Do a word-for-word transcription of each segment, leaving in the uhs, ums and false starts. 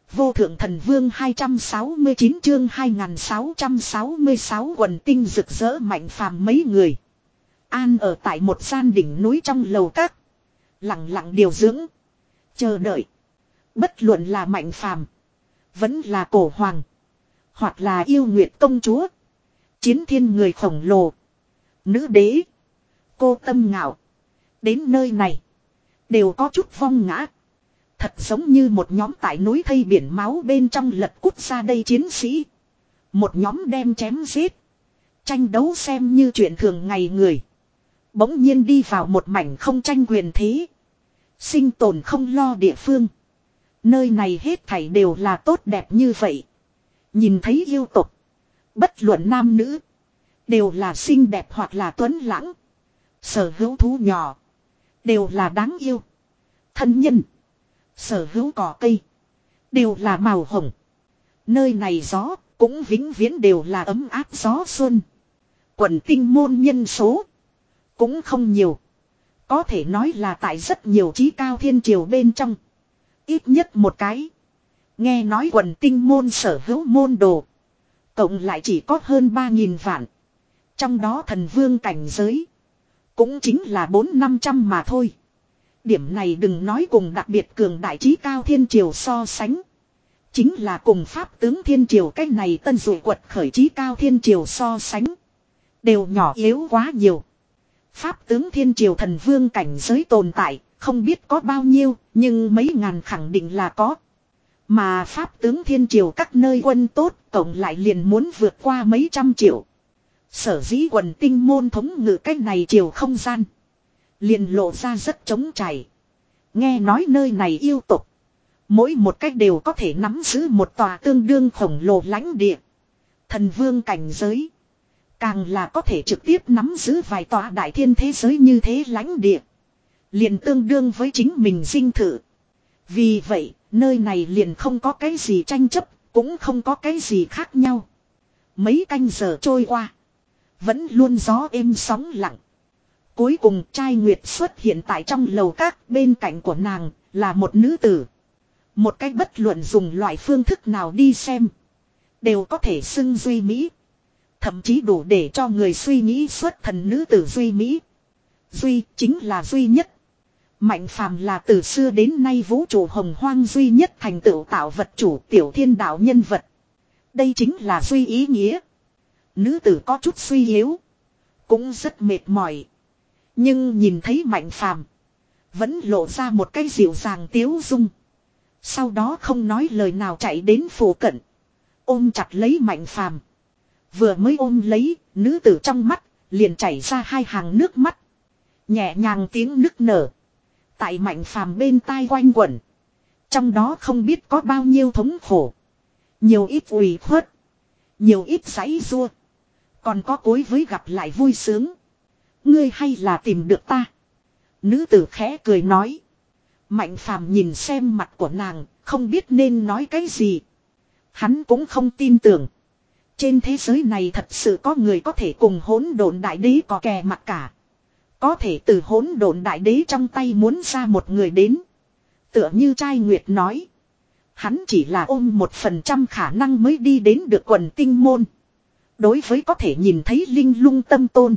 Vô thượng thần vương hai trăm sáu mươi chín chương hai nghìn sáu trăm sáu mươi sáu quần tinh rực rỡ Mạnh Phàm mấy người. An ở tại một gian đỉnh núi trong lầu các. Lặng lặng điều dưỡng. Chờ đợi. Bất luận là Mạnh Phàm, vẫn là cổ hoàng, hoặc là yêu nguyệt công chúa, chiến thiên người khổng lồ, nữ đế, cô tâm ngạo. Đến nơi này. Đều có chút vong ngã. Thật giống như một nhóm tại núi thây biển máu bên trong lật cút ra đây chiến sĩ. Một nhóm đem chém giết. Tranh đấu xem như chuyện thường ngày người. Bỗng nhiên đi vào một mảnh không tranh quyền thế. Sinh tồn không lo địa phương. Nơi này hết thảy đều là tốt đẹp như vậy. Nhìn thấy yêu tục. Bất luận nam nữ. Đều là xinh đẹp hoặc là tuấn lãng. Sở hữu thú nhỏ. Đều là đáng yêu. Thân nhân. Sở hữu cỏ cây. Đều là màu hồng. Nơi này gió cũng vĩnh viễn đều là ấm áp gió xuân. Quần tinh môn nhân số. Cũng không nhiều. Có thể nói là tại rất nhiều chí cao thiên triều bên trong. Ít nhất một cái. Nghe nói quần tinh môn sở hữu môn đồ. Cộng lại chỉ có hơn ba nghìn vạn. Trong đó thần vương cảnh giới. Cũng chính là bốn năm trăm mà thôi. Điểm này đừng nói cùng đặc biệt cường đại chí cao thiên triều so sánh. Chính là cùng pháp tướng thiên triều cái này tân dụ quật khởi chí cao thiên triều so sánh. Đều nhỏ yếu quá nhiều. Pháp tướng thiên triều thần vương cảnh giới tồn tại, không biết có bao nhiêu, nhưng mấy ngàn khẳng định là có. Mà pháp tướng thiên triều các nơi quân tốt, cộng lại liền muốn vượt qua mấy trăm triệu. Sở dĩ quần tinh môn thống ngự cái này triều không gian. Liền lộ ra rất trống trải. Nghe nói nơi này yêu tục. Mỗi một cách đều có thể nắm giữ một tòa tương đương khổng lồ lãnh địa. Thần vương cảnh giới. Càng là có thể trực tiếp nắm giữ vài tòa đại thiên thế giới như thế lãnh địa. Liền tương đương với chính mình dinh thự. Vì vậy, nơi này liền không có cái gì tranh chấp, cũng không có cái gì khác nhau. Mấy canh giờ trôi qua. Vẫn luôn gió êm sóng lặng. Cuối cùng trai nguyệt xuất hiện tại trong lầu các, bên cạnh của nàng là một nữ tử. Một cách bất luận dùng loại phương thức nào đi xem. Đều có thể xưng duy mỹ. Thậm chí đủ để cho người suy nghĩ xuất thần nữ tử duy mỹ. Duy chính là duy nhất. Mạnh Phàm là từ xưa đến nay vũ trụ hồng hoang duy nhất thành tựu tạo vật chủ tiểu thiên đạo nhân vật. Đây chính là duy ý nghĩa. Nữ tử có chút suy yếu. Cũng rất mệt mỏi. Nhưng nhìn thấy Mạnh Phàm, vẫn lộ ra một cái dịu dàng tiếu dung. Sau đó không nói lời nào chạy đến phủ cận. Ôm chặt lấy Mạnh Phàm. Vừa mới ôm lấy, nữ tử trong mắt, liền chảy ra hai hàng nước mắt. Nhẹ nhàng tiếng nức nở. Tại Mạnh Phàm bên tai quanh quẩn. Trong đó không biết có bao nhiêu thống khổ. Nhiều ít ủy khuất. Nhiều ít giãy giụa. Còn có cối với gặp lại vui sướng. Ngươi hay là tìm được ta. Nữ tử khẽ cười nói. Mạnh Phàm nhìn xem mặt của nàng, không biết nên nói cái gì. Hắn cũng không tin tưởng. Trên thế giới này thật sự có người có thể cùng hỗn độn đại đế có kè mặt cả. Có thể từ hỗn độn đại đế trong tay muốn ra một người đến. Tựa như trai nguyệt nói. Hắn chỉ là ôm một phần trăm khả năng mới đi đến được quần tinh môn. Đối với có thể nhìn thấy linh lung tâm tôn.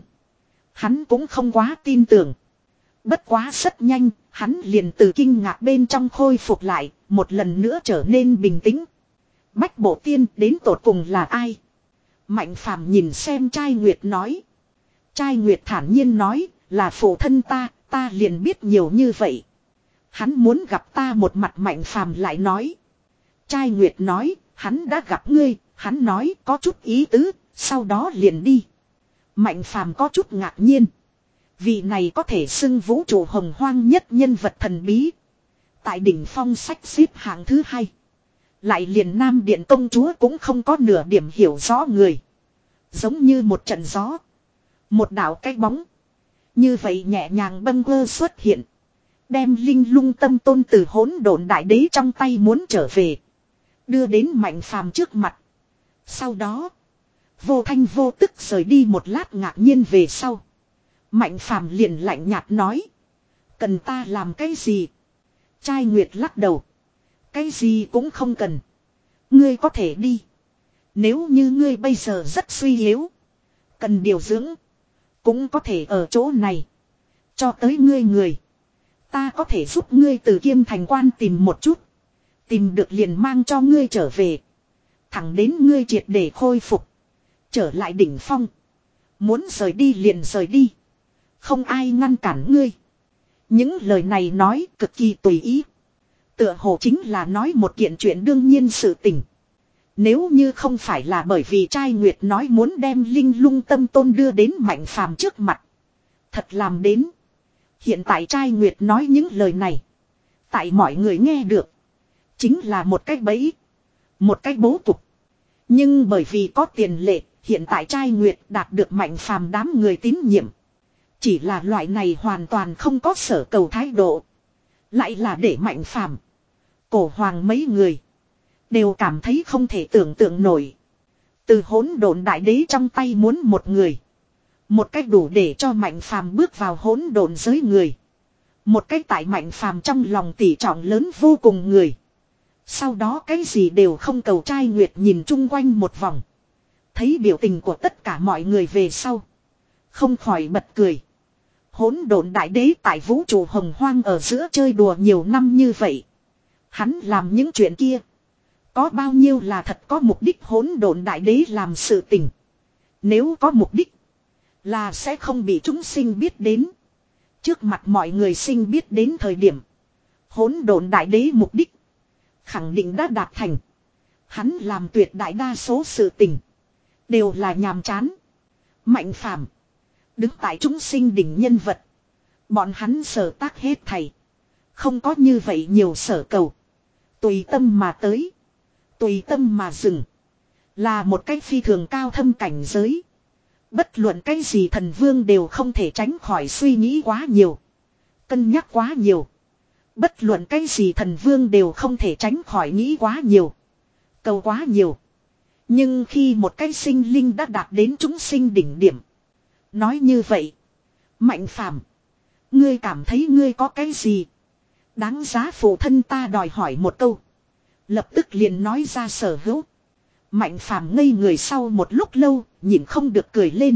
Hắn cũng không quá tin tưởng. Bất quá rất nhanh, hắn liền từ kinh ngạc bên trong khôi phục lại, một lần nữa trở nên bình tĩnh. Bách bộ tiên đến tột cùng là ai? Mạnh Phàm nhìn xem trai nguyệt nói. Trai nguyệt thản nhiên nói, là phụ thân ta, ta liền biết nhiều như vậy. Hắn muốn gặp ta một mặt. Mạnh Phàm lại nói. Trai nguyệt nói, hắn đã gặp ngươi, hắn nói có chút ý tứ, sau đó liền đi. Mạnh Phàm có chút ngạc nhiên. Vị này có thể xưng vũ trụ hồng hoang nhất nhân vật thần bí. Tại đỉnh phong sách xếp hạng thứ hai. Lại liền Nam Điện công chúa cũng không có nửa điểm hiểu rõ người. Giống như một trận gió. Một đạo cái bóng. Như vậy nhẹ nhàng bâng quơ xuất hiện. Đem linh lung tâm tôn từ hỗn độn đại đế trong tay muốn trở về. Đưa đến Mạnh Phàm trước mặt. Sau đó. Vô thanh vô tức rời đi. Một lát ngạc nhiên về sau. Mạnh Phàm liền lạnh nhạt nói. Cần ta làm cái gì? Trai nguyệt lắc đầu. Cái gì cũng không cần. Ngươi có thể đi. Nếu như ngươi bây giờ rất suy yếu. Cần điều dưỡng. Cũng có thể ở chỗ này. Cho tới ngươi người. Ta có thể giúp ngươi từ Kiêm Thành Quan tìm một chút. Tìm được liền mang cho ngươi trở về. Thẳng đến ngươi triệt để khôi phục. Trở lại đỉnh phong. Muốn rời đi liền rời đi. Không ai ngăn cản ngươi. Những lời này nói cực kỳ tùy ý. Tựa hồ chính là nói một kiện chuyện đương nhiên sự tình. Nếu như không phải là bởi vì trai Nguyệt nói muốn đem Linh Lung Tâm Tôn đưa đến Mạnh Phàm trước mặt. Thật làm đến. Hiện tại trai Nguyệt nói những lời này. Tại mọi người nghe được. Chính là một cách bẫy. Một cách bố cục. Nhưng bởi vì có tiền lệ. Hiện tại trai Nguyệt đạt được Mạnh Phàm đám người tín nhiệm. Chỉ là loại này hoàn toàn không có sở cầu thái độ. Lại là để Mạnh Phàm, Cổ Hoàng mấy người đều cảm thấy không thể tưởng tượng nổi. Từ hỗn độn đại đế trong tay muốn một người. Một cách đủ để cho Mạnh Phàm bước vào hỗn độn giới người. Một cách tại Mạnh Phàm trong lòng tỷ trọng lớn vô cùng người. Sau đó cái gì đều không cầu trai Nguyệt nhìn chung quanh một vòng. Thấy biểu tình của tất cả mọi người về sau. Không khỏi bật cười. Hỗn độn đại đế tại vũ trụ hồng hoang ở giữa chơi đùa nhiều năm như vậy. Hắn làm những chuyện kia. Có bao nhiêu là thật có mục đích hỗn độn đại đế làm sự tình. Nếu có mục đích. Là sẽ không bị chúng sinh biết đến. Trước mặt mọi người sinh biết đến thời điểm. Hỗn độn đại đế mục đích. Khẳng định đã đạt thành. Hắn làm tuyệt đại đa số sự tình. Đều là nhàm chán. Mạnh Phàm, đứng tại chúng sinh đỉnh nhân vật. Bọn hắn sở tác hết thầy. Không có như vậy nhiều sở cầu. Tùy tâm mà tới. Tùy tâm mà dừng. Là một cách phi thường cao thâm cảnh giới. Bất luận cái gì thần vương đều không thể tránh khỏi suy nghĩ quá nhiều. Cân nhắc quá nhiều. Bất luận cái gì thần vương đều không thể tránh khỏi nghĩ quá nhiều. Cầu quá nhiều. Nhưng khi một cái sinh linh đã đạt đến chúng sinh đỉnh điểm. Nói như vậy. Mạnh Phàm, ngươi cảm thấy ngươi có cái gì đáng giá phụ thân ta đòi hỏi một câu. Lập tức liền nói ra sở hữu. Mạnh Phàm ngây người sau một lúc lâu, nhìn không được cười lên.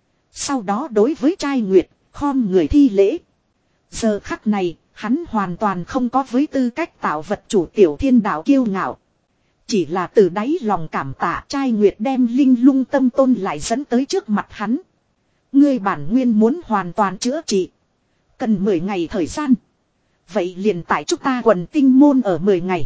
Sau đó đối với trai Nguyệt, khom người thi lễ. Giờ khắc này, hắn hoàn toàn không có với tư cách tạo vật chủ tiểu thiên đạo kiêu ngạo. Chỉ là từ đáy lòng cảm tạ trai Nguyệt đem Linh Lung Tâm Tôn lại dẫn tới trước mặt hắn. Ngươi bản nguyên muốn hoàn toàn chữa trị. Cần mười ngày thời gian. Vậy liền tại chúng ta quần tinh môn ở mười ngày.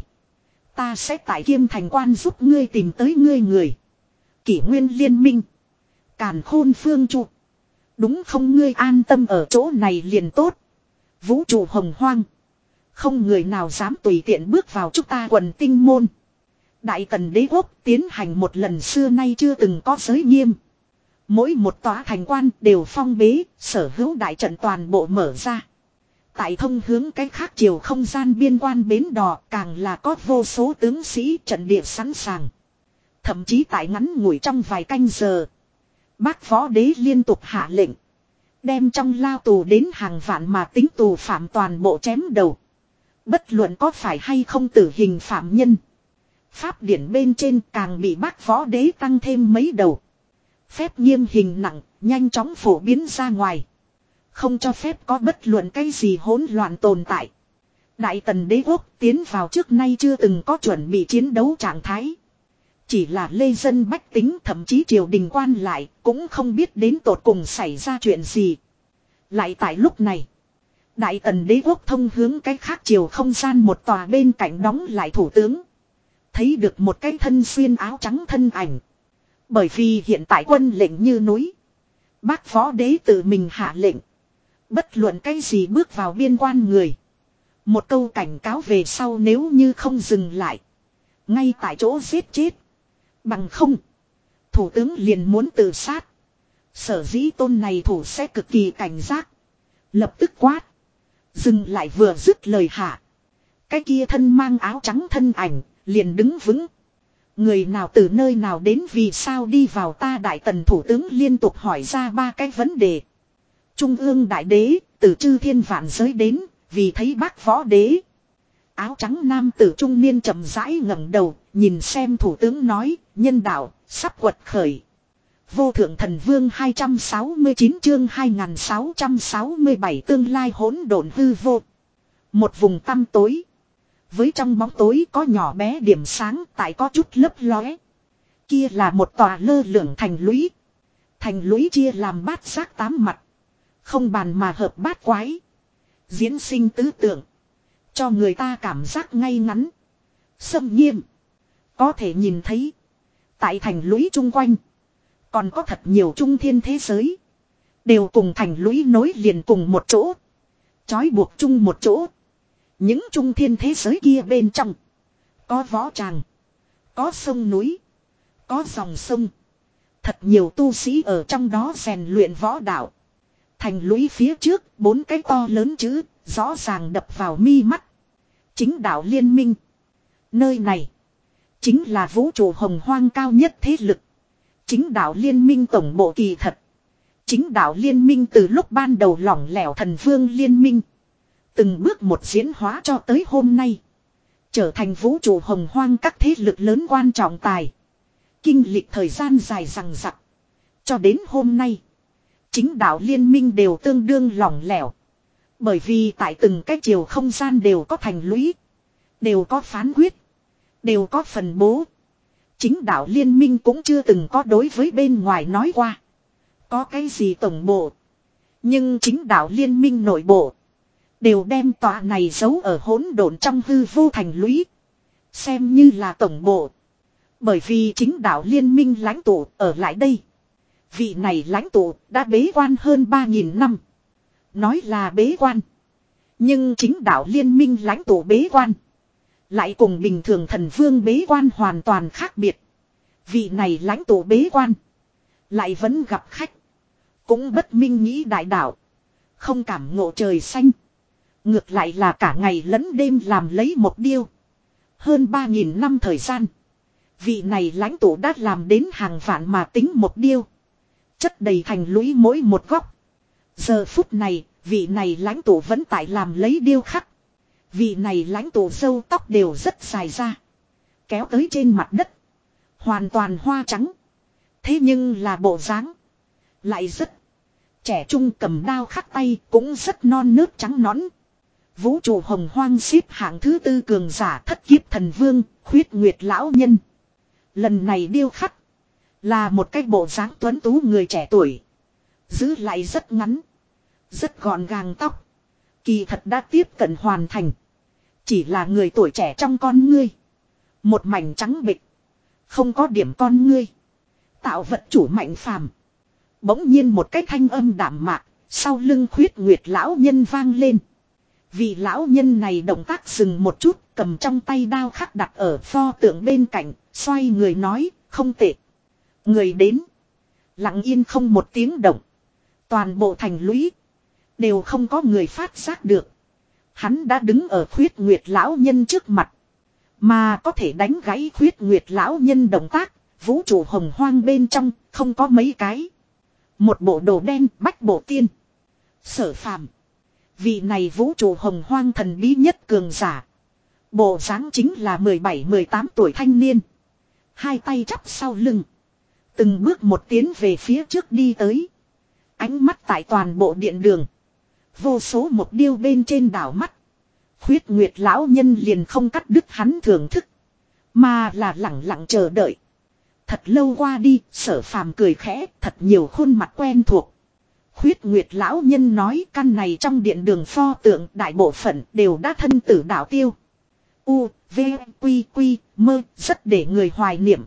Ta sẽ tại Kiêm Thành Quan giúp ngươi tìm tới ngươi người. Kỷ Nguyên Liên Minh. Càn Khôn Phương Trụ. Đúng không, ngươi an tâm ở chỗ này liền tốt. Vũ trụ hồng hoang. Không người nào dám tùy tiện bước vào chúng ta quần tinh môn. Đại Tần đế quốc tiến hành một lần xưa nay chưa từng có giới nghiêm. Mỗi một tòa thành quan đều phong bế, sở hữu đại trận toàn bộ mở ra. Tại thông hướng cái khác chiều không gian biên quan bến đò càng là có vô số tướng sĩ trận địa sẵn sàng. Thậm chí tại ngắn ngủi trong vài canh giờ. Bác Võ Đế liên tục hạ lệnh. Đem trong lao tù đến hàng vạn mà tính tù phạm toàn bộ chém đầu. Bất luận có phải hay không tử hình phạm nhân. Pháp điển bên trên càng bị Bác Võ Đế tăng thêm mấy đầu. Phép nghiêm hình nặng, nhanh chóng phổ biến ra ngoài. Không cho phép có bất luận cái gì hỗn loạn tồn tại. Đại Tần đế quốc tiến vào trước nay chưa từng có chuẩn bị chiến đấu trạng thái. Chỉ là lê dân bách tính thậm chí triều đình quan lại cũng không biết đến tột cùng xảy ra chuyện gì. Lại tại lúc này, Đại Tần đế quốc thông hướng cái khác chiều không gian một tòa bên cạnh đóng lại thủ tướng. Thấy được một cái thân xuyên áo trắng thân ảnh. Bởi vì hiện tại quân lệnh như núi. Bác Võ Đế tự mình hạ lệnh. Bất luận cái gì bước vào biên quan người. Một câu cảnh cáo về sau nếu như không dừng lại. Ngay tại chỗ giết chết. Bằng không. Thủ tướng liền muốn tự sát. Sở dĩ tôn này thủ sẽ cực kỳ cảnh giác. Lập tức quát. Dừng lại vừa dứt lời hạ. Cái kia thân mang áo trắng thân ảnh. Liền đứng vững. Người nào từ nơi nào đến vì sao đi vào ta Đại Tần thủ tướng liên tục hỏi ra ba cái vấn đề. Trung ương đại đế, từ chư thiên vạn giới đến, vì thấy Bác Võ Đế. Áo trắng nam tử trung niên chậm rãi ngẩng đầu, nhìn xem thủ tướng nói, nhân đạo, sắp quật khởi. Vô thượng thần vương hai trăm sáu mươi chín chương hai nghìn sáu trăm sáu mươi bảy tương lai hỗn độn hư vô. Một vùng tăm tối. Với trong bóng tối có nhỏ bé điểm sáng tại có chút lấp lóe. Kia là một tòa lơ lửng thành lũy. Thành lũy chia làm bát giác tám mặt. Không bàn mà hợp bát quái. Diễn sinh tứ tượng. Cho người ta cảm giác ngay ngắn. Xâm nghiêm. Có thể nhìn thấy. Tại thành lũy chung quanh. Còn có thật nhiều trung thiên thế giới. Đều cùng thành lũy nối liền cùng một chỗ. Chói buộc chung một chỗ. Những trung thiên thế giới kia bên trong. Có võ tràng. Có sông núi. Có dòng sông. Thật nhiều tu sĩ ở trong đó rèn luyện võ đạo. Thành lũy phía trước, bốn cái to lớn chữ, rõ ràng đập vào mi mắt. Chính đạo liên minh. Nơi này, chính là vũ trụ hồng hoang cao nhất thế lực. Chính đạo liên minh tổng bộ kỳ thật. Chính đạo liên minh từ lúc ban đầu lỏng lẻo thần vương liên minh. Từng bước một diễn hóa cho tới hôm nay. Trở thành vũ trụ hồng hoang các thế lực lớn quan trọng tài. Kinh lịch thời gian dài rằng rặc. Cho đến hôm nay. Chính đạo liên minh đều tương đương lỏng lẻo. Bởi vì tại từng cái chiều không gian đều có thành lũy. Đều có phán quyết. Đều có phần bố. Chính đạo liên minh cũng chưa từng có đối với bên ngoài nói qua. Có cái gì tổng bộ. Nhưng chính đạo liên minh nội bộ. Đều đem tòa này giấu ở hỗn độn trong hư vô thành lũy. Xem như là tổng bộ. Bởi vì chính đạo liên minh lãnh tụ ở lại đây. Vị này lãnh tụ đã bế quan hơn ba nghìn năm. Nói là bế quan. Nhưng chính đạo liên minh lãnh tụ bế quan. Lại cùng bình thường thần vương bế quan hoàn toàn khác biệt. Vị này lãnh tụ bế quan. Lại vẫn gặp khách. Cũng bất minh nghĩ đại đạo. Không cảm ngộ trời xanh. Ngược lại là cả ngày lẫn đêm làm lấy một điêu. Hơn ba nghìn năm thời gian. Vị này lãnh tụ đã làm đến hàng vạn mà tính một điêu. Chất đầy thành lũy mỗi một góc. Giờ phút này, vị này lãnh tụ vẫn tại làm lấy điêu khắc. Vị này lãnh tụ râu tóc đều rất dài ra. Kéo tới trên mặt đất. Hoàn toàn hoa trắng. Thế nhưng là bộ dáng lại rất trẻ trung, cầm đao khắc tay cũng rất non nớt trắng nõn. Vũ trụ hồng hoang xếp hạng thứ tư cường giả thất kiếp thần vương, Khuyết Nguyệt lão nhân. Lần này điêu khắc là một cái bộ dáng tuấn tú người trẻ tuổi. Giữ lại rất ngắn. Rất gọn gàng tóc. Kỳ thật đã tiếp cận hoàn thành. Chỉ là người tuổi trẻ trong con ngươi. Một mảnh trắng bịch. Không có điểm con ngươi. Tạo vật chủ mạnh phàm. Bỗng nhiên một cái thanh âm đạm mạc. Sau lưng Khuyết Nguyệt lão nhân vang lên. Vị lão nhân này động tác dừng một chút. Cầm trong tay đao khắc đặt ở pho tượng bên cạnh. Xoay người nói không tệ. Người đến. Lặng yên không một tiếng động. Toàn bộ thành lũy. Đều không có người phát giác được. Hắn đã đứng ở Khuyết Nguyệt lão nhân trước mặt. Mà có thể đánh gãy Khuyết Nguyệt lão nhân động tác. Vũ trụ hồng hoang bên trong không có mấy cái. Một bộ đồ đen bách bộ tiên. Sở Phàm. Vị này vũ trụ hồng hoang thần bí nhất cường giả. Bộ dáng chính là mười bảy mười tám tuổi thanh niên. Hai tay chắp sau lưng. Từng bước một tiến về phía trước đi tới. Ánh mắt tại toàn bộ điện đường. Vô số một điêu bên trên đảo mắt. Khuyết Nguyệt lão nhân liền không cắt đứt hắn thưởng thức. Mà là lặng lặng chờ đợi. Thật lâu qua đi, Sở Phàm cười khẽ, thật nhiều khuôn mặt quen thuộc. Khuyết Nguyệt lão nhân nói căn này trong điện đường pho tượng đại bộ phận đều đã thân tử đạo tiêu. U, V, Quy, Quy, Mơ, rất để người hoài niệm.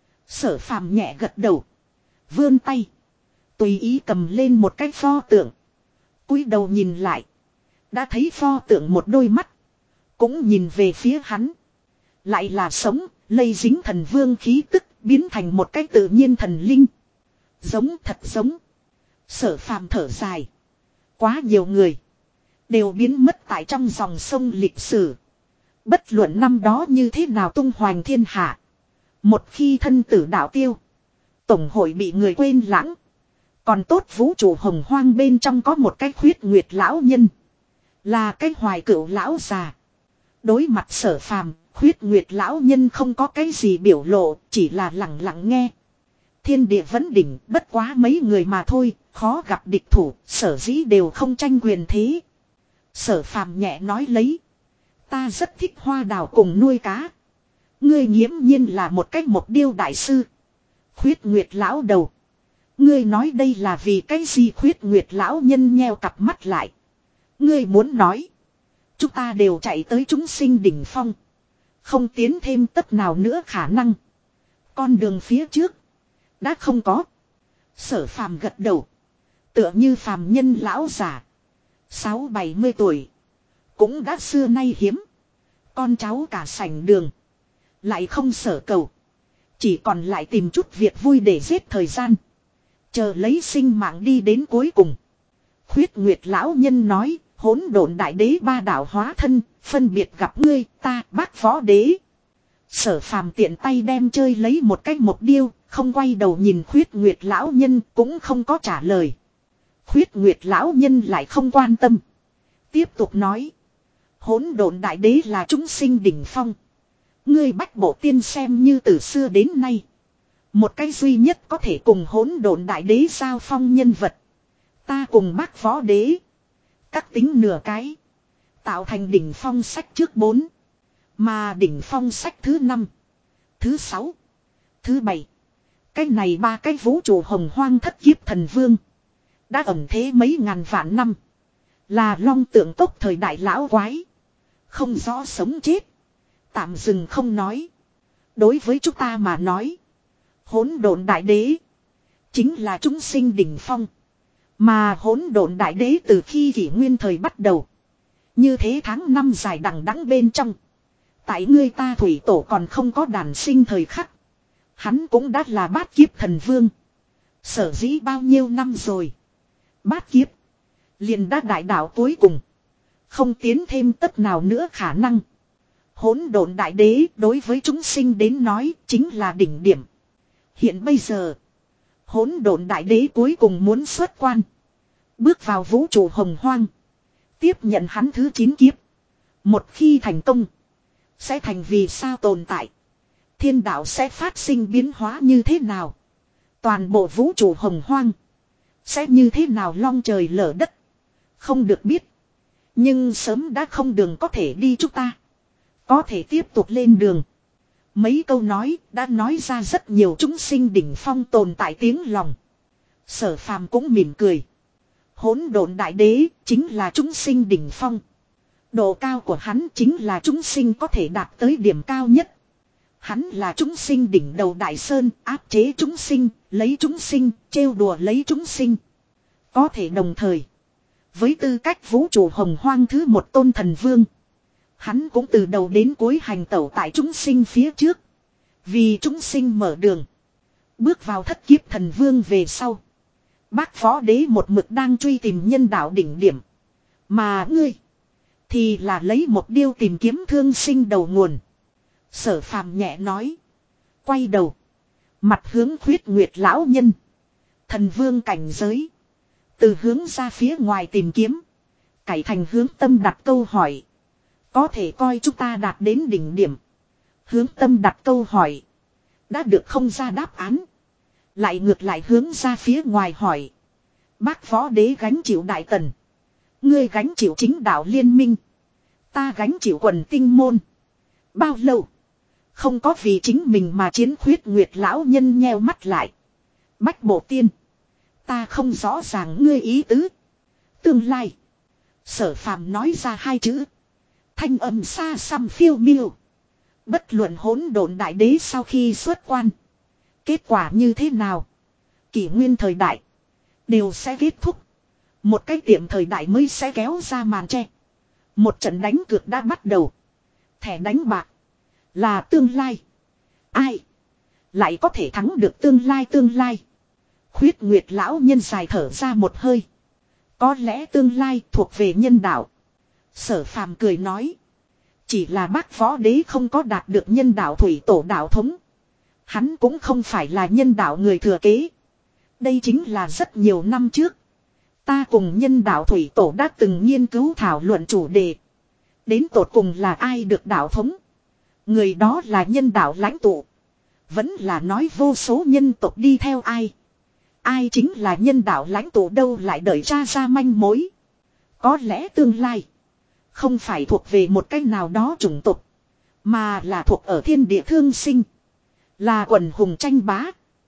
Sở Phàm nhẹ gật đầu. Vươn tay. Tùy ý cầm lên một cái pho tượng. Cúi đầu nhìn lại. Đã thấy pho tượng một đôi mắt. Cũng nhìn về phía hắn. Lại là sống, lây dính thần vương khí tức, biến thành một cái tự nhiên thần linh. Giống thật giống. Sở Phàm thở dài. Quá nhiều người. Đều biến mất tại trong dòng sông lịch sử. Bất luận năm đó như thế nào tung hoành thiên hạ. Một khi thân tử đạo tiêu. Tổng hội bị người quên lãng. Còn tốt vũ trụ hồng hoang bên trong có một cái Khuyết Nguyệt lão nhân. Là cái hoài cửu lão già. Đối mặt Sở Phàm, Khuyết Nguyệt lão nhân không có cái gì biểu lộ, chỉ là lặng lặng nghe. Thiên địa vấn đỉnh, bất quá mấy người mà thôi, khó gặp địch thủ, sở dĩ đều không tranh quyền thế. Sở Phàm nhẹ nói lấy. Ta rất thích hoa đào cùng nuôi cá. Ngươi nghiễm nhiên là một cách một điêu đại sư. Khuyết Nguyệt lão đầu. Ngươi nói đây là vì cái gì? Khuyết Nguyệt lão nhân nheo cặp mắt lại. Ngươi muốn nói. Chúng ta đều chạy tới chúng sinh đỉnh phong. Không tiến thêm tấp nào nữa khả năng. Con đường phía trước. Đã không có. Sở Phàm gật đầu. Tựa như phàm nhân lão già. Sáu bảy mươi tuổi. Cũng đã xưa nay hiếm. Con cháu cả sảnh đường. Lại không sở cầu. Chỉ còn lại tìm chút việc vui để giết thời gian. Chờ lấy sinh mạng đi đến cuối cùng. Khuyết Nguyệt lão nhân nói. Hỗn độn đại đế ba đạo hóa thân. Phân biệt gặp ngươi ta bác võ đế. Sở Phàm tiện tay đem chơi lấy một cách một điêu. Không quay đầu nhìn Khuyết Nguyệt lão nhân cũng không có trả lời. Khuyết Nguyệt lão nhân lại không quan tâm. Tiếp tục nói. Hỗn độn đại đế là chúng sinh đỉnh phong. Ngươi Bách Bộ Tiên xem như từ xưa đến nay. Một cái duy nhất có thể cùng hỗn độn đại đế giao phong nhân vật. Ta cùng Bác Võ Đế. Các tính nửa cái. Tạo thành đỉnh phong sách trước bốn. Mà đỉnh phong sách thứ năm. Thứ sáu. Thứ bảy. Cái này ba cái vũ trụ hồng hoang thất kiếp thần vương. Đã ẩn thế mấy ngàn vạn năm. Là long tượng tốc thời đại lão quái. Không rõ sống chết. Tạm dừng không nói. Đối với chúng ta mà nói. Hỗn độn đại đế. Chính là chúng sinh đỉnh phong. Mà hỗn độn đại đế từ khi kỷ nguyên thời bắt đầu. Như thế tháng năm dài đằng đẵng bên trong. Tại ngươi ta thủy tổ còn không có đàn sinh thời khắc. Hắn cũng đã là bát kiếp thần vương. Sở dĩ bao nhiêu năm rồi. Bát kiếp. Liền đã đại đạo cuối cùng. Không tiến thêm tất nào nữa khả năng. Hỗn độn đại đế đối với chúng sinh đến nói chính là đỉnh điểm. Hiện bây giờ. Hỗn độn đại đế cuối cùng muốn xuất quan. Bước vào vũ trụ hồng hoang. Tiếp nhận hắn thứ chín kiếp. Một khi thành công. Sẽ thành vì sao tồn tại. Thiên đạo sẽ phát sinh biến hóa như thế nào. Toàn bộ vũ trụ hồng hoang. Sẽ như thế nào long trời lở đất. Không được biết. Nhưng sớm đã không đường có thể đi chúng ta. Có thể tiếp tục lên đường. Mấy câu nói đã nói ra rất nhiều chúng sinh đỉnh phong tồn tại tiếng lòng. Sở Phàm cũng mỉm cười. Hỗn độn đại đế chính là chúng sinh đỉnh phong. Độ cao của hắn chính là chúng sinh có thể đạt tới điểm cao nhất. Hắn là chúng sinh đỉnh đầu đại sơn, áp chế chúng sinh, lấy chúng sinh, trêu đùa lấy chúng sinh. Có thể đồng thời. Với tư cách vũ trụ hồng hoang thứ một tôn thần vương. Hắn cũng từ đầu đến cuối hành tẩu tại chúng sinh phía trước. Vì chúng sinh mở đường. Bước vào thất kiếp thần vương về sau. Bác Võ Đế một mực đang truy tìm nhân đạo đỉnh điểm. Mà ngươi. Thì là lấy một điêu tìm kiếm thương sinh đầu nguồn. Sở Phàm nhẹ nói. Quay đầu. Mặt hướng Khuyết Nguyệt lão nhân. Thần vương cảnh giới. Từ hướng ra phía ngoài tìm kiếm. Cải thành hướng tâm đặt câu hỏi. Có thể coi chúng ta đạt đến đỉnh điểm. Hướng tâm đặt câu hỏi. Đã được không ra đáp án. Lại ngược lại hướng ra phía ngoài hỏi. Bác Võ Đế gánh chịu đại tần. Ngươi gánh chịu chính đạo liên minh. Ta gánh chịu quần tinh môn. Bao lâu. Không có vì chính mình mà chiến. Khuyết Nguyệt lão nhân nheo mắt lại. Bách Bộ Tiên. Ta không rõ ràng ngươi ý tứ. Tương lai. Sở Phàm nói ra hai chữ. Thanh âm xa xăm phiêu miêu. Bất luận hỗn độn đại đế sau khi xuất quan. Kết quả như thế nào. Kỷ nguyên thời đại. Đều sẽ kết thúc. Một cái tiệm thời đại mới sẽ kéo ra màn tre. Một trận đánh cược đã bắt đầu. Thẻ đánh bạc. Là tương lai. Ai. Lại có thể thắng được tương lai tương lai. Khuyết Nguyệt lão nhân dài thở ra một hơi. Có lẽ tương lai thuộc về nhân đạo. Sở Phàm cười nói. Chỉ là Bác Võ Đế không có đạt được nhân đạo thủy tổ đạo thống. Hắn cũng không phải là nhân đạo người thừa kế. Đây chính là rất nhiều năm trước. Ta cùng nhân đạo thủy tổ đã từng nghiên cứu thảo luận chủ đề. Đến tột cùng là ai được đạo thống? Người đó là nhân đạo lãnh tụ. Vẫn là nói vô số nhân tộc đi theo ai? Ai chính là nhân đạo lãnh tụ đâu lại đợi tra ra manh mối? Có lẽ tương lai không phải thuộc về một cái nào đó chủng tộc, mà là thuộc ở thiên địa thương sinh. Là quần hùng tranh bá.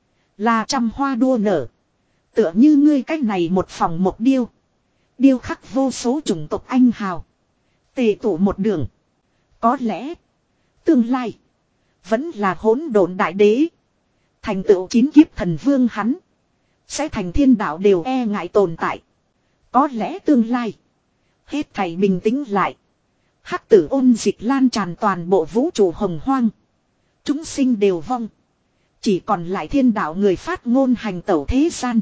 Là trăm hoa đua nở. Tựa như ngươi cách này một phòng một điêu. Điêu khắc vô số chủng tộc anh hào. Tề tụ một đường. Có lẽ tương lai vẫn là hỗn độn đại đế. Thành tựu chín kiếp thần vương hắn sẽ thành thiên đạo đều e ngại tồn tại. Có lẽ tương lai hết thảy bình tĩnh lại. Hắc tử ôn dịch lan tràn toàn bộ vũ trụ hồng hoang. Chúng sinh đều vong. Chỉ còn lại thiên đạo người phát ngôn hành tẩu thế gian.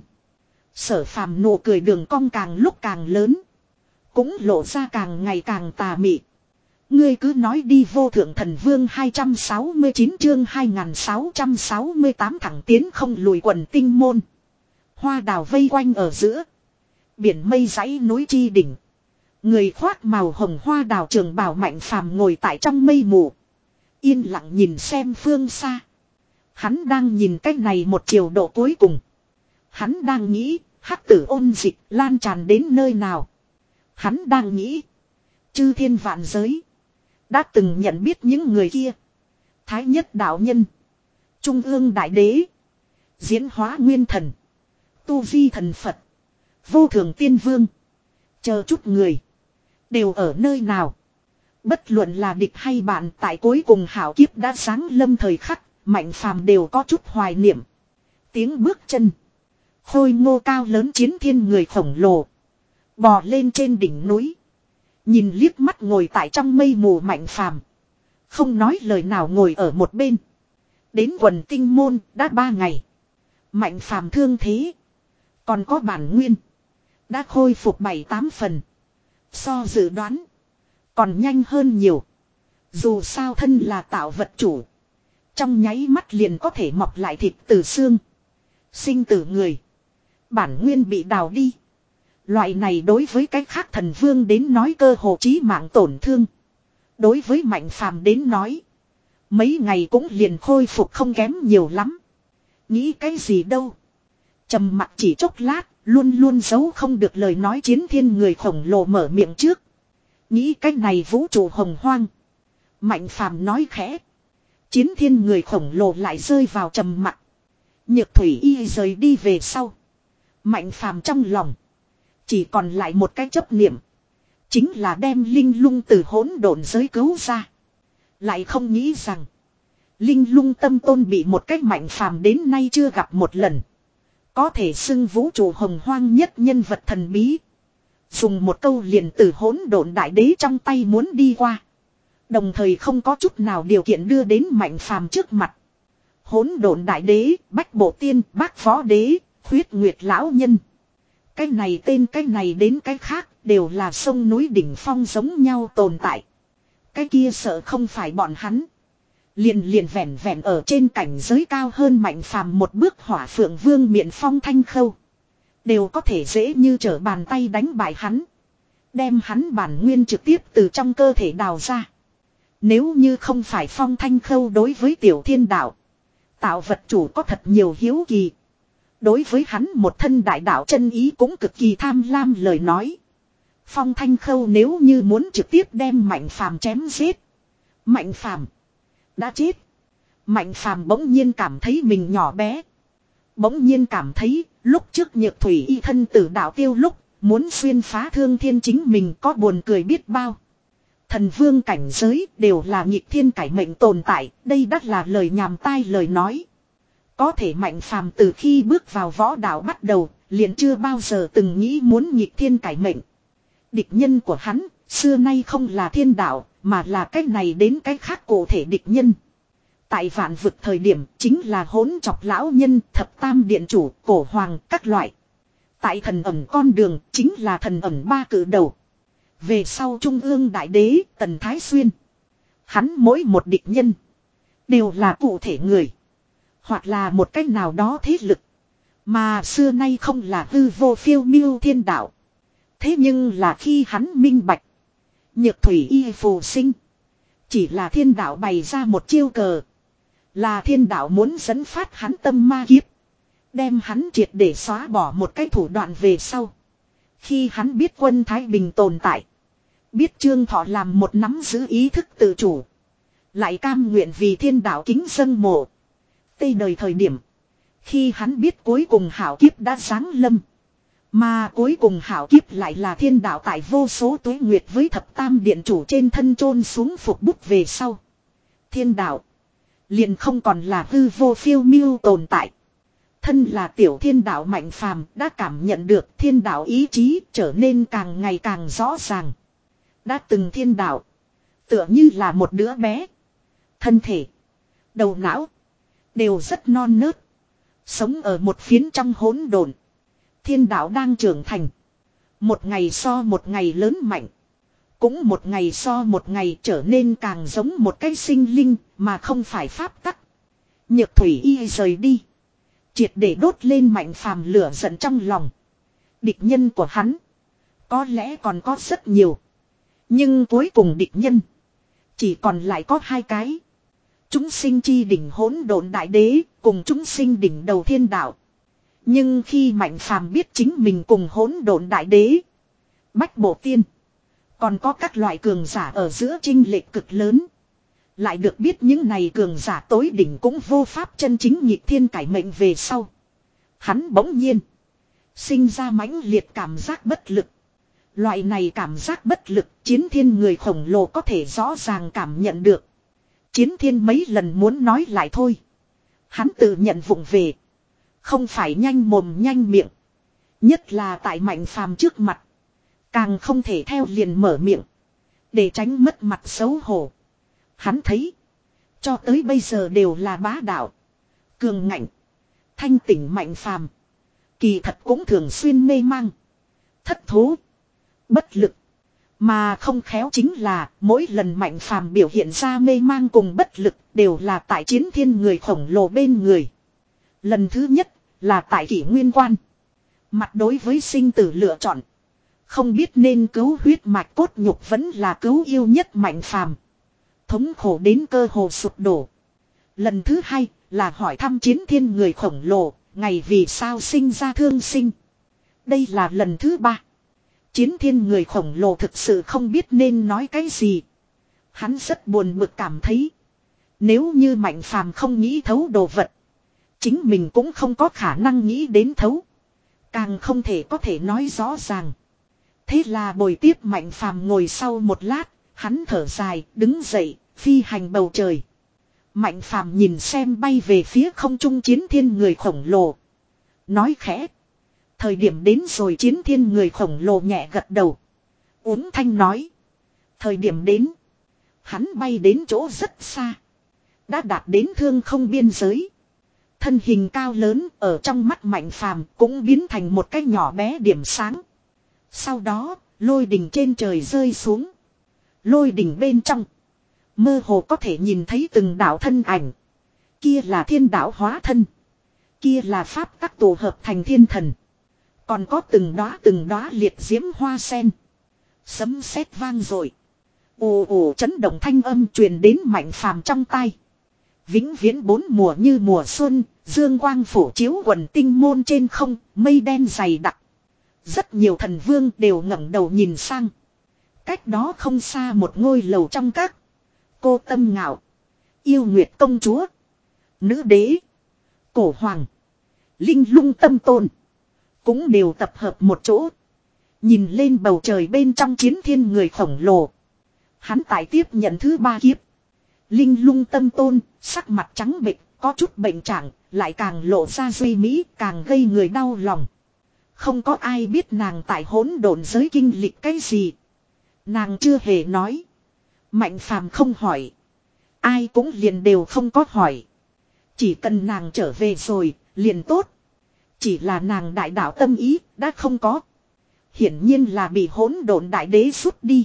Sở Phàm nụ cười đường cong càng lúc càng lớn. Cũng lộ ra càng ngày càng tà mị. Ngươi cứ nói đi vô thượng thần vương hai trăm sáu mươi chín chương hai nghìn sáu trăm sáu mươi tám thẳng tiến không lùi quần tinh môn. Hoa đào vây quanh ở giữa. Biển mây dãy núi chi đỉnh. Người khoác màu hồng hoa đào trường bào Mạnh Phàm ngồi tại trong mây mù. Yên lặng nhìn xem phương xa. Hắn đang nhìn cách này một chiều độ cuối cùng. Hắn đang nghĩ hắc tử ôn dịch lan tràn đến nơi nào. Hắn đang nghĩ chư thiên vạn giới đã từng nhận biết những người kia. Thái nhất đạo nhân, Trung ương đại đế, Diễn hóa nguyên thần, Tu vi thần Phật, Vô thường tiên vương. Chờ chút người đều ở nơi nào. Bất luận là địch hay bạn, tại cuối cùng hảo kiếp đã sáng lâm thời khắc, Mạnh Phàm đều có chút hoài niệm. Tiếng bước chân, khôi ngô cao lớn chiến thiên người khổng lồ bò lên trên đỉnh núi. Nhìn liếc mắt ngồi tại trong mây mù Mạnh Phàm, không nói lời nào ngồi ở một bên. Đến quần tinh môn đã ba ngày. Mạnh Phàm thương thế còn có bản nguyên đã khôi phục bảy tám phần. So dự đoán còn nhanh hơn nhiều. Dù sao thân là tạo vật chủ, trong nháy mắt liền có thể mọc lại thịt từ xương. Sinh tử người, bản nguyên bị đào đi. Loại này đối với cái khác thần vương đến nói cơ hồ chí mạng tổn thương. Đối với Mạnh Phàm đến nói, mấy ngày cũng liền khôi phục không kém nhiều lắm. Nghĩ cái gì đâu. Trầm mặc chỉ chốc lát, luôn luôn giấu không được lời nói chiến thiên người khổng lồ mở miệng trước. Nghĩ cái này vũ trụ hồng hoang. Mạnh Phàm nói khẽ. Chiến thiên người khổng lồ lại rơi vào trầm mặc. Nhược thủy y rời đi về sau, Mạnh Phàm trong lòng chỉ còn lại một cái chấp niệm. Chính là đem linh lung từ hỗn độn giới cứu ra. Lại không nghĩ rằng linh lung tâm tôn bị một cách Mạnh Phàm đến nay chưa gặp một lần, có thể xưng vũ trụ hồng hoang nhất nhân vật thần bí, dùng một câu liền từ hỗn độn đại đế trong tay muốn đi qua. Đồng thời không có chút nào điều kiện đưa đến Mạnh Phàm trước mặt. Hỗn độn đại đế, Bách Bộ Tiên, Bác Võ Đế, Khuyết Nguyệt lão nhân. Cái này tên cái này đến cái khác đều là sông núi đỉnh phong giống nhau tồn tại. Cái kia sợ không phải bọn hắn. Liền liền vẹn vẹn ở trên cảnh giới cao hơn Mạnh Phàm một bước Hỏa Phượng Vương miện Phong Thanh Khâu, đều có thể dễ như trở bàn tay đánh bại hắn. Đem hắn bản nguyên trực tiếp từ trong cơ thể đào ra. Nếu như không phải Phong Thanh Khâu đối với Tiểu Thiên Đạo, tạo vật chủ có thật nhiều hiếu kỳ. Đối với hắn một thân đại đạo chân ý cũng cực kỳ tham lam lời nói. Phong Thanh Khâu nếu như muốn trực tiếp đem Mạnh Phàm chém giết, Mạnh Phàm đã chết. Mạnh Phàm bỗng nhiên cảm thấy mình nhỏ bé. Bỗng nhiên cảm thấy lúc trước Nhược thủy y thân tử đạo tiêu lúc muốn xuyên phá thương thiên chính mình có buồn cười biết bao. Thần vương cảnh giới đều là nghịch thiên cải mệnh tồn tại, đây đắt là lời nhàm tai lời nói. Có thể Mạnh Phàm từ khi bước vào võ đạo bắt đầu, liền chưa bao giờ từng nghĩ muốn nghịch thiên cải mệnh. Địch nhân của hắn, xưa nay không là thiên đạo, mà là cái này đến cái khác cụ thể địch nhân. Tại vạn vực thời điểm, chính là hỗn chọc lão nhân, thập tam điện chủ, cổ hoàng, các loại. Tại thần ẩn con đường, chính là thần ẩn ba cử đầu. Về sau Trung ương đại đế, Tần Thái Xuyên. Hắn mỗi một địch nhân đều là cụ thể người, hoặc là một cách nào đó thế lực, mà xưa nay không là hư vô phiêu miêu thiên đạo. Thế nhưng là khi hắn minh bạch, Nhược thủy y phù sinh. Chỉ là thiên đạo bày ra một chiêu cờ. Là thiên đạo muốn dẫn phát hắn tâm ma kiếp. Đem hắn triệt để xóa bỏ một cái thủ đoạn về sau. Khi hắn biết quân Thái Bình tồn tại. Biết Trương Thọ làm một nắm giữ ý thức tự chủ. Lại cam nguyện vì thiên đạo kính dâng mộ. Tây đời thời điểm. Khi hắn biết cuối cùng hảo kiếp đã giáng lâm. Mà cuối cùng hảo kiếp lại là thiên đạo tại vô số tuế nguyệt với thập tam điện chủ trên thân chôn xuống phục bút về sau. Thiên đạo. Liền không còn là hư vô phiêu miêu tồn tại. Thân là tiểu thiên đạo mạnh phàm đã cảm nhận được thiên đạo ý chí trở nên càng ngày càng rõ ràng. Đã từng thiên đạo. Tựa như là một đứa bé. Thân thể. Đầu não. Đều rất non nớt. Sống ở một phiến trong hỗn độn. Thiên đạo đang trưởng thành. Một ngày so một ngày lớn mạnh. Cũng một ngày so một ngày trở nên càng giống một cái sinh linh mà không phải pháp tắc. Nhược thủy y rời đi. Triệt để đốt lên mạnh phàm lửa giận trong lòng. Địch nhân của hắn. Có lẽ còn có rất nhiều. Nhưng cuối cùng địch nhân. Chỉ còn lại có hai cái. Chúng sinh chi đỉnh hỗn độn đại đế. Cùng chúng sinh đỉnh đầu thiên đạo. Nhưng khi mạnh phàm biết chính mình cùng hỗn độn đại đế. Bách bộ tiên. Còn có các loại cường giả ở giữa chênh lệch cực lớn. Lại được biết những này cường giả tối đỉnh cũng vô pháp chân chính nhịp thiên cải mệnh về sau. Hắn bỗng nhiên. Sinh ra mãnh liệt cảm giác bất lực. Loại này cảm giác bất lực chiến thiên người khổng lồ có thể rõ ràng cảm nhận được. Chiến thiên mấy lần muốn nói lại thôi. Hắn tự nhận vụng về. Không phải nhanh mồm nhanh miệng. Nhất là tại mạnh phàm trước mặt. Càng không thể theo liền mở miệng. Để tránh mất mặt xấu hổ. Hắn thấy. Cho tới bây giờ đều là bá đạo. Cường ngạnh. Thanh tỉnh mạnh phàm. Kỳ thật cũng thường xuyên mê mang. Thất thố. Bất lực. Mà không khéo chính là mỗi lần mạnh phàm biểu hiện ra mê mang cùng bất lực đều là tại chiến thiên người khổng lồ bên người. Lần thứ nhất là tại kỷ nguyên quan. Mặt đối với sinh tử lựa chọn. Không biết nên cứu huyết mạch cốt nhục vẫn là cứu yêu nhất mạnh phàm. Thống khổ đến cơ hồ sụp đổ. Lần thứ hai là hỏi thăm chiến thiên người khổng lồ. Ngày vì sao sinh ra thương sinh. Đây là lần thứ ba. Chiến thiên người khổng lồ thực sự không biết nên nói cái gì. Hắn rất buồn bực cảm thấy. Nếu như mạnh phàm không nghĩ thấu đồ vật. Chính mình cũng không có khả năng nghĩ đến thấu. Càng không thể có thể nói rõ ràng. Thế là bồi tiếp mạnh phàm ngồi sau một lát. Hắn thở dài đứng dậy phi hành bầu trời. Mạnh phàm nhìn xem bay về phía không trung chiến thiên người khổng lồ. Nói khẽ. Thời điểm đến rồi chiến thiên người khổng lồ nhẹ gật đầu. Uống thanh nói. Thời điểm đến. Hắn bay đến chỗ rất xa. Đã đạt đến thương không biên giới. Thân hình cao lớn ở trong mắt mạnh phàm cũng biến thành một cái nhỏ bé điểm sáng. Sau đó lôi đình trên trời rơi xuống. Lôi đình bên trong. Mơ hồ có thể nhìn thấy từng đạo thân ảnh. Kia là thiên đạo hóa thân. Kia là pháp tắc tổ hợp thành thiên thần. Còn có từng đóa từng đóa liệt diễm hoa sen. Sấm sét vang dội. Ồ ồ chấn động thanh âm truyền đến mạnh phàm trong tai. Vĩnh viễn bốn mùa như mùa xuân, dương quang phủ chiếu quần tinh môn trên không, mây đen dày đặc. Rất nhiều thần vương đều ngẩng đầu nhìn sang. Cách đó không xa một ngôi lầu trong các. Cô Tâm Ngạo, Yêu Nguyệt công chúa, Nữ đế, Cổ Hoàng, Linh Lung Tâm Tôn. Cũng đều tập hợp một chỗ. Nhìn lên bầu trời bên trong chiến thiên người khổng lồ. Hắn tại tiếp nhận thứ ba kiếp. Linh Lung Tâm Tôn, sắc mặt trắng bệch, có chút bệnh trạng, lại càng lộ ra duy mỹ, càng gây người đau lòng. Không có ai biết nàng tại hỗn độn giới kinh lịch cái gì. Nàng chưa hề nói. Mạnh phàm không hỏi. Ai cũng liền đều không có hỏi. Chỉ cần nàng trở về rồi, liền tốt. Chỉ là nàng đại đạo tâm ý, đã không có. Hiển nhiên là bị hỗn độn đại đế rút đi.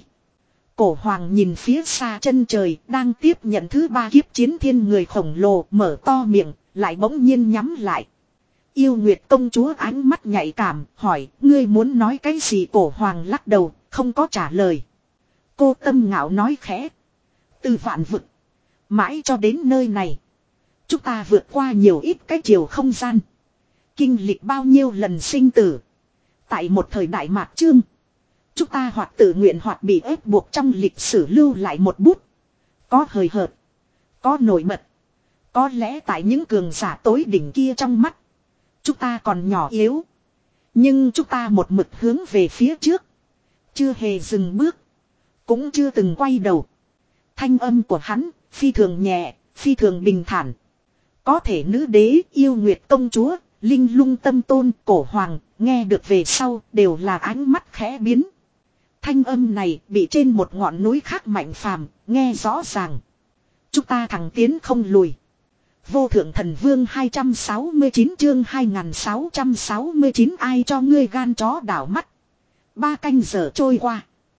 Cổ Hoàng nhìn phía xa chân trời, đang tiếp nhận thứ ba kiếp chiến thiên người khổng lồ, mở to miệng, lại bỗng nhiên nhắm lại. Yêu Nguyệt công chúa ánh mắt nhạy cảm, hỏi, ngươi muốn nói cái gì? Cổ Hoàng lắc đầu, không có trả lời. Cô Tâm Ngạo nói khẽ. Từ vạn vực. Mãi cho đến nơi này. Chúng ta vượt qua nhiều ít cái chiều không gian. Kinh lịch bao nhiêu lần sinh tử. Tại một thời đại mạt chương. Chúng ta hoặc tự nguyện hoặc bị ép buộc trong lịch sử lưu lại một bút. Có hời hợt. Có nổi bật. Có lẽ tại những cường giả tối đỉnh kia trong mắt. Chúng ta còn nhỏ yếu. Nhưng chúng ta một mực hướng về phía trước. Chưa hề dừng bước. Cũng chưa từng quay đầu. Thanh âm của hắn, phi thường nhẹ, phi thường bình thản. Có thể nữ đế, yêu nguyệt công chúa, linh lung tâm tôn, cổ hoàng, nghe được về sau đều là ánh mắt khẽ biến. Thanh âm này bị trên một ngọn núi khác mạnh phàm, nghe rõ ràng. Chúng ta thẳng tiến không lùi. Vô thượng thần vương hai trăm sáu mươi chín chương hai nghìn sáu trăm sáu mươi chín ai cho ngươi gan chó đảo mắt. Ba canh giờ trôi qua.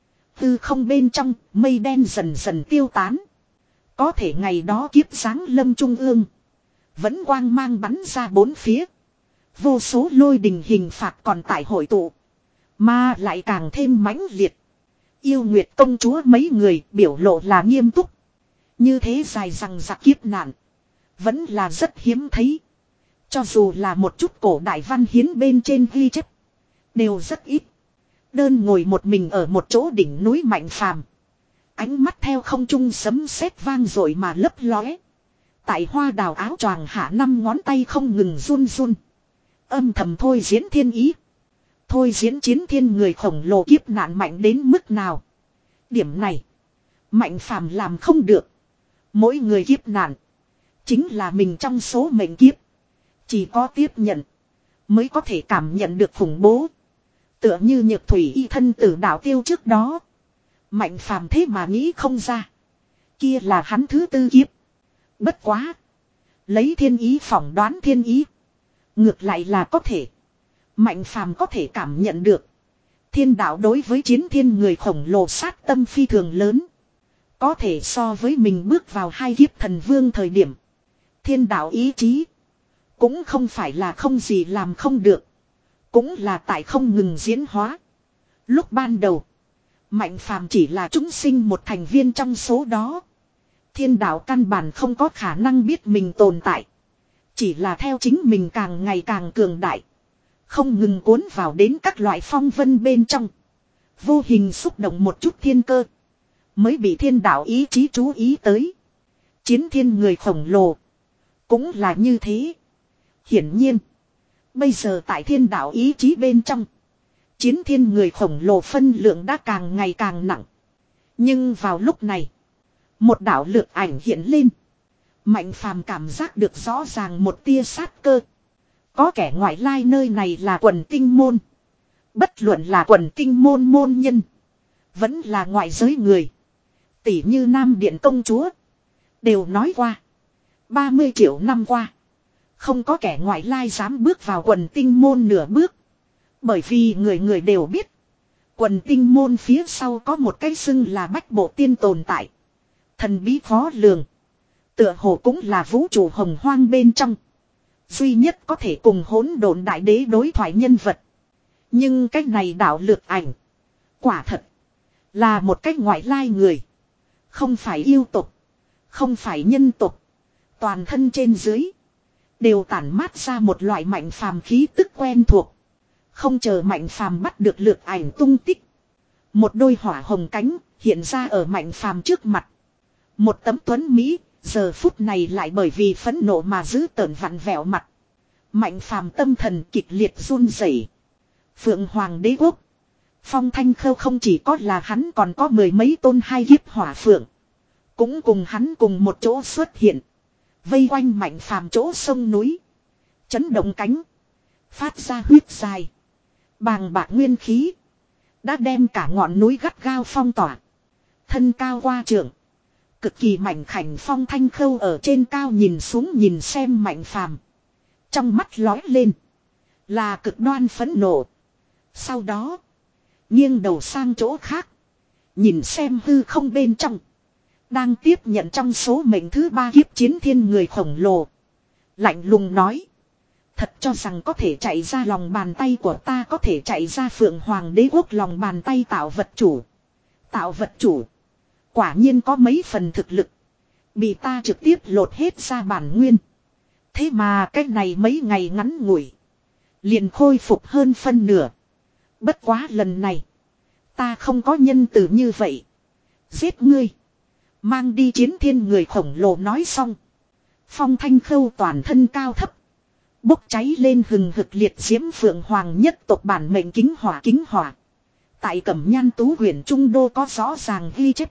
Từ không bên trong, mây đen dần dần tiêu tán. Có thể ngày đó kiếp sáng lâm trung ương. Vẫn quang mang bắn ra bốn phía. Vô số lôi đình hình phạt còn tại hội tụ. Mà lại càng thêm mãnh liệt. Yêu nguyệt công chúa mấy người biểu lộ là nghiêm túc. Như thế dài rằng giặc kiếp nạn. Vẫn là rất hiếm thấy. Cho dù là một chút cổ đại văn hiến bên trên ghi chép. Đều rất ít. Đơn ngồi một mình ở một chỗ đỉnh núi mạnh phàm. Ánh mắt theo không trung sấm sét vang rồi mà lấp lóe. Tại hoa đào áo choàng hạ năm ngón tay không ngừng run run. Âm thầm thôi diễn thiên ý. Thôi diễn chiến thiên người khổng lồ kiếp nạn mạnh đến mức nào. Điểm này. Mạnh phàm làm không được. Mỗi người kiếp nạn. Chính là mình trong số mệnh kiếp. Chỉ có tiếp nhận. Mới có thể cảm nhận được khủng bố. Tựa như nhược thủy y thân tử đạo tiêu trước đó. Mạnh phàm thế mà nghĩ không ra. Kia là hắn thứ tư kiếp. Bất quá. Lấy thiên ý phỏng đoán thiên ý. Ngược lại là có thể. Mạnh phàm có thể cảm nhận được. Thiên đạo đối với chiến thiên người khổng lồ sát tâm phi thường lớn. Có thể so với mình bước vào hai kiếp thần vương thời điểm. Thiên đạo ý chí. Cũng không phải là không gì làm không được. Cũng là tại không ngừng diễn hóa. Lúc ban đầu. Mạnh phàm chỉ là chúng sinh một thành viên trong số đó. Thiên đạo căn bản không có khả năng biết mình tồn tại. Chỉ là theo chính mình càng ngày càng cường đại. Không ngừng cuốn vào đến các loại phong vân bên trong. Vô hình xúc động một chút thiên cơ. Mới bị thiên đạo ý chí chú ý tới. Chiến thiên người khổng lồ. Cũng là như thế. Hiển nhiên. Bây giờ tại thiên đạo ý chí bên trong. Chiến thiên người khổng lồ phân lượng đã càng ngày càng nặng. Nhưng vào lúc này. Một đạo lược ảnh hiện lên. Mạnh phàm cảm giác được rõ ràng một tia sát cơ. Có kẻ ngoại lai nơi này là quần tinh môn. Bất luận là quần tinh môn môn nhân. Vẫn là ngoại giới người. Tỷ như Nam Điện công chúa. Đều nói qua. ba mươi triệu năm qua. Không có kẻ ngoại lai dám bước vào quần tinh môn nửa bước. Bởi vì người người đều biết. Quần tinh môn phía sau có một cái xưng là bách bộ tiên tồn tại. Thần bí khó lường. Tựa hồ cũng là vũ trụ hồng hoang bên trong. Duy nhất có thể cùng hỗn độn đại đế đối thoại nhân vật. Nhưng cái này đạo lược ảnh. Quả thật. Là một cái ngoại lai người. Không phải yêu tục. Không phải nhân tục. Toàn thân trên dưới. Đều tản mát ra một loại mạnh phàm khí tức quen thuộc. Không chờ mạnh phàm bắt được lược ảnh tung tích. Một đôi hỏa hồng cánh hiện ra ở mạnh phàm trước mặt. Một tấm tuấn Mỹ. Giờ phút này lại bởi vì phẫn nộ mà giữ tợn vặn vẹo mặt. Mạnh phàm tâm thần kịch liệt run rẩy. Phượng Hoàng đế quốc. Phong Thanh Khâu không chỉ có là hắn còn có mười mấy tôn hai kiếp hỏa phượng. Cũng cùng hắn cùng một chỗ xuất hiện. Vây quanh mạnh phàm chỗ sông núi. Chấn động cánh. Phát ra huyết dài. Bàng bạc nguyên khí. Đã đem cả ngọn núi gắt gao phong tỏa. Thân cao qua trượng. Cực kỳ mảnh khảnh Phong Thanh Khâu ở trên cao nhìn xuống nhìn xem mạnh phàm. Trong mắt lói lên. Là cực đoan phẫn nộ. Sau đó. Nghiêng đầu sang chỗ khác. Nhìn xem hư không bên trong. Đang tiếp nhận trong số mệnh thứ ba kiếp chiến thiên người khổng lồ. Lạnh lùng nói. Thật cho rằng có thể chạy ra lòng bàn tay của ta, có thể chạy ra Phượng Hoàng đế quốc lòng bàn tay tạo vật chủ. tạo vật chủ. Quả nhiên có mấy phần thực lực. Bị ta trực tiếp lột hết ra bản nguyên. Thế mà cái này mấy ngày ngắn ngủi. Liền khôi phục hơn phân nửa. Bất quá lần này. Ta không có nhân từ như vậy. Giết ngươi. Mang đi chiến thiên người khổng lồ nói xong. Phong Thanh Khâu toàn thân cao thấp. Bốc cháy lên hừng hực liệt diễm phượng hoàng nhất tộc bản mệnh kính hỏa kính hỏa. Tại Cẩm Nhan Tú huyền Trung Đô có rõ ràng ghi chép.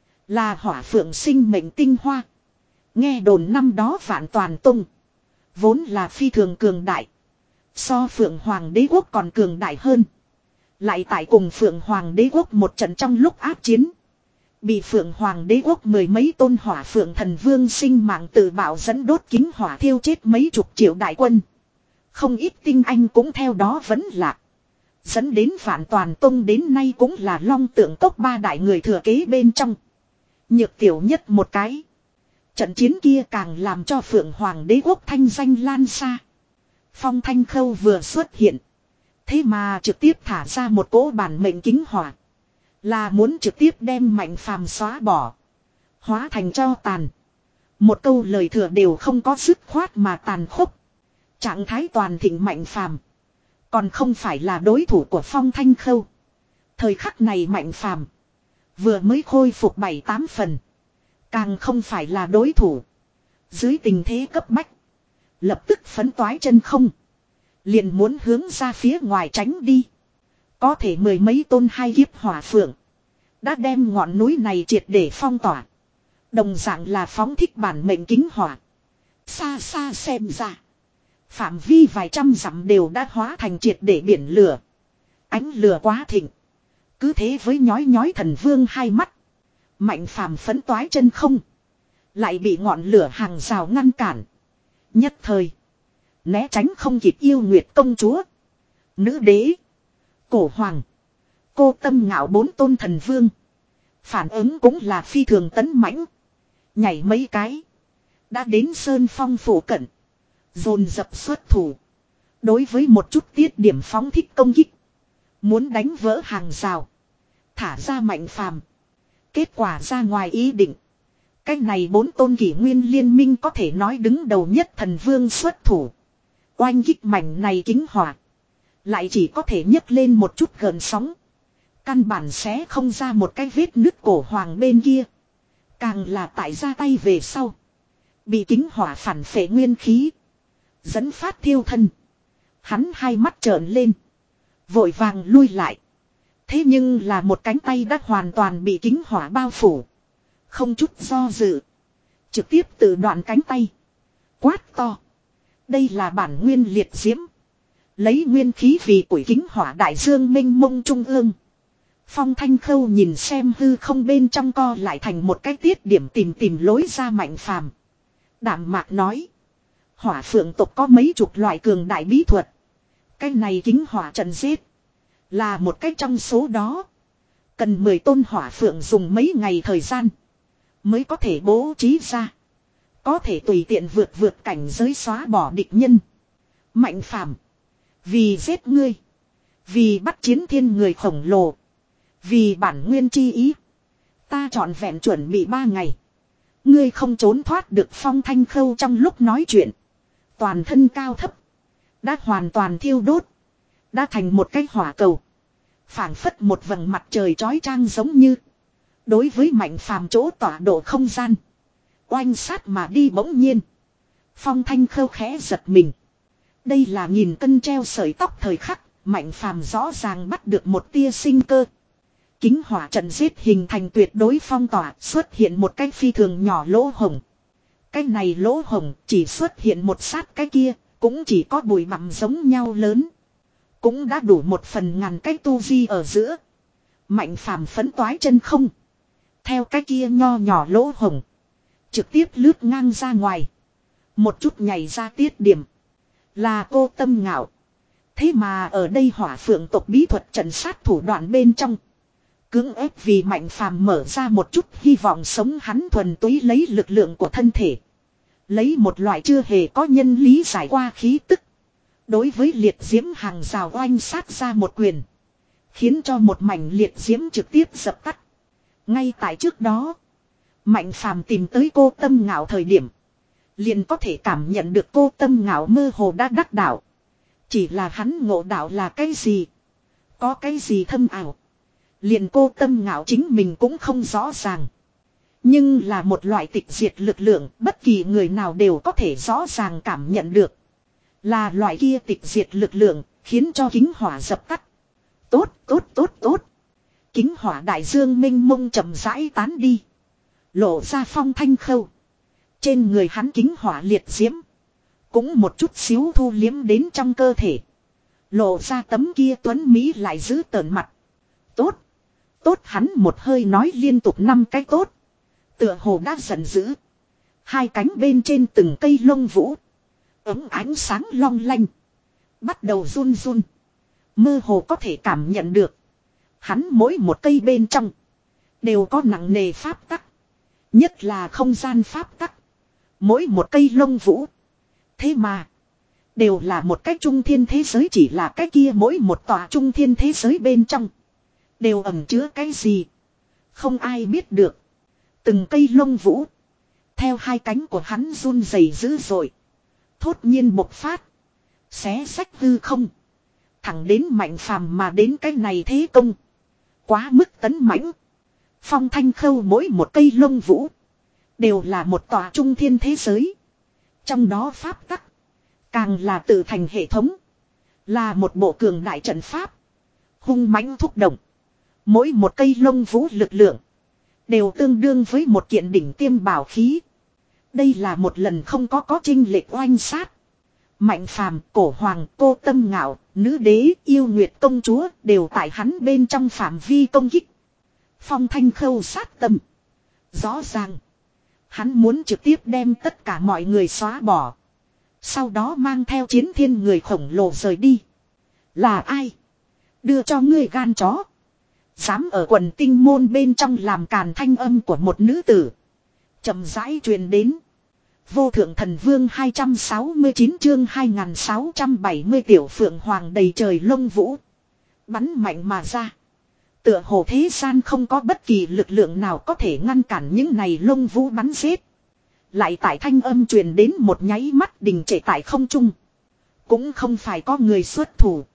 Là hỏa phượng sinh mệnh tinh hoa. Nghe đồn năm đó Vạn Toàn Tông. Vốn là phi thường cường đại. So Phượng Hoàng đế quốc còn cường đại hơn. Lại tại cùng Phượng Hoàng đế quốc một trận trong lúc áp chiến. Bị Phượng Hoàng đế quốc mười mấy tôn hỏa phượng thần vương sinh mạng tự bạo dẫn đốt kính hỏa thiêu chết mấy chục triệu đại quân. Không ít tinh anh cũng theo đó vẫn lạc. Dẫn đến Vạn Toàn Tông đến nay cũng là long tượng cốc ba đại người thừa kế bên trong. Nhược tiểu nhất một cái. Trận chiến kia càng làm cho Phượng Hoàng đế quốc thanh danh lan xa. Phong Thanh Khâu vừa xuất hiện. Thế mà trực tiếp thả ra một cỗ bản mệnh kính hỏa. Là muốn trực tiếp đem Mạnh Phàm xóa bỏ. Hóa thành cho tàn. Một câu lời thừa đều không có dứt khoát mà tàn khốc. Trạng thái toàn thịnh Mạnh Phàm còn không phải là đối thủ của Phong Thanh Khâu. Thời khắc này Mạnh Phàm vừa mới khôi phục bảy tám phần. Càng không phải là đối thủ. Dưới tình thế cấp bách. Lập tức phấn toái chân không. Liền muốn hướng ra phía ngoài tránh đi. Có thể mười mấy tôn hai kiếp hỏa phượng. Đã đem ngọn núi này triệt để phong tỏa. Đồng dạng là phóng thích bản mệnh kính hỏa. Xa xa xem ra. Phạm vi vài trăm dặm đều đã hóa thành triệt để biển lửa. Ánh lửa quá thịnh. Cứ thế với nhói nhói thần vương hai mắt. Mạnh Phàm phấn toái chân không. Lại bị ngọn lửa hàng rào ngăn cản. Nhất thời. Né tránh không kịp yêu nguyệt công chúa. Nữ đế. Cổ hoàng. Cô Tâm Ngạo bốn tôn thần vương. Phản ứng cũng là phi thường tấn mãnh. Nhảy mấy cái. Đã đến Sơn Phong phủ cận. Dồn dập xuất thủ. Đối với một chút tiết điểm phóng thích công kích. Muốn đánh vỡ hàng rào. Thả ra Mạnh Phàm. Kết quả ra ngoài ý định. Cái này bốn tôn kỷ nguyên liên minh có thể nói đứng đầu nhất thần vương xuất thủ. Oanh kích mảnh này kính hỏa. Lại chỉ có thể nhấc lên một chút gợn sóng. Căn bản sẽ không ra một cái vết nứt cổ hoàng bên kia. Càng là tại ra tay về sau. Bị kính hỏa phản phệ nguyên khí. Dẫn phát thiêu thân. Hắn hai mắt trợn lên. Vội vàng lui lại. Thế nhưng là một cánh tay đã hoàn toàn bị kính hỏa bao phủ. Không chút do dự. Trực tiếp tự đoạn cánh tay. Quát to. Đây là bản nguyên liệt diễm. Lấy nguyên khí vì củi kính hỏa đại dương minh mông trung ương. Phong Thanh Khâu nhìn xem hư không bên trong co lại thành một cái tiết điểm tìm tìm lối ra Mạnh Phàm. Đạm mạc nói. Hỏa phượng tộc có mấy chục loại cường đại bí thuật. Cái này kính hỏa trận giết. Là một cái trong số đó. Cần mười tôn hỏa phượng dùng mấy ngày thời gian. Mới có thể bố trí ra. Có thể tùy tiện vượt vượt cảnh giới xóa bỏ địch nhân. Mạnh Phàm. Vì giết ngươi. Vì bắt chiến thiên người khổng lồ. Vì bản nguyên chi ý. Ta trọn vẹn chuẩn bị ba ngày. Ngươi không trốn thoát được Phong Thanh Khâu trong lúc nói chuyện. Toàn thân cao thấp. Đã hoàn toàn thiêu đốt. Đã thành một cái hỏa cầu. Phảng phất một vầng mặt trời chói chang giống như. Đối với Mạnh Phàm chỗ tỏa độ không gian. Oanh sát mà đi bỗng nhiên. Phong Thanh Khâu khẽ giật mình. Đây là nghìn cân treo sợi tóc thời khắc. Mạnh Phàm rõ ràng bắt được một tia sinh cơ. Kính hỏa trận giết hình thành tuyệt đối phong tỏa, xuất hiện một cái phi thường nhỏ lỗ hồng. Cái này lỗ hồng chỉ xuất hiện một sát cái kia, cũng chỉ có bụi bặm giống nhau lớn. Cũng đã đủ một phần ngàn cái tu vi ở giữa. Mạnh Phàm phấn toái chân không. Theo cái kia nho nhỏ lỗ hồng. Trực tiếp lướt ngang ra ngoài. Một chút nhảy ra tiết điểm. Là Cô Tâm Ngạo. Thế mà ở đây hỏa phượng tộc bí thuật trận sát thủ đoạn bên trong. Cưỡng ép vì Mạnh Phàm mở ra một chút hy vọng sống, hắn thuần túy lấy lực lượng của thân thể. Lấy một loại chưa hề có nhân lý giải qua khí tức. Đối với liệt diễm hàng rào oanh sát ra một quyền. Khiến cho một mảnh liệt diễm trực tiếp dập tắt. Ngay tại trước đó, Mạnh Phàm tìm tới cô Tâm Ngạo thời điểm, liền có thể cảm nhận được cô Tâm Ngạo mơ hồ đã đắc đạo. Chỉ là hắn ngộ đạo là cái gì? Có cái gì thâm ảo? Liền cô Tâm Ngạo chính mình cũng không rõ ràng. Nhưng là một loại tịch diệt lực lượng, bất kỳ người nào đều có thể rõ ràng cảm nhận được. Là loại kia tịch diệt lực lượng, khiến cho kính hỏa dập tắt. Tốt, tốt, tốt, tốt. Kính hỏa đại dương minh mông chậm rãi tán đi. Lộ ra Phong Thanh Khâu. Trên người hắn kính hỏa liệt diễm. Cũng một chút xíu thu liếm đến trong cơ thể. Lộ ra tấm kia tuấn Mỹ lại giữ tợn mặt. Tốt. Tốt, hắn một hơi nói liên tục năm cái tốt. Tựa hồ đã giận dữ. Hai cánh bên trên từng cây lông vũ. Ấm ánh sáng long lanh. Bắt đầu run run. Mơ hồ có thể cảm nhận được. Hắn mỗi một cây bên trong. Đều có nặng nề pháp tắc. Nhất là không gian pháp tắc. Mỗi một cây lông vũ. Thế mà. Đều là một cái trung thiên thế giới, chỉ là cái kia mỗi một tòa trung thiên thế giới bên trong. Đều ẩn chứa cái gì. Không ai biết được. Từng cây lông vũ. Theo hai cánh của hắn run rẩy dữ dội. Thốt nhiên bộc phát. Xé sách hư không. Thẳng đến Mạnh Phàm mà đến cái này thế công. Quá mức tấn mãnh. Phong Thanh Khâu mỗi một cây lông vũ. Đều là một tòa trung thiên thế giới. Trong đó pháp tắc. Càng là tự thành hệ thống. Là một bộ cường đại trận pháp. Hung mãnh thúc động. Mỗi một cây lông vũ lực lượng. Đều tương đương với một kiện đỉnh tiêm bảo khí. Đây là một lần không có có chênh lệch oanh sát. Mạnh Phàm, Cổ Hoàng, cô Tâm Ngạo, Nữ Đế, Yêu Nguyệt công chúa đều tại hắn bên trong phạm vi công kích. Phong Thanh Khâu sát tâm. Rõ ràng. Hắn muốn trực tiếp đem tất cả mọi người xóa bỏ. Sau đó mang theo chiến thiên người khổng lồ rời đi. Là ai? Đưa cho ngươi gan chó. Dám ở quần tinh môn bên trong làm càn, thanh âm của một nữ tử. Chậm rãi truyền đến. Vô thượng thần vương hai trăm sáu mươi chín chương hai nghìn sáu trăm bảy mươi tiểu phượng hoàng đầy trời lông vũ. Bắn mạnh mà ra. Tựa hồ thế gian không có bất kỳ lực lượng nào có thể ngăn cản những này lông vũ bắn giết. Lại tại thanh âm truyền đến một nháy mắt đình trệ tại không trung. Cũng không phải có người xuất thủ.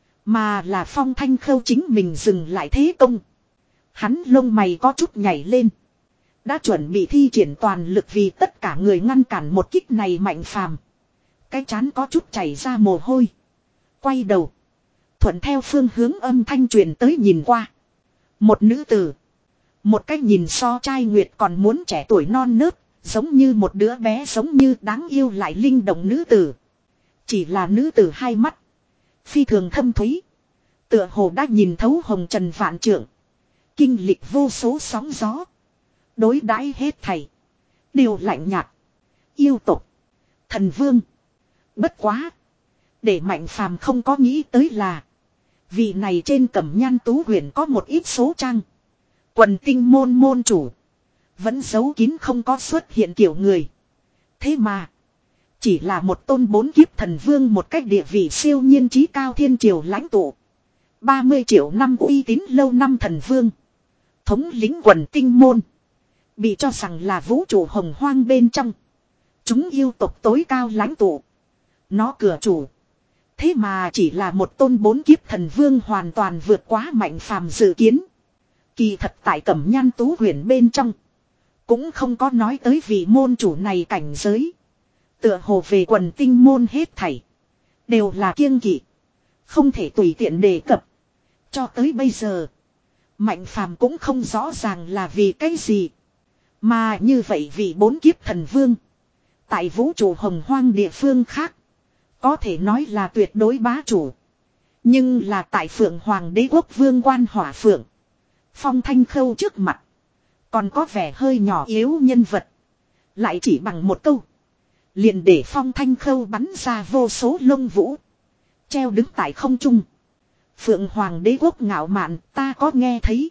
Mà là Phong Thanh Khâu chính mình dừng lại thế công. Hắn lông mày có chút nhảy lên. Đã chuẩn bị thi triển toàn lực vì tất cả người ngăn cản một kích này. Mạnh Phàm. Cái chán có chút chảy ra mồ hôi. Quay đầu. Thuận theo phương hướng âm thanh truyền tới nhìn qua. Một nữ tử. Một cách nhìn so trai nguyệt còn muốn trẻ tuổi non nớt. Giống như một đứa bé, giống như đáng yêu lại linh động nữ tử. Chỉ là nữ tử hai mắt. Phi thường thâm thúy. Tựa hồ đã nhìn thấu hồng trần vạn trượng. Kinh lịch vô số sóng gió. Đối đãi hết thảy. Đều lạnh nhạt. Yêu tục. Thần vương. Bất quá. Để Mạnh Phàm không có nghĩ tới là. Vị này trên Cẩm Nhan Tú Huyền có một ít số trang. Quần tinh môn môn chủ. Vẫn giấu kín không có xuất hiện kiểu người. Thế mà. Chỉ là một tôn bốn kiếp thần vương, một cách địa vị siêu nhiên trí cao thiên triều lãnh tụ. ba mươi triệu năm uy tín lâu năm thần vương. Thống lĩnh quần tinh môn. Bị cho rằng là vũ trụ hồng hoang bên trong. Chúng yêu tộc tối cao lãnh tụ. Nó cửa chủ. Thế mà chỉ là một tôn bốn kiếp thần vương, hoàn toàn vượt quá Mạnh Phàm dự kiến. Kỳ thật tại Cẩm Nhan Tú Huyền bên trong. Cũng không có nói tới vị môn chủ này cảnh giới. Tựa hồ về quần tinh môn hết thảy. Đều là kiêng kỵ. Không thể tùy tiện đề cập. Cho tới bây giờ. Mạnh Phàm cũng không rõ ràng là vì cái gì. Mà như vậy vì bốn kiếp thần vương. Tại vũ trụ hồng hoang địa phương khác. Có thể nói là tuyệt đối bá chủ. Nhưng là tại Phượng Hoàng Đế Quốc Vương Quan Hỏa Phượng. Phong Thanh Khâu trước mặt. Còn có vẻ hơi nhỏ yếu nhân vật. Lại chỉ bằng một câu. Liền để Phong Thanh Khâu bắn ra vô số lông vũ. Treo đứng tại không trung. Phượng Hoàng Đế Quốc ngạo mạn, ta có nghe thấy.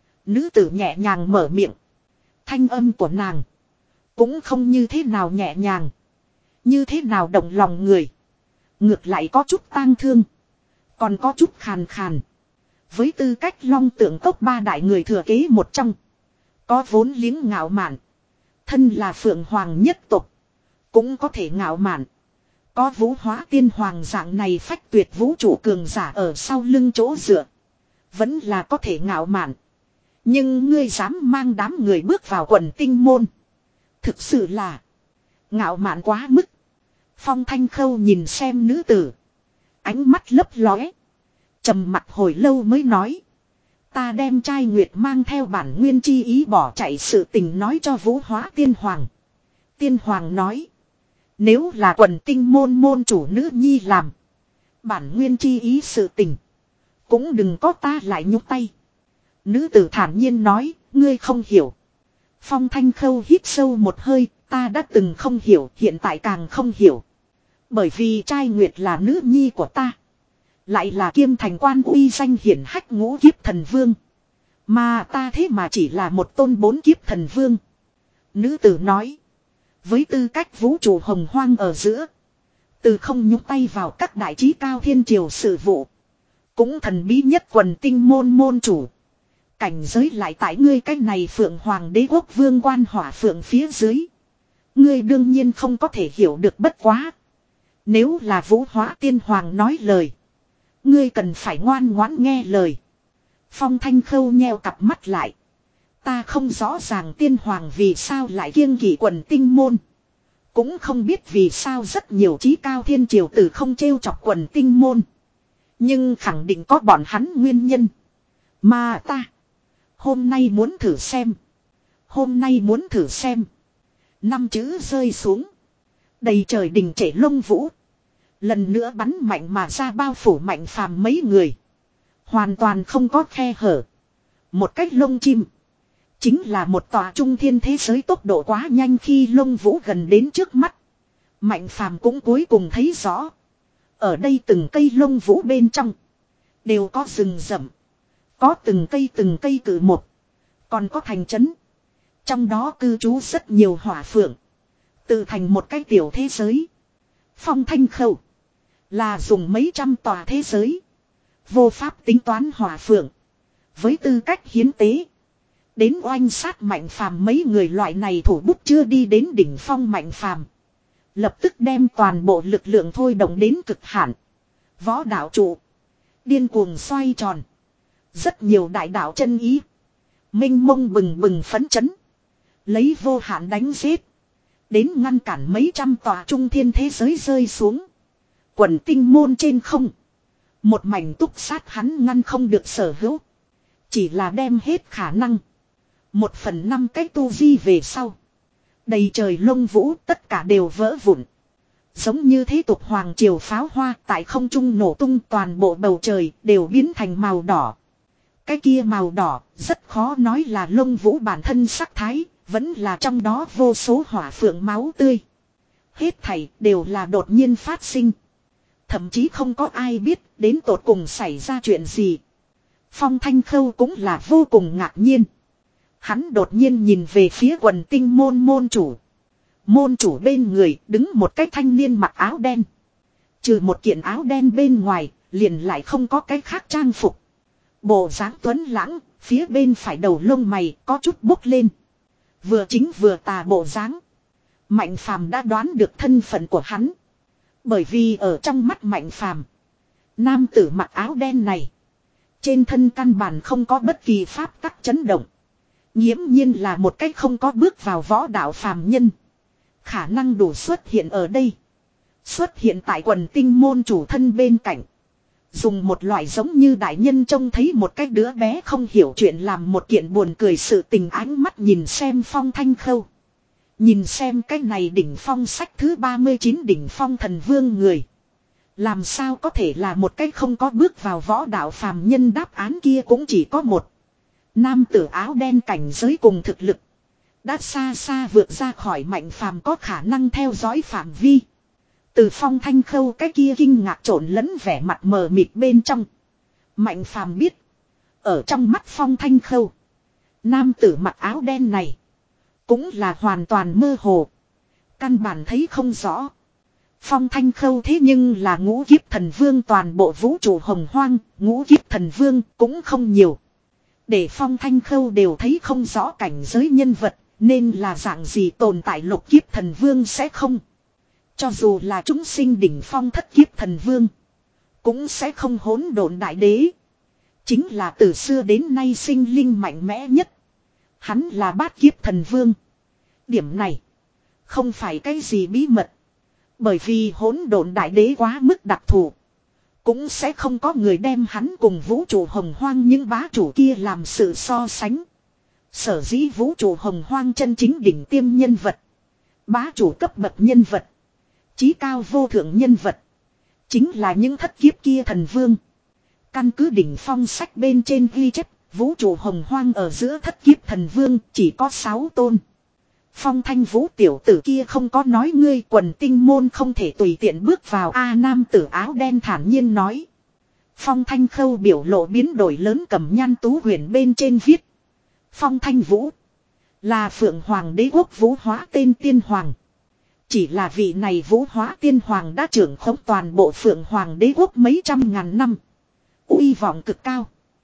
Nữ tử nhẹ nhàng mở miệng. Thanh âm của nàng. Cũng không như thế nào nhẹ nhàng. Như thế nào động lòng người. Ngược lại có chút tang thương. Còn có chút khàn khàn. Với tư cách Long Tượng Cốc ba đại người thừa kế một trong. Có vốn liếng ngạo mạn. Thân là phượng hoàng nhất tộc. Cũng có thể ngạo mạn. Có vũ hóa tiên hoàng dạng này phách tuyệt vũ trụ cường giả ở sau lưng chỗ dựa. Vẫn là có thể ngạo mạn. Nhưng ngươi dám mang đám người bước vào quần tinh môn. Thực sự là ngạo mạn quá mức. Phong Thanh Khâu nhìn xem nữ tử. Ánh mắt lấp lóe. Trầm mặt hồi lâu mới nói. Ta đem trai nguyệt mang theo bản nguyên chi ý bỏ chạy sự tình nói cho vũ hóa tiên hoàng. Tiên hoàng nói. Nếu là quần tinh môn môn chủ nữ nhi làm. Bản nguyên chi ý sự tình. Cũng đừng có ta lại nhúc tay. Nữ tử thản nhiên nói. Ngươi không hiểu. Phong Thanh Khâu hít sâu một hơi. Ta đã từng không hiểu. Hiện tại càng không hiểu. Bởi vì trai nguyệt là nữ nhi của ta. Lại là kiêm thành quan uy danh hiển hách ngũ kiếp thần vương. Mà ta thế mà chỉ là một tôn bốn kiếp thần vương. Nữ tử nói. Với tư cách vũ trụ hồng hoang ở giữa. Từ không nhúc tay vào các đại trí cao thiên triều sự vụ. Cũng thần bí nhất quần tinh môn môn chủ. Cảnh giới lại tại ngươi cách này phượng hoàng đế quốc vương quan hỏa phượng phía dưới. Ngươi đương nhiên không có thể hiểu được bất quá. Nếu là vũ hóa tiên hoàng nói lời. Ngươi cần phải ngoan ngoãn nghe lời. Phong Thanh Khâu nheo cặp mắt lại. Ta không rõ ràng tiên hoàng vì sao lại kiêng kỵ quần tinh môn. Cũng không biết vì sao rất nhiều trí cao thiên triều tử không trêu chọc quần tinh môn. Nhưng khẳng định có bọn hắn nguyên nhân. Mà ta. Hôm nay muốn thử xem. Hôm nay muốn thử xem. Năm chữ rơi xuống. Đầy trời đình trễ lông vũ. Lần nữa bắn mạnh mà ra bao phủ mạnh phàm mấy người. Hoàn toàn không có khe hở. Một cách lông chim. Chính là một tòa trung thiên thế giới tốc độ quá nhanh khi lông vũ gần đến trước mắt. Mạnh phàm cũng cuối cùng thấy rõ. Ở đây từng cây lông vũ bên trong. Đều có rừng rậm. Có từng cây từng cây cử một. Còn có thành trấn. Trong đó cư trú rất nhiều hỏa phượng. Tự thành một cái tiểu thế giới. Phong Thanh Khâu. Là dùng mấy trăm tòa thế giới. Vô pháp tính toán hỏa phượng. Với tư cách hiến tế. Đến oanh sát mạnh phàm mấy người loại này thủ bút chưa đi đến đỉnh phong mạnh phàm. Lập tức đem toàn bộ lực lượng thôi động đến cực hạn. Võ đạo trụ. Điên cuồng xoay tròn. Rất nhiều đại đạo chân ý. Minh mông bừng bừng phấn chấn. Lấy vô hạn đánh giết. Đến ngăn cản mấy trăm tòa trung thiên thế giới rơi xuống. Quần tinh môn trên không. Một mảnh túc sát hắn ngăn không được sở hữu. Chỉ là đem hết khả năng. Một phần năm cái tu vi về sau. Đầy trời lông vũ tất cả đều vỡ vụn. Giống như thế tục hoàng triều pháo hoa tại không trung nổ tung toàn bộ bầu trời đều biến thành màu đỏ. Cái kia màu đỏ rất khó nói là lông vũ bản thân sắc thái. Vẫn là trong đó vô số hỏa phượng máu tươi. Hết thảy đều là đột nhiên phát sinh. Thậm chí không có ai biết đến tột cùng xảy ra chuyện gì. Phong Thanh Khâu cũng là vô cùng ngạc nhiên. Hắn đột nhiên nhìn về phía quần tinh môn môn chủ. Môn chủ bên người đứng một cái thanh niên mặc áo đen. Trừ một kiện áo đen bên ngoài, liền lại không có cái khác trang phục. Bộ dáng tuấn lãng, phía bên phải đầu lông mày có chút bốc lên. Vừa chính vừa tà bộ dáng. Mạnh phàm đã đoán được thân phận của hắn. Bởi vì ở trong mắt Mạnh phàm, nam tử mặc áo đen này, trên thân căn bản không có bất kỳ pháp tắc chấn động. Nghiễm nhiên là một cách không có bước vào võ đạo phàm nhân. Khả năng đủ xuất hiện ở đây. Xuất hiện tại quần tinh môn chủ thân bên cạnh. Dùng một loại giống như đại nhân trông thấy một cái đứa bé không hiểu chuyện làm một kiện buồn cười sự tình ánh mắt nhìn xem Phong Thanh Khâu. Nhìn xem cái này đỉnh phong sách thứ ba mươi chín đỉnh phong thần vương người. Làm sao có thể là một cái không có bước vào võ đạo phàm nhân đáp án kia cũng chỉ có một. Nam tử áo đen cảnh giới cùng thực lực. Đã xa xa vượt ra khỏi Mạnh phàm có khả năng theo dõi phạm vi. Từ Phong Thanh Khâu cái kia kinh ngạc trộn lẫn vẻ mặt mờ mịt bên trong. Mạnh phàm biết. Ở trong mắt Phong Thanh Khâu. Nam tử mặc áo đen này. Cũng là hoàn toàn mơ hồ. Căn bản thấy không rõ. Phong Thanh Khâu thế nhưng là ngũ kiếp thần vương toàn bộ vũ trụ hồng hoang. Ngũ kiếp thần vương cũng không nhiều. Để Phong Thanh Khâu đều thấy không rõ cảnh giới nhân vật, nên là dạng gì tồn tại lục kiếp thần vương sẽ không. Cho dù là chúng sinh đỉnh phong thất kiếp thần vương, cũng sẽ không hỗn độn đại đế. Chính là từ xưa đến nay sinh linh mạnh mẽ nhất. Hắn là bát kiếp thần vương. Điểm này không phải cái gì bí mật. Bởi vì hỗn độn đại đế quá mức đặc thù, cũng sẽ không có người đem hắn cùng vũ trụ hồng hoang những bá chủ kia làm sự so sánh. Sở dĩ vũ trụ hồng hoang chân chính đỉnh tiêm nhân vật, bá chủ cấp bậc nhân vật, chí cao vô thượng nhân vật, chính là những thất kiếp kia thần vương. Căn cứ đỉnh phong sách bên trên ghi chép, vũ trụ hồng hoang ở giữa thất kiếp thần vương chỉ có sáu tôn. Phong Thanh Vũ tiểu tử kia không có nói ngươi quần tinh môn không thể tùy tiện bước vào. A nam tử áo đen thản nhiên nói. Phong Thanh Khâu biểu lộ biến đổi lớn, cầm nhan tú huyền bên trên viết. Phong Thanh Vũ là Phượng Hoàng đế quốc vũ hóa tên tiên hoàng. Chỉ là vị này vũ hóa tiên hoàng đã trưởng khống toàn bộ Phượng Hoàng đế quốc mấy trăm ngàn năm. Uy vọng cực cao.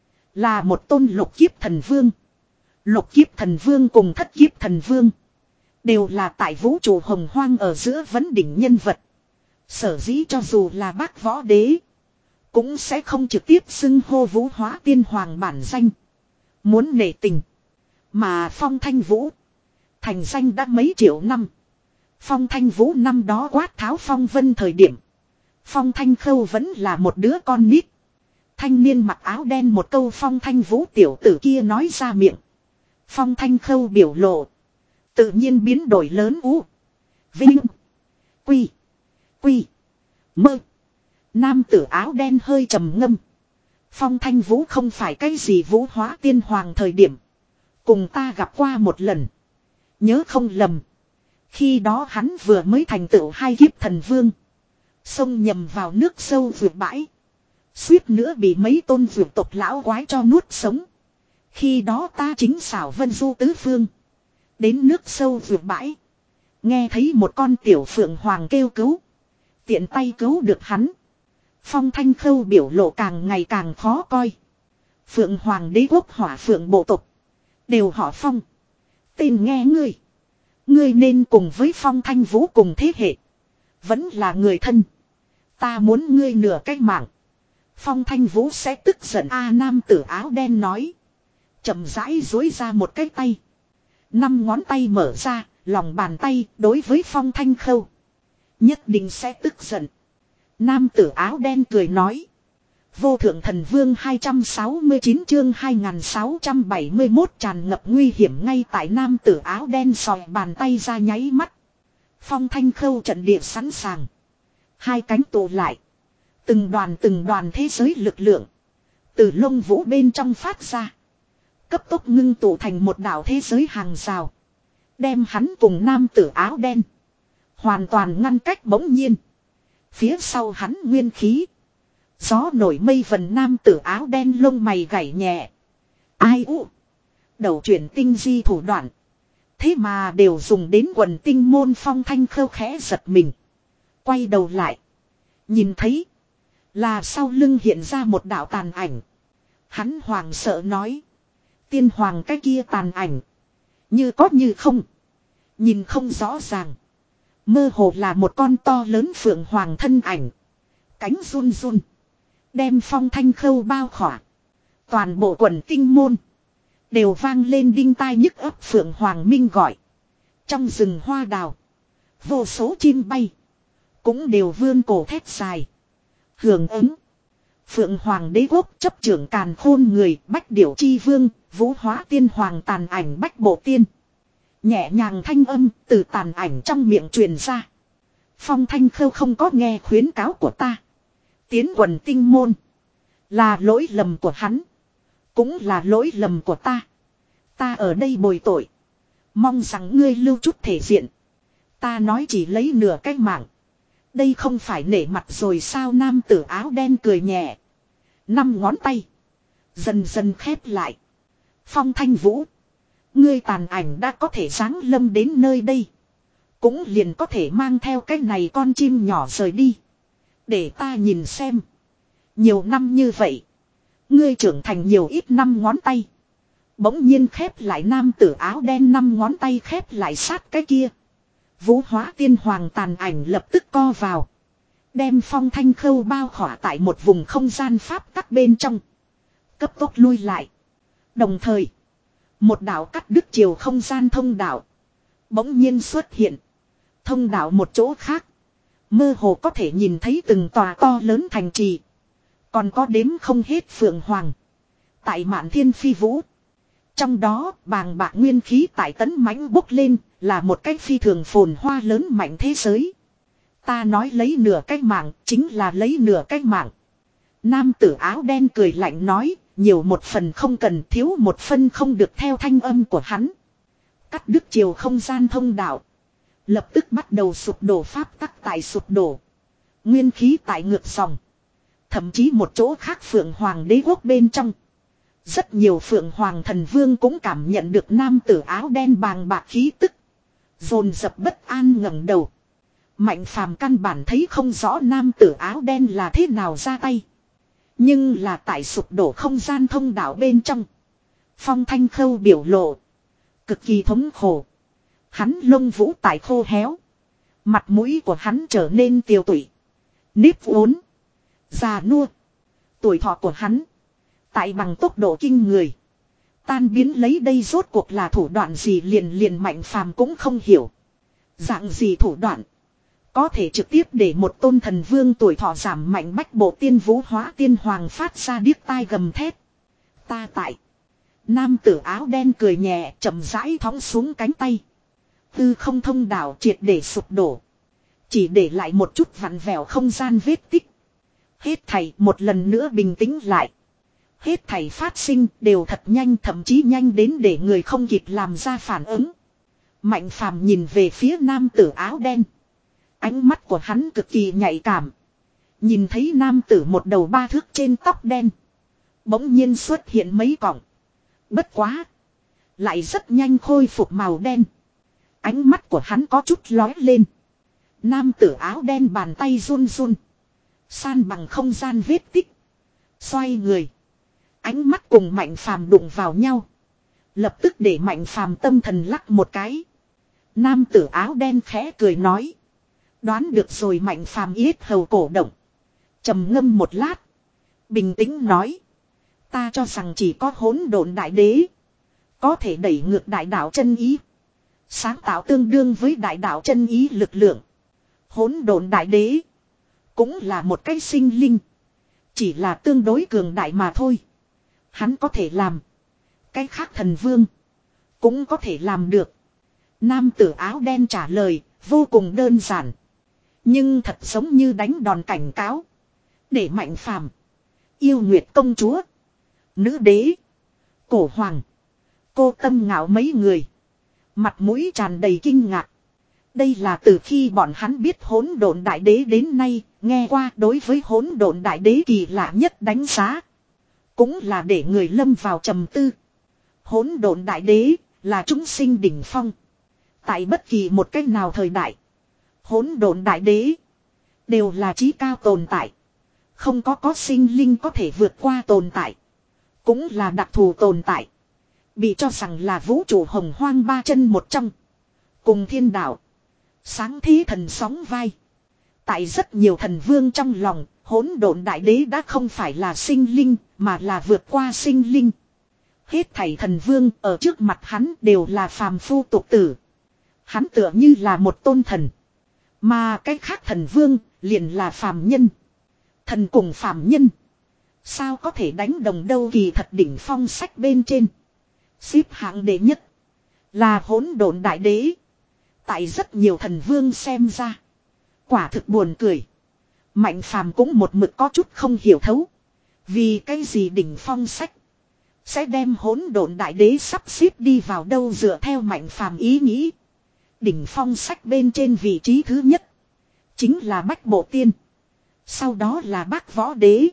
Là một tôn lục kiếp thần vương. Lục kiếp thần vương cùng thất kiếp thần vương đều là tại vũ trụ hồng hoang ở giữa vấn đỉnh nhân vật. Sở dĩ cho dù là bác võ đế, cũng sẽ không trực tiếp xưng hô vũ hóa tiên hoàng bản danh. Muốn nể tình. Mà Phong Thanh Vũ thành danh đã mấy triệu năm. Phong Thanh Vũ năm đó quát tháo phong vân thời điểm, Phong Thanh Khâu vẫn là một đứa con nít. Thanh niên mặc áo đen một câu Phong Thanh Vũ tiểu tử kia nói ra miệng, Phong Thanh Khâu biểu lộ tự nhiên biến đổi lớn. U Vinh Quy Quy Mơ. Nam tử áo đen hơi trầm ngâm. Phong Thanh Vũ không phải cái gì vũ hóa tiên hoàng thời điểm, cùng ta gặp qua một lần. Nhớ không lầm, khi đó hắn vừa mới thành tựu hai kiếp thần vương, xông nhầm vào nước sâu vượt bãi, suýt nữa bị mấy tôn vượt tộc lão quái cho nuốt sống. Khi đó ta chính xảo vân du tứ phương, đến nước sâu vượt bãi, nghe thấy một con tiểu phượng hoàng kêu cứu, tiện tay cứu được hắn. Phong Thanh Khâu biểu lộ càng ngày càng khó coi. Phượng Hoàng đế quốc hỏa phượng bộ tộc đều họ Phong. Tên nghe ngươi, ngươi nên cùng với Phong Thanh Vũ cùng thế hệ, vẫn là người thân. Ta muốn ngươi nửa cái mạng. Phong Thanh Vũ sẽ tức giận. A nam tử áo đen nói, chậm rãi duỗi ra một cái tay, năm ngón tay mở ra, lòng bàn tay đối với Phong Thanh Khâu. Nhất định sẽ tức giận. Nam tử áo đen cười nói. Vô thượng thần vương hai trăm sáu mươi chín chương hai nghìn sáu trăm bảy mươi mốt tràn ngập nguy hiểm ngay tại nam tử áo đen sòi bàn tay ra nháy mắt. Phong Thanh Khâu trận địa sẵn sàng. Hai cánh tụ lại. Từng đoàn từng đoàn thế giới lực lượng từ lông vũ bên trong phát ra, cấp tốc ngưng tụ thành một đảo thế giới hàng rào, đem hắn cùng nam tử áo đen hoàn toàn ngăn cách. Bỗng nhiên phía sau hắn nguyên khí gió nổi mây vần. Nam tử áo đen lông mày gảy nhẹ. Ai u đầu chuyển tinh di thủ đoạn, thế mà đều dùng đến quần tinh môn. Phong Thanh Khâu khẽ giật mình, quay đầu lại, nhìn thấy là sau lưng hiện ra một đạo tàn ảnh. Hắn hoảng sợ nói, tiên hoàng cái kia tàn ảnh như có như không, nhìn không rõ ràng, mơ hồ là một con to lớn phượng hoàng thân ảnh, cánh run run, đem Phong Thanh Khâu bao khỏa. Toàn bộ quần tinh môn đều vang lên đinh tai nhức ấp phượng hoàng minh gọi. Trong rừng hoa đào, vô số chim bay cũng đều vươn cổ thét dài hưởng ứng. Phượng Hoàng đế quốc chấp trưởng càn khôn người, bách điểu chi vương, vũ hóa tiên hoàng tàn ảnh bách bộ tiên. Nhẹ nhàng thanh âm từ tàn ảnh trong miệng truyền ra. Phong Thanh Khâu không có nghe khuyến cáo của ta, tiến quần tinh môn là lỗi lầm của hắn, cũng là lỗi lầm của ta. Ta ở đây bồi tội, mong rằng ngươi lưu chút thể diện. Ta nói chỉ lấy nửa cái mạng, đây không phải nể mặt rồi sao? Nam tử áo đen cười nhẹ, năm ngón tay dần dần khép lại. Phong Thanh Vũ, ngươi tàn ảnh đã có thể giáng lâm đến nơi đây, cũng liền có thể mang theo cái này con chim nhỏ rời đi, để ta nhìn xem, nhiều năm như vậy ngươi trưởng thành nhiều ít. Năm ngón tay Bỗng nhiên khép lại nam tử áo đen năm ngón tay khép lại sát cái kia. Vũ hóa tiên hoàng tàn ảnh lập tức co vào. Đem Phong Thanh Khâu bao khỏa tại một vùng không gian pháp tắc bên trong. Cấp tốc lui lại. Đồng thời, một đạo cắt đứt chiều không gian thông đạo bỗng nhiên xuất hiện. Thông đạo một chỗ khác, mơ hồ có thể nhìn thấy từng tòa to lớn thành trì. Còn có đếm không hết phượng hoàng. Tại Mạn Thiên phi vũ. Trong đó bàng bạc nguyên khí tại tấn mãnh bốc lên, là một cách phi thường phồn hoa lớn mạnh thế giới. Ta nói lấy nửa cái mạng, chính là lấy nửa cái mạng. Nam tử áo đen cười lạnh nói, nhiều một phần không cần, thiếu một phân không được, theo thanh âm của hắn. Cắt đứt chiều không gian thông đạo. Lập tức bắt đầu sụp đổ, pháp tắc tại sụp đổ. Nguyên khí tại ngược dòng. Thậm chí một chỗ khác Phượng Hoàng đế quốc bên trong. Rất nhiều Phượng Hoàng thần vương cũng cảm nhận được nam tử áo đen bàng bạc khí tức. Dồn dập bất an ngẩng đầu. Mạnh phàm căn bản thấy không rõ nam tử áo đen là thế nào ra tay. Nhưng là tại sụp đổ không gian thông đạo bên trong. Phong Thanh Khâu biểu lộ cực kỳ thống khổ. Hắn lông vũ tại khô héo. Mặt mũi của hắn trở nên tiều tụy. Nếp uốn. Già nua. Tuổi thọ của hắn tại bằng tốc độ kinh người. Tan biến lấy đây rốt cuộc là thủ đoạn gì, liền liền Mạnh phàm cũng không hiểu. Dạng gì thủ đoạn có thể trực tiếp để một tôn thần vương tuổi thọ giảm mạnh. Bách bộ tiên vũ hóa tiên hoàng phát ra điếc tai gầm thét. Ta tại. Nam tử áo đen cười nhẹ, chậm rãi thõng xuống cánh tay. Tư không thông đạo triệt để sụp đổ. Chỉ để lại một chút vặn vẹo không gian vết tích. Hết thảy một lần nữa bình tĩnh lại. Hết thảy phát sinh đều thật nhanh, thậm chí nhanh đến để người không kịp làm ra phản ứng. Mạnh phàm nhìn về phía nam tử áo đen. Ánh mắt của hắn cực kỳ nhạy cảm. Nhìn thấy nam tử một đầu ba thước trên tóc đen. Bỗng nhiên xuất hiện mấy cọng. Bất quá. Lại rất nhanh khôi phục màu đen. Ánh mắt của hắn có chút lóe lên. Nam tử áo đen bàn tay run run. San bằng không gian vết tích. Xoay người. Ánh mắt cùng Mạnh phàm đụng vào nhau. Lập tức để Mạnh phàm tâm thần lắc một cái. Nam tử áo đen khẽ cười nói. Đoán được rồi. Mạnh phàm yết hầu cổ động. Trầm ngâm một lát. Bình tĩnh nói. Ta cho rằng chỉ có hỗn độn đại đế có thể đẩy ngược đại đạo chân ý. Sáng tạo tương đương với đại đạo chân ý lực lượng. Hỗn độn đại đế cũng là một cái sinh linh. Chỉ là tương đối cường đại mà thôi. Hắn có thể làm. Cái khác thần vương cũng có thể làm được. Nam tử áo đen trả lời vô cùng đơn giản. Nhưng thật giống như đánh đòn cảnh cáo. Để Mạnh phàm, Yêu Nguyệt công chúa, Nữ đế, Cổ hoàng, Cô Tâm Ngạo mấy người mặt mũi tràn đầy kinh ngạc. Đây là từ khi bọn hắn biết hỗn độn đại đế đến nay, nghe qua đối với hỗn độn đại đế kỳ lạ nhất đánh giá. Cũng là để người lâm vào trầm tư. Hỗn độn đại đế là chúng sinh đỉnh phong. Tại bất kỳ một cách nào thời đại, hỗn độn đại đế đều là chí cao tồn tại. Không có có sinh linh có thể vượt qua tồn tại. Cũng là đặc thù tồn tại. Bị cho rằng là vũ trụ hồng hoang ba chân một trong. Cùng thiên đạo, sáng thế thần sóng vai. Tại rất nhiều thần vương trong lòng, hỗn độn đại đế đã không phải là sinh linh, mà là vượt qua sinh linh. Hết thảy thần vương ở trước mặt hắn đều là phàm phu tục tử. Hắn tựa như là một tôn thần. Mà cái khác thần vương liền là phàm nhân. Thần cùng phàm nhân sao có thể đánh đồng đâu. Kỳ thật đỉnh phong sách bên trên xếp hạng đệ nhất là hỗn độn đại đế. Tại rất nhiều thần vương xem ra, quả thực buồn cười. Mạnh phàm cũng một mực có chút không hiểu thấu. Vì cái gì đỉnh phong sách sẽ đem hỗn độn đại đế sắp xếp đi vào đâu. Dựa theo Mạnh phàm ý nghĩ, đỉnh phong sách bên trên vị trí thứ nhất chính là Bách Bộ Tiên. Sau đó là Bác Võ Đế.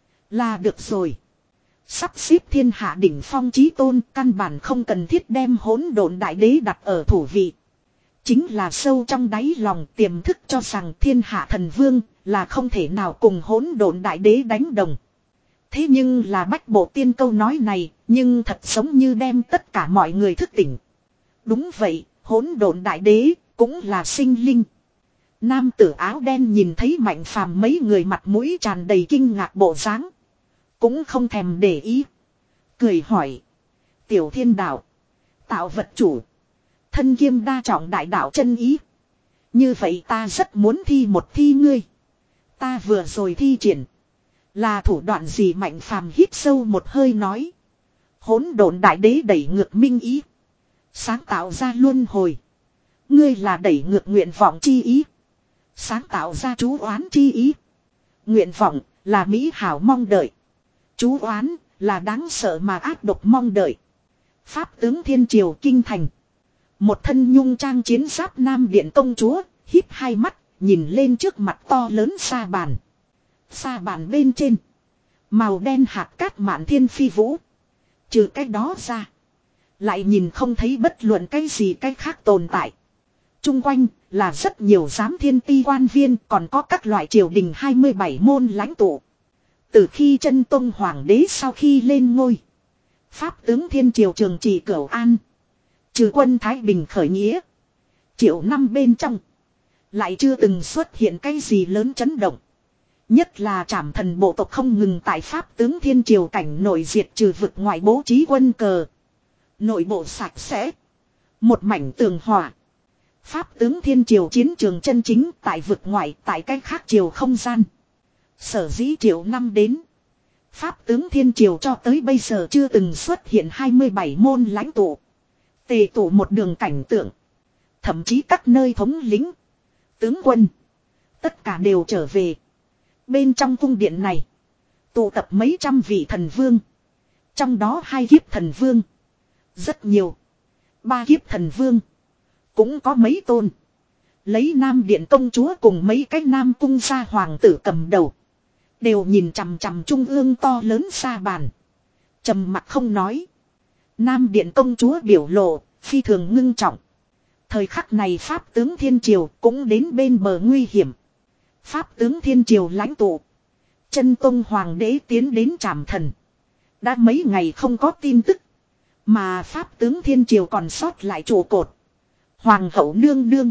Là được rồi. Sắp xếp thiên hạ đỉnh phong chí tôn, căn bản không cần thiết đem hỗn độn đại đế đặt ở thủ vị. Chính là sâu trong đáy lòng tiềm thức cho rằng thiên hạ thần vương là không thể nào cùng hỗn độn đại đế đánh đồng. Thế nhưng là bách bộ tiên câu nói này, nhưng thật giống như đem tất cả mọi người thức tỉnh. Đúng vậy, hỗn độn đại đế, cũng là sinh linh. Nam tử áo đen nhìn thấy Mạnh Phàm mấy người mặt mũi tràn đầy kinh ngạc bộ dáng, cũng không thèm để ý. Cười hỏi. Tiểu thiên đạo. Tạo vật chủ. Thân kiêm đa trọng đại đạo chân ý. Như vậy ta rất muốn thi một thi ngươi. Ta vừa rồi thi triển. Là thủ đoạn gì? Mạnh Phàm hít sâu một hơi nói. Hỗn độn đại đế đẩy ngược minh ý. Sáng tạo ra luân hồi. Ngươi là đẩy ngược nguyện vọng chi ý. Sáng tạo ra chú oán chi ý. Nguyện vọng là mỹ hảo mong đợi. Chú oán là đáng sợ mà ác độc mong đợi. Pháp tướng thiên triều kinh thành. Một thân nhung trang chiến giáp nam điện công chúa, híp hai mắt, nhìn lên trước mặt to lớn sa bàn. Sa bàn bên trên. Màu đen hạt cát mạn thiên phi vũ. Trừ cái đó ra. Lại nhìn không thấy bất luận cái gì cái khác tồn tại. Trung quanh là rất nhiều giám thiên ti quan viên, còn có các loại triều đình hai mươi bảy môn lãnh tụ. Từ khi chân tông hoàng đế sau khi lên ngôi. Pháp tướng thiên triều trường trì cửu an. Trừ quân Thái Bình khởi nghĩa. Triệu năm bên trong. Lại chưa từng xuất hiện cái gì lớn chấn động. Nhất là Trảm Thần bộ tộc không ngừng tại Pháp tướng thiên triều cảnh nội diệt trừ vực ngoại bố trí quân cờ. Nội bộ sạch sẽ. Một mảnh tường hòa. Pháp tướng thiên triều chiến trường chân chính tại vực ngoại, tại cách khác triều không gian. Sở dĩ triệu năm đến. Pháp tướng thiên triều cho tới bây giờ chưa từng xuất hiện hai mươi bảy môn lãnh tụ. Tề tụ một đường cảnh tượng. Thậm chí các nơi thống lĩnh. Tướng quân. Tất cả đều trở về. Bên trong cung điện này. Tụ tập mấy trăm vị thần vương. Trong đó hai kiếp thần vương. Rất nhiều. Ba kiếp thần vương. Cũng có mấy tôn. Lấy nam điện công chúa cùng mấy cái nam cung gia hoàng tử cầm đầu. Đều nhìn chằm chằm trung ương to lớn sa bàn. Trầm mặt không nói. Nam điện công chúa biểu lộ, phi thường ngưng trọng. Thời khắc này Pháp tướng thiên triều cũng đến bên bờ nguy hiểm. Pháp tướng thiên triều lãnh tụ. Chân tông hoàng đế tiến đến Trảm Thần. Đã mấy ngày không có tin tức. Mà Pháp tướng thiên triều còn sót lại trụ cột. Hoàng hậu nương nương.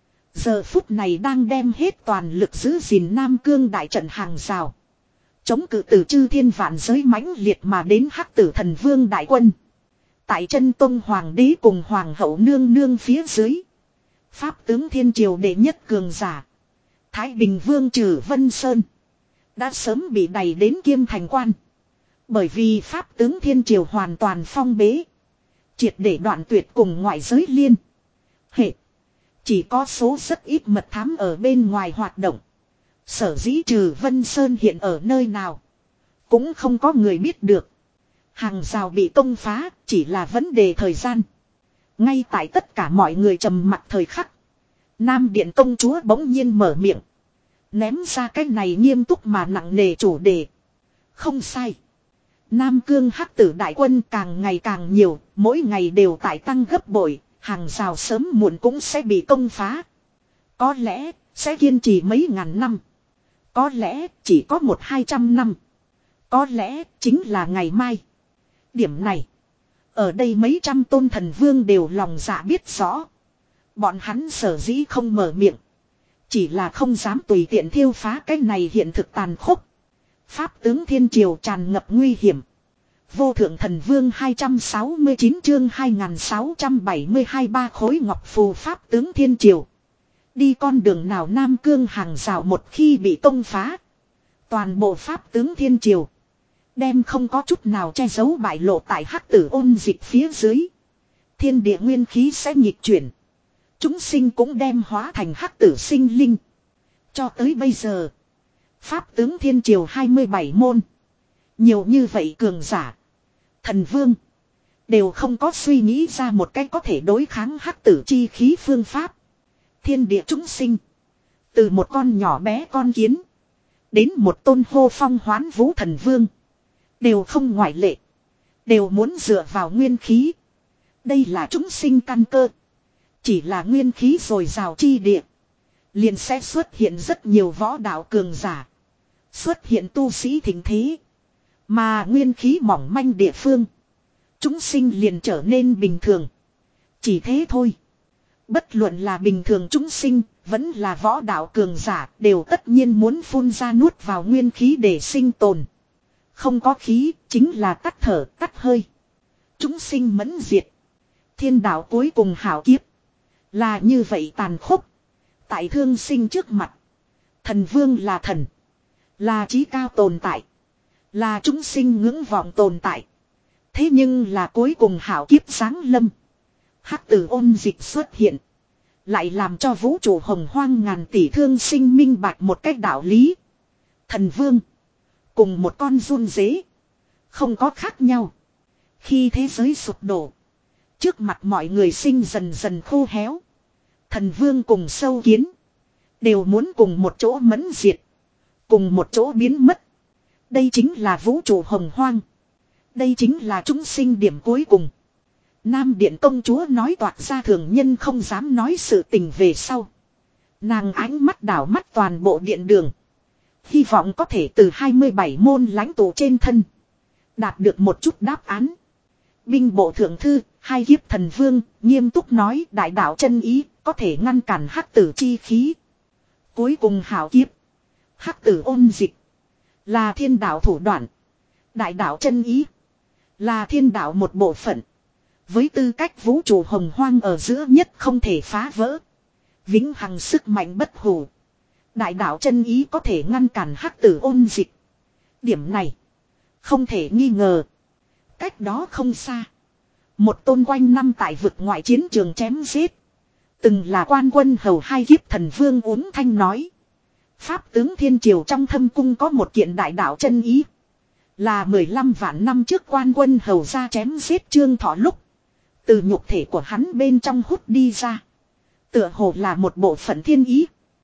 Giờ phút này đang đem hết toàn lực giữ gìn Nam Cương đại trận hàng rào. Chống cự từ chư thiên vạn giới mãnh liệt mà đến hắc tử thần vương đại quân. Tại chân tông hoàng đế cùng hoàng hậu nương nương phía dưới. Pháp tướng thiên triều đệ nhất cường giả. Thái Bình vương Trử Vân Sơn. Đã sớm bị đày đến Kiêm Thành Quan. Bởi vì Pháp tướng thiên triều hoàn toàn phong bế. Triệt để đoạn tuyệt cùng ngoại giới liên hệ. Chỉ có số rất ít mật thám ở bên ngoài hoạt động. Sở dĩ Trừ Vân Sơn hiện ở nơi nào. Cũng không có người biết được. Hàng rào bị công phá chỉ là vấn đề thời gian. Ngay tại tất cả mọi người trầm mặc thời khắc. Nam điện công chúa bỗng nhiên mở miệng. Ném ra cái này nghiêm túc mà nặng nề chủ đề. Không sai. Nam Cương hắc tử đại quân càng ngày càng nhiều. Mỗi ngày đều tại tăng gấp bội. Hàng rào sớm muộn cũng sẽ bị công phá. Có lẽ sẽ kiên trì mấy ngàn năm. Có lẽ chỉ có một hai trăm năm. Có lẽ chính là ngày mai. Điểm này. Ở đây mấy trăm tôn thần vương đều lòng dạ biết rõ. Bọn hắn sở dĩ không mở miệng. Chỉ là không dám tùy tiện thiêu phá cái này hiện thực tàn khốc. Pháp tướng thiên triều tràn ngập nguy hiểm. Vô thượng thần vương hai trăm sáu mươi chín chương hai nghìn sáu trăm bảy mươi hai ba khối ngọc phù pháp tướng thiên triều. Đi con đường nào Nam Cương hàng rào một khi bị công phá. Toàn bộ pháp tướng thiên triều. Đem không có chút nào che giấu bại lộ tại hắc tử ôn dịch phía dưới. Thiên địa nguyên khí sẽ nhịp chuyển. Chúng sinh cũng đem hóa thành hắc tử sinh linh. Cho tới bây giờ. Pháp tướng thiên triều hai mươi bảy môn. Nhiều như vậy cường giả. Thần vương. Đều không có suy nghĩ ra một cách có thể đối kháng hắc tử chi khí phương pháp. Thiên địa chúng sinh. Từ một con nhỏ bé con kiến. Đến một tôn hô phong hoán vũ thần vương. Đều không ngoại lệ. Đều muốn dựa vào nguyên khí. Đây là chúng sinh căn cơ. Chỉ là nguyên khí dồi dào chi địa. Liền sẽ xuất hiện rất nhiều võ đạo cường giả. Xuất hiện tu sĩ thịnh thế. Mà nguyên khí mỏng manh địa phương, chúng sinh liền trở nên bình thường. Chỉ thế thôi. Bất luận là bình thường chúng sinh, vẫn là võ đạo cường giả, đều tất nhiên muốn phun ra nuốt vào nguyên khí để sinh tồn. Không có khí, chính là tắt thở, tắt hơi. Chúng sinh mẫn diệt. Thiên đạo cuối cùng hảo kiếp. Là như vậy tàn khốc. Tại thương sinh trước mặt. Thần vương là thần. Là trí cao tồn tại. Là chúng sinh ngưỡng vọng tồn tại. Thế nhưng là cuối cùng hảo kiếp giáng lâm. Hắc tử ôn dịch xuất hiện. Lại làm cho vũ trụ hồng hoang ngàn tỷ thương sinh minh bạch một cách đạo lý. Thần vương. Cùng một con run dế. Không có khác nhau. Khi thế giới sụp đổ. Trước mặt mọi người sinh dần dần khô héo. Thần vương cùng sâu kiến. Đều muốn cùng một chỗ mẫn diệt. Cùng một chỗ biến mất. Đây chính là vũ trụ hồng hoang. Đây chính là chúng sinh điểm cuối cùng. Nam Điện công chúa nói toạc ra thường nhân không dám nói sự tình về sau. Nàng ánh mắt đảo mắt toàn bộ điện đường. Hy vọng có thể từ hai mươi bảy môn lãnh tụ trên thân. Đạt được một chút đáp án. Binh bộ thượng thư, hai kiếp thần vương, nghiêm túc nói đại đạo chân ý, có thể ngăn cản hắc tử chi khí. Cuối cùng hảo kiếp. Hắc tử ôn dịch. Là thiên đạo thủ đoạn. Đại đạo chân ý. Là thiên đạo một bộ phận. Với tư cách vũ trụ hồng hoang ở giữa nhất không thể phá vỡ. Vĩnh hằng sức mạnh bất hủ. Đại đạo chân ý có thể ngăn cản hắc tử ôn dịch. Điểm này. Không thể nghi ngờ. Cách đó không xa. Một tôn quanh năm tại vực ngoại chiến trường chém giết. Từng là quan quân hầu hai kiếp thần vương uống thanh nói. Pháp tướng thiên triều trong thâm cung có một kiện đại đạo chân ý. Là mười lăm vạn năm trước quan quân hầu ra chém giết Trương Thọ lúc. Từ nhục thể của hắn bên trong hút đi ra. Tựa hồ là một bộ phận thiên ý.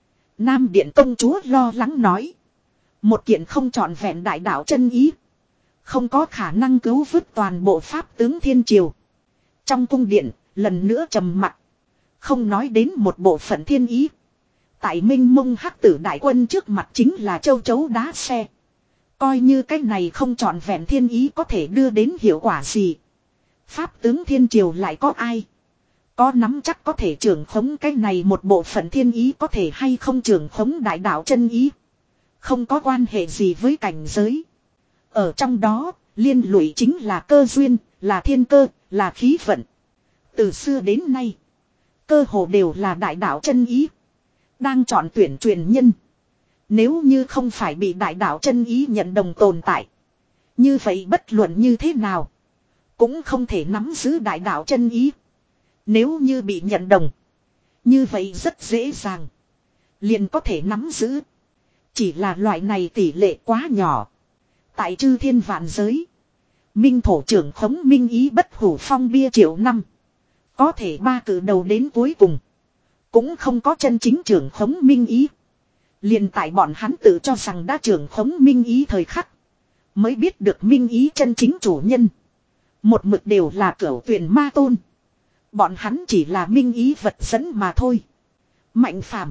Nam Điện công chúa lo lắng nói. Một kiện không trọn vẹn đại đạo chân ý. Không có khả năng cứu vớt toàn bộ pháp tướng thiên triều. Trong cung điện, lần nữa trầm mặc. Không nói đến một bộ phận thiên ý. Tại minh mông hắc tử đại quân trước mặt chính là châu chấu đá xe. Coi như cái này không trọn vẹn thiên ý có thể đưa đến hiệu quả gì. Pháp tướng thiên triều lại có ai? Có nắm chắc có thể trưởng khống cái này một bộ phận thiên ý có thể hay không trưởng khống đại đạo chân ý. Không có quan hệ gì với cảnh giới. Ở trong đó, liên lụy chính là cơ duyên, là thiên cơ, là khí vận. Từ xưa đến nay, cơ hồ đều là đại đạo chân ý. Đang chọn tuyển truyền nhân. Nếu như không phải bị đại đạo chân ý nhận đồng tồn tại. Như vậy bất luận như thế nào. Cũng không thể nắm giữ đại đạo chân ý. Nếu như bị nhận đồng. Như vậy rất dễ dàng. Liền có thể nắm giữ. Chỉ là loại này tỷ lệ quá nhỏ. Tại chư thiên vạn giới. Minh thổ trưởng khống minh ý bất hủ phong bia triệu năm. Có thể ba cử đầu đến cuối cùng. Cũng không có chân chính trưởng khống minh ý. Liền tại bọn hắn tự cho rằng đã trưởng khống minh ý thời khắc. Mới biết được minh ý chân chính chủ nhân. Một mực đều là cửu tuyển ma tôn. Bọn hắn chỉ là minh ý vật dẫn mà thôi. Mạnh phàm.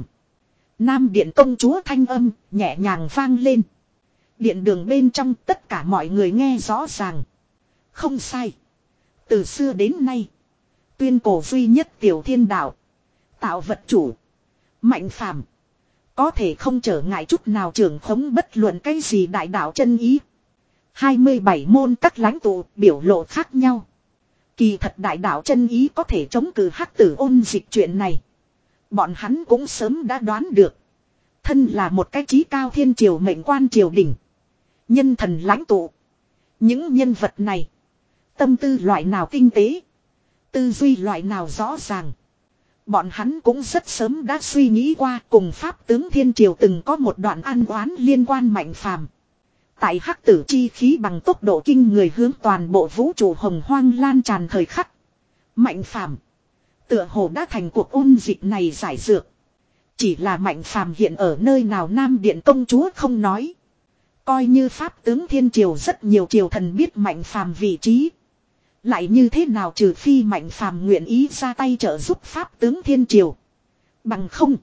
Nam Điện công chúa thanh âm nhẹ nhàng vang lên. Điện đường bên trong tất cả mọi người nghe rõ ràng. Không sai. Từ xưa đến nay. Tuyên cổ duy nhất tiểu thiên đạo. Tạo vật chủ. Mạnh phàm. Có thể không trở ngại chút nào trưởng khống bất luận cái gì đại đạo chân ý. hai mươi bảy môn các lãnh tụ biểu lộ khác nhau. Kỳ thật đại đạo chân ý có thể chống cự hắc tử ôn dịch chuyện này. Bọn hắn cũng sớm đã đoán được. Thân là một cái trí cao thiên triều mệnh quan triều đình. Nhân thần lãnh tụ. Những nhân vật này. Tâm tư loại nào tinh tế. Tư duy loại nào rõ ràng. Bọn hắn cũng rất sớm đã suy nghĩ qua cùng pháp tướng thiên triều từng có một đoạn ăn oán liên quan mạnh phàm. Tại hắc tử chi khí bằng tốc độ kinh người hướng toàn bộ vũ trụ hồng hoang lan tràn thời khắc. Mạnh phàm. Tựa hồ đã thành cuộc ôn dịch này giải dược. Chỉ là mạnh phàm hiện ở nơi nào Nam Điện công chúa không nói. Coi như pháp tướng thiên triều rất nhiều triều thần biết mạnh phàm vị trí. Lại như thế nào trừ phi mạnh phàm nguyện ý ra tay trợ giúp pháp tướng thiên triều. Bằng không.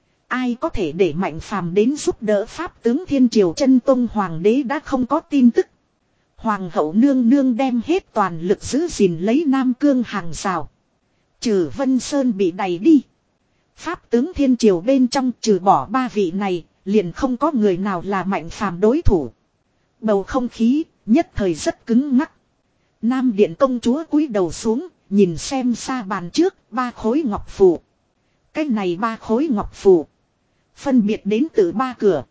Ai có thể để mạnh phàm đến giúp đỡ pháp tướng thiên triều chân tông hoàng đế đã không có tin tức. Hoàng hậu nương nương đem hết toàn lực giữ gìn lấy Nam Cương hàng rào. Trừ Vân Sơn bị đày đi. Pháp tướng thiên triều bên trong trừ bỏ ba vị này, liền không có người nào là Mạnh Phàm đối thủ. Bầu không khí nhất thời rất cứng ngắc. Nam Điện công chúa cúi đầu xuống, nhìn xem xa bàn trước ba khối ngọc phù. Cái này ba khối ngọc phù phân biệt đến từ ba cửa,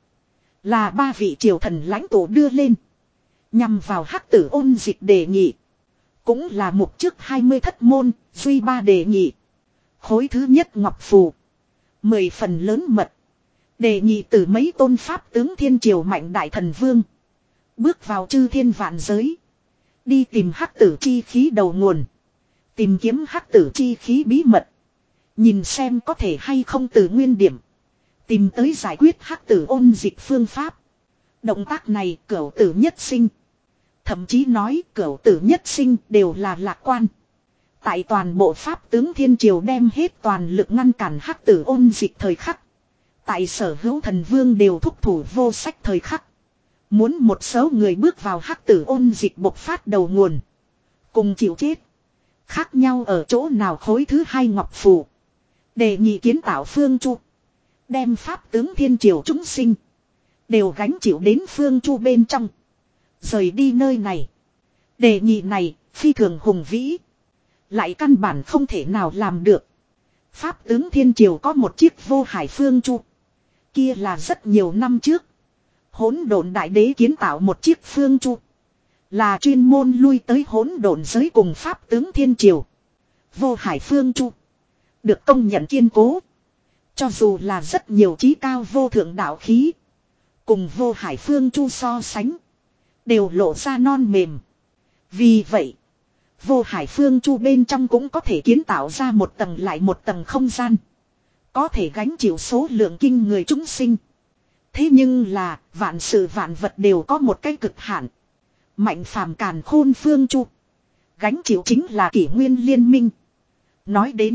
là ba vị triều thần lãnh tụ đưa lên, nhằm vào Hắc Tử Ôn Dịch đề nghị. Cũng là mục trước hai mươi thất môn, duy ba đề nghị. Khối thứ nhất ngọc phù, mười phần lớn mật. Đề nghị từ mấy tôn pháp tướng thiên triều mạnh đại thần vương, bước vào chư thiên vạn giới, đi tìm Hắc Tử chi khí đầu nguồn, tìm kiếm Hắc Tử chi khí bí mật, nhìn xem có thể hay không từ nguyên điểm tìm tới giải quyết Hắc Tử Ôn Dịch phương pháp. Động tác này cửu tử nhất sinh. Thậm chí nói cửu tử nhất sinh đều là lạc quan. Tại toàn bộ pháp tướng thiên triều đem hết toàn lực ngăn cản Hắc Tử Ôn Dịch thời khắc, tại sở hữu thần vương đều thúc thủ vô sách thời khắc, muốn một số người bước vào Hắc Tử Ôn Dịch bộc phát đầu nguồn, cùng chịu chết. Khác nhau ở chỗ nào khối thứ hai ngọc phù, đề nghị kiến tạo phương chu, đem pháp tướng thiên triều chúng sinh đều gánh chịu đến phương chu bên trong, rời đi nơi này. Đề nghị này phi thường hùng vĩ, lại căn bản không thể nào làm được. Pháp tướng thiên triều có một chiếc vô hải phương chu, kia là rất nhiều năm trước hỗn độn đại đế kiến tạo một chiếc phương chu, là chuyên môn lui tới hỗn độn giới cùng pháp tướng thiên triều. Vô hải phương chu được công nhận kiên cố, cho dù là rất nhiều chí cao vô thượng đạo khí, cùng vô hải phương chu so sánh, đều lộ ra non mềm. Vì vậy, vô hải phương chu bên trong cũng có thể kiến tạo ra một tầng lại một tầng không gian, có thể gánh chịu số lượng kinh người chúng sinh. Thế nhưng là, vạn sự vạn vật đều có một cái cực hạn. Mạnh phàm càn khôn phương chu, gánh chịu chính là kỷ nguyên liên minh. Nói đến,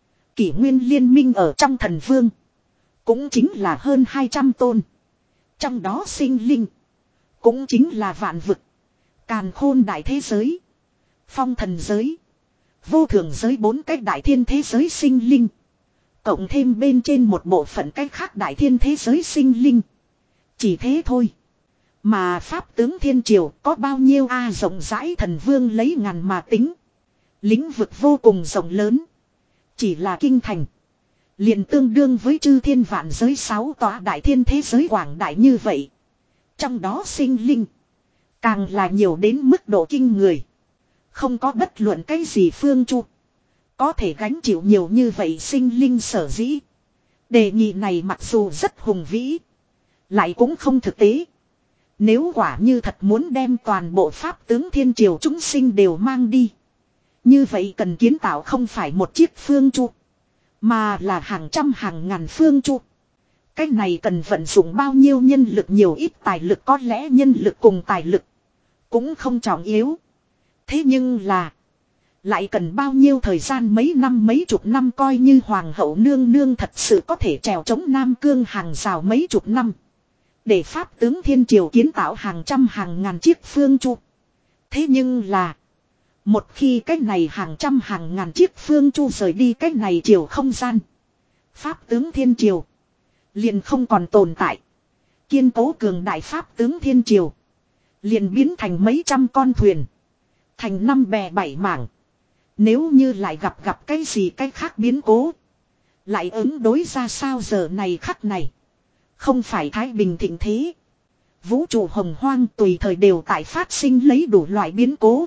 kỷ nguyên liên minh ở trong thần vương, cũng chính là hơn hai trăm tôn. Trong đó sinh linh, cũng chính là vạn vực, càn khôn đại thế giới, phong thần giới, vô thường giới, bốn cái đại thiên thế giới sinh linh. Cộng thêm bên trên một bộ phận cách khác đại thiên thế giới sinh linh. Chỉ thế thôi. Mà pháp tướng thiên triều có bao nhiêu a à, rộng rãi thần vương lấy ngàn mà tính. Lĩnh vực vô cùng rộng lớn. Chỉ là kinh thành, liền tương đương với chư thiên vạn giới sáu tòa đại thiên thế giới quảng đại như vậy. Trong đó sinh linh, càng là nhiều đến mức độ kinh người. Không có bất luận cái gì phương chu có thể gánh chịu nhiều như vậy sinh linh sở dĩ. Đề nghị này mặc dù rất hùng vĩ, lại cũng không thực tế. Nếu quả như thật muốn đem toàn bộ pháp tướng thiên triều chúng sinh đều mang đi, như vậy cần kiến tạo không phải một chiếc phương chu, mà là hàng trăm hàng ngàn phương chu. Cái này cần vận dụng bao nhiêu nhân lực, nhiều ít tài lực, có lẽ nhân lực cùng tài lực cũng không trọng yếu. Thế nhưng là, lại cần bao nhiêu thời gian, mấy năm mấy chục năm, coi như hoàng hậu nương nương thật sự có thể trèo chống Nam Cương hàng rào mấy chục năm, để pháp tướng thiên triều kiến tạo hàng trăm hàng ngàn chiếc phương chu. Thế nhưng là, một khi cái này hàng trăm hàng ngàn chiếc phương chu rời đi cái này triều không gian, pháp tướng thiên triều liền không còn tồn tại. Kiên cố cường đại pháp tướng thiên triều liền biến thành mấy trăm con thuyền, thành năm bè bảy mảng. Nếu như lại gặp gặp cái gì cái khác biến cố, lại ứng đối ra sao giờ này khắc này? Không phải thái bình thịnh thế. Vũ trụ hồng hoang tùy thời đều tại phát sinh lấy đủ loại biến cố.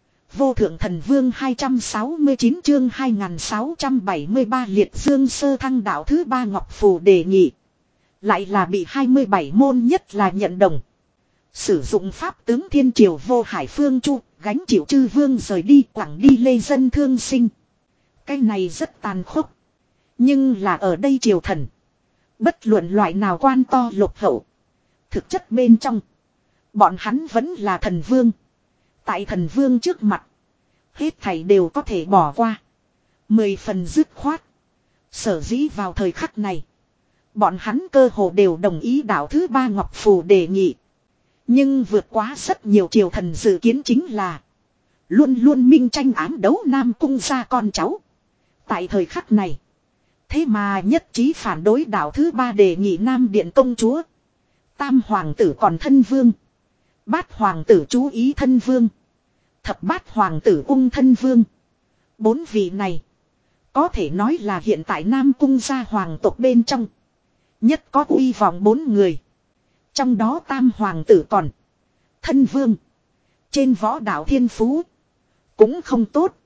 Vô thượng thần vương hai trăm sáu mươi chín chương hai nghìn sáu trăm bảy mươi ba liệt dương sơ thăng đạo thứ ba ngọc phù đề nghị. Lại là bị hai mươi bảy môn nhất là nhận đồng. Sử dụng pháp tướng thiên triều vô hải phương chu, gánh chịu chư vương rời đi quảng đi lê dân thương sinh. Cái này rất tàn khốc. Nhưng là ở đây triều thần, bất luận loại nào quan to lục hậu, thực chất bên trong, bọn hắn vẫn là thần vương. Tại thần vương trước mặt, hết thảy đều có thể bỏ qua. Mười phần dứt khoát. Sở dĩ vào thời khắc này, bọn hắn cơ hồ đều đồng ý đạo thứ ba ngọc phù đề nghị. Nhưng vượt quá rất nhiều triều thần dự kiến chính là luôn luôn minh tranh ám đấu Nam Cung gia con cháu. Tại thời khắc này, thế mà nhất trí phản đối đạo thứ ba đề nghị Nam Điện công chúa. Tam hoàng tử còn thân vương. Bát hoàng tử chú ý thân vương. Thập bát hoàng tử ung thân vương. Bốn vị này có thể nói là hiện tại Nam Cung gia hoàng tộc bên trong nhất có uy vọng bốn người. Trong đó tam hoàng tử còn thân vương. Trên võ đạo thiên phú cũng không tốt.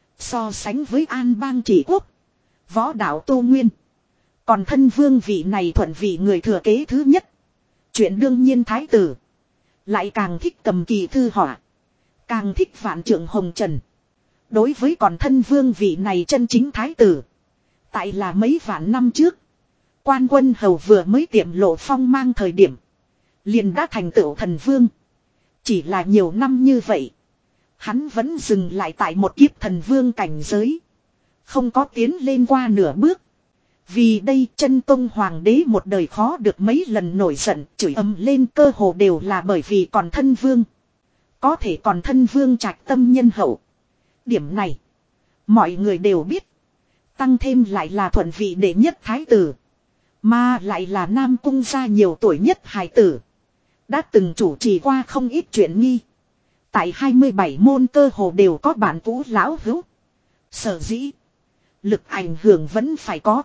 So sánh với An Bang Trị Quốc, võ đạo Tô Nguyên, còn thân vương vị này thuận vị người thừa kế thứ nhất. Chuyện đương nhiên thái tử lại càng thích cầm kỳ thư họa, càng thích vạn trượng hồng trần. Đối với còn thân vương vị này chân chính thái tử, tại là mấy vạn năm trước, Quan Quân Hầu vừa mới tiệm lộ phong mang thời điểm, liền đã thành tựu thần vương. Chỉ là nhiều năm như vậy, hắn vẫn dừng lại tại một kiếp thần vương cảnh giới, không có tiến lên qua nửa bước. Vì đây chân tông hoàng đế một đời khó được mấy lần nổi giận, chửi ầm lên cơ hồ đều là bởi vì còn thân vương. Có thể còn thân vương trạch tâm nhân hậu. Điểm này, mọi người đều biết. Tăng thêm lại là thuận vị đệ nhất thái tử, mà lại là Nam Cung gia nhiều tuổi nhất hài tử. Đã từng chủ trì qua không ít chuyện nghi. Tại hai mươi bảy môn cơ hồ đều có bản cũ lão hữu. Sở dĩ lực ảnh hưởng vẫn phải có.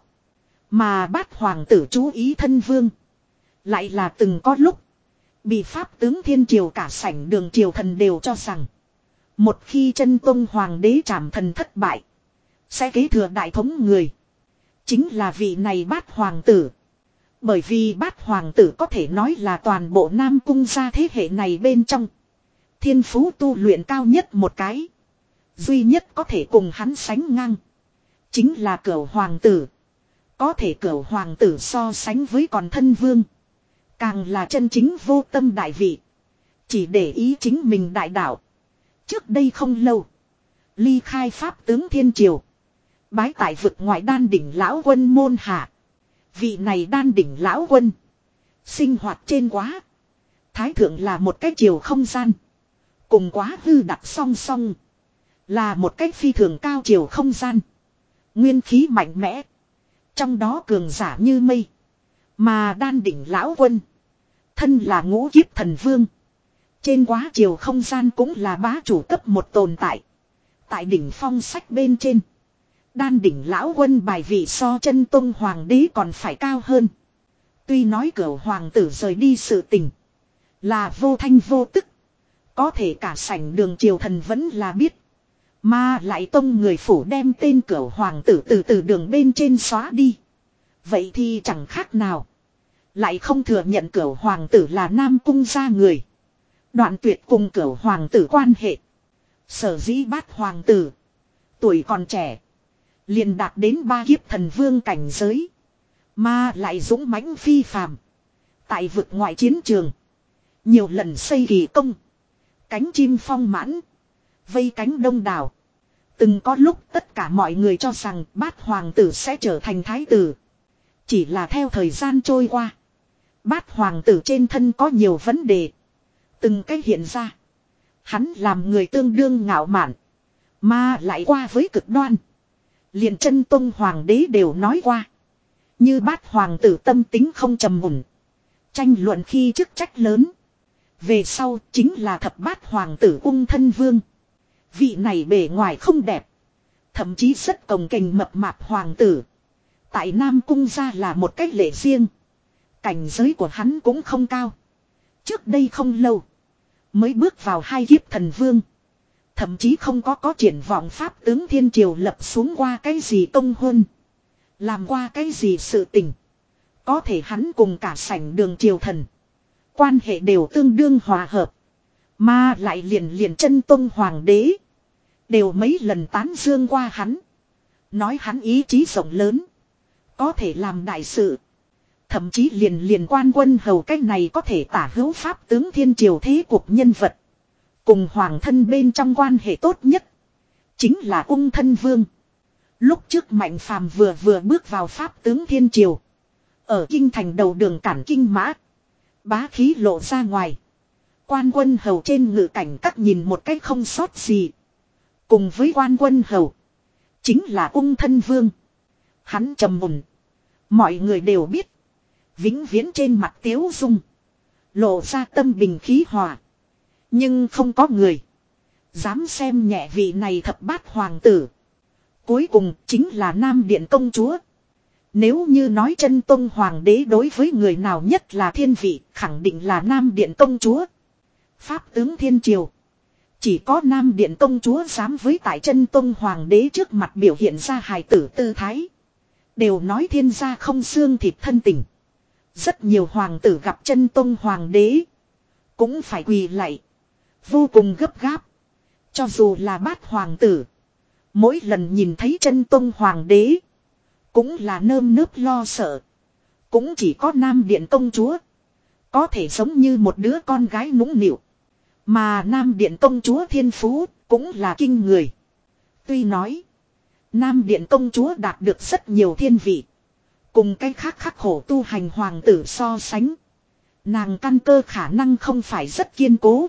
Mà bát hoàng tử chú ý thân vương, lại là từng có lúc bị pháp tướng thiên triều cả sảnh đường triều thần đều cho rằng, một khi chân tông hoàng đế trảm thần thất bại, sẽ kế thừa đại thống người chính là vị này bát hoàng tử. Bởi vì bát hoàng tử có thể nói là toàn bộ Nam Cung gia thế hệ này bên trong thiên phú tu luyện cao nhất một cái. Duy nhất có thể cùng hắn sánh ngang chính là Cửu hoàng tử. Có thể Cửu hoàng tử so sánh với còn thân vương, càng là chân chính vô tâm đại vị, chỉ để ý chính mình đại đạo. Trước đây không lâu, ly khai pháp tướng thiên triều, bái tại vực ngoại đan đỉnh lão quân môn hạ. Vị này đan đỉnh lão quân sinh hoạt trên quá thái thượng là một cái chiều không gian, cùng quá hư đặt song song, là một cách phi thường cao chiều không gian. Nguyên khí mạnh mẽ, trong đó cường giả như mây. Mà đan đỉnh lão quân thân là ngũ kiếp thần vương, trên quá chiều không gian cũng là bá chủ cấp một tồn tại. Tại đỉnh phong sách bên trên, đan đỉnh lão quân bài vị so chân tông hoàng đế còn phải cao hơn. Tuy nói Cửu hoàng tử rời đi sự tình là vô thanh vô tức, có thể cả sảnh đường triều thần vẫn là biết. Mà lại tông người phủ đem tên Cửu hoàng tử từ từ đường bên trên xóa đi. Vậy thì chẳng khác nào lại không thừa nhận Cửu hoàng tử là Nam Cung gia người, đoạn tuyệt cùng Cửu hoàng tử quan hệ. Sở dĩ bát hoàng tử tuổi còn trẻ, liền đạt đến ba kiếp thần vương cảnh giới, mà lại dũng mãnh phi phàm. Tại vực ngoại chiến trường, nhiều lần xây kỳ công, cánh chim phong mãn, vây cánh đông đảo. Từng có lúc tất cả mọi người cho rằng bát hoàng tử sẽ trở thành thái tử. Chỉ là theo thời gian trôi qua, bát hoàng tử trên thân có nhiều vấn đề từng cách hiện ra. Hắn làm người tương đương ngạo mạn, mà lại qua với cực đoan. Liền chân tông hoàng đế đều nói qua, như bát hoàng tử tâm tính không trầm mùn, tranh luận khi chức trách lớn. Về sau chính là thập bát hoàng tử ung thân vương. Vị này bề ngoài không đẹp, thậm chí rất cồng kềnh mập mạp hoàng tử, tại Nam Cung gia là một cách lệ riêng. Cảnh giới của hắn cũng không cao. Trước đây không lâu mới bước vào hai kiếp thần vương, thậm chí không có có triển vọng pháp tướng thiên triều lập xuống qua cái gì công huân, làm qua cái gì sự tình. Có thể hắn cùng cả sảnh đường triều thần quan hệ đều tương đương hòa hợp, mà lại liền liền chân tông hoàng đế đều mấy lần tán dương qua hắn, nói hắn ý chí rộng lớn, có thể làm đại sự. Thậm chí liền liền Quan Quân Hầu cách này có thể tả hữu pháp tướng thiên triều thế cuộc nhân vật, cùng hoàng thân bên trong quan hệ tốt nhất chính là ung thân vương. Lúc trước Mạnh Phàm vừa vừa bước vào pháp tướng thiên triều, ở kinh thành đầu đường cản kinh mã, bá khí lộ ra ngoài. Quan quân hầu trên ngự cảnh các nhìn một cách không sót gì. Cùng với quan quân hầu. Chính là ung thân vương. Hắn trầm mùn. Mọi người đều biết. Vĩnh viễn trên mặt tiếu dung. Lộ ra tâm bình khí hòa. Nhưng không có người. Dám xem nhẹ vị này thập bát hoàng tử. Cuối cùng chính là Nam Điện công chúa. Nếu như nói chân tông hoàng đế đối với người nào nhất là thiên vị, khẳng định là Nam Điện công chúa. Pháp tướng thiên triều. Chỉ có Nam Điện công chúa dám với tại chân tông hoàng đế trước mặt biểu hiện ra hài tử tư thái. Đều nói thiên gia không xương thịt thân tình. Rất nhiều hoàng tử gặp chân tông hoàng đế. Cũng phải quỳ lạy. Vô cùng gấp gáp. Cho dù là bát hoàng tử. Mỗi lần nhìn thấy chân tông hoàng đế. Cũng là nơm nớp lo sợ. Cũng chỉ có Nam Điện công chúa. Có thể giống như một đứa con gái nũng nịu. Mà Nam Điện công chúa thiên phú cũng là kinh người. Tuy nói. Nam Điện công chúa đạt được rất nhiều thiên vị. Cùng cái khác khắc khổ tu hành hoàng tử so sánh. Nàng căn cơ khả năng không phải rất kiên cố.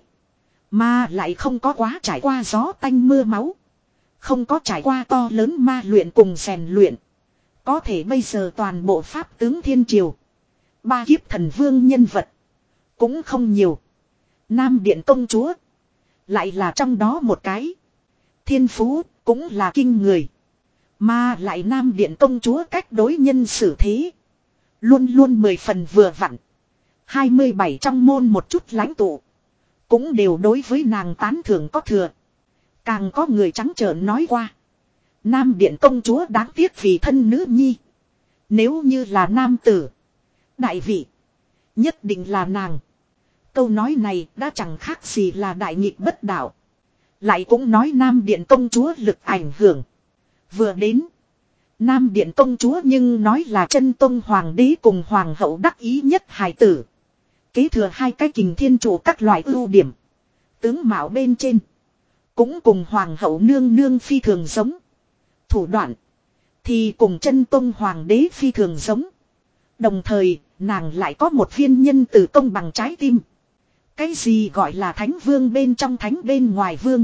Mà lại không có quá trải qua gió tanh mưa máu. Không có trải qua to lớn ma luyện cùng rèn luyện. Có thể bây giờ toàn bộ pháp tướng thiên triều. Ba kiếp thần vương nhân vật. Cũng không nhiều. Nam Điện công chúa. Lại là trong đó một cái. Thiên phú cũng là kinh người. Mà lại Nam Điện công chúa cách đối nhân xử thế. Luôn luôn mười phần vừa vặn. hai mươi bảy trong môn một chút lãnh tụ. Cũng đều đối với nàng tán thưởng có thừa. Càng có người trắng trợn nói qua. Nam Điện công chúa đáng tiếc vì thân nữ nhi. Nếu như là nam tử. Đại vị. Nhất định là nàng. Câu nói này đã chẳng khác gì là đại nghịch bất đạo. Lại cũng nói Nam Điện công chúa lực ảnh hưởng. Vừa đến. Nam Điện công chúa nhưng nói là chân tông hoàng đế cùng hoàng hậu đắc ý nhất hài tử. Kế thừa hai cái kình thiên trụ các loại ưu điểm. Tướng mạo bên trên. Cũng cùng hoàng hậu nương nương phi thường giống. Thủ đoạn. Thì cùng chân tông hoàng đế phi thường giống. Đồng thời nàng lại có một viên nhân từ công bằng trái tim. Cái gì gọi là thánh vương bên trong thánh bên ngoài vương.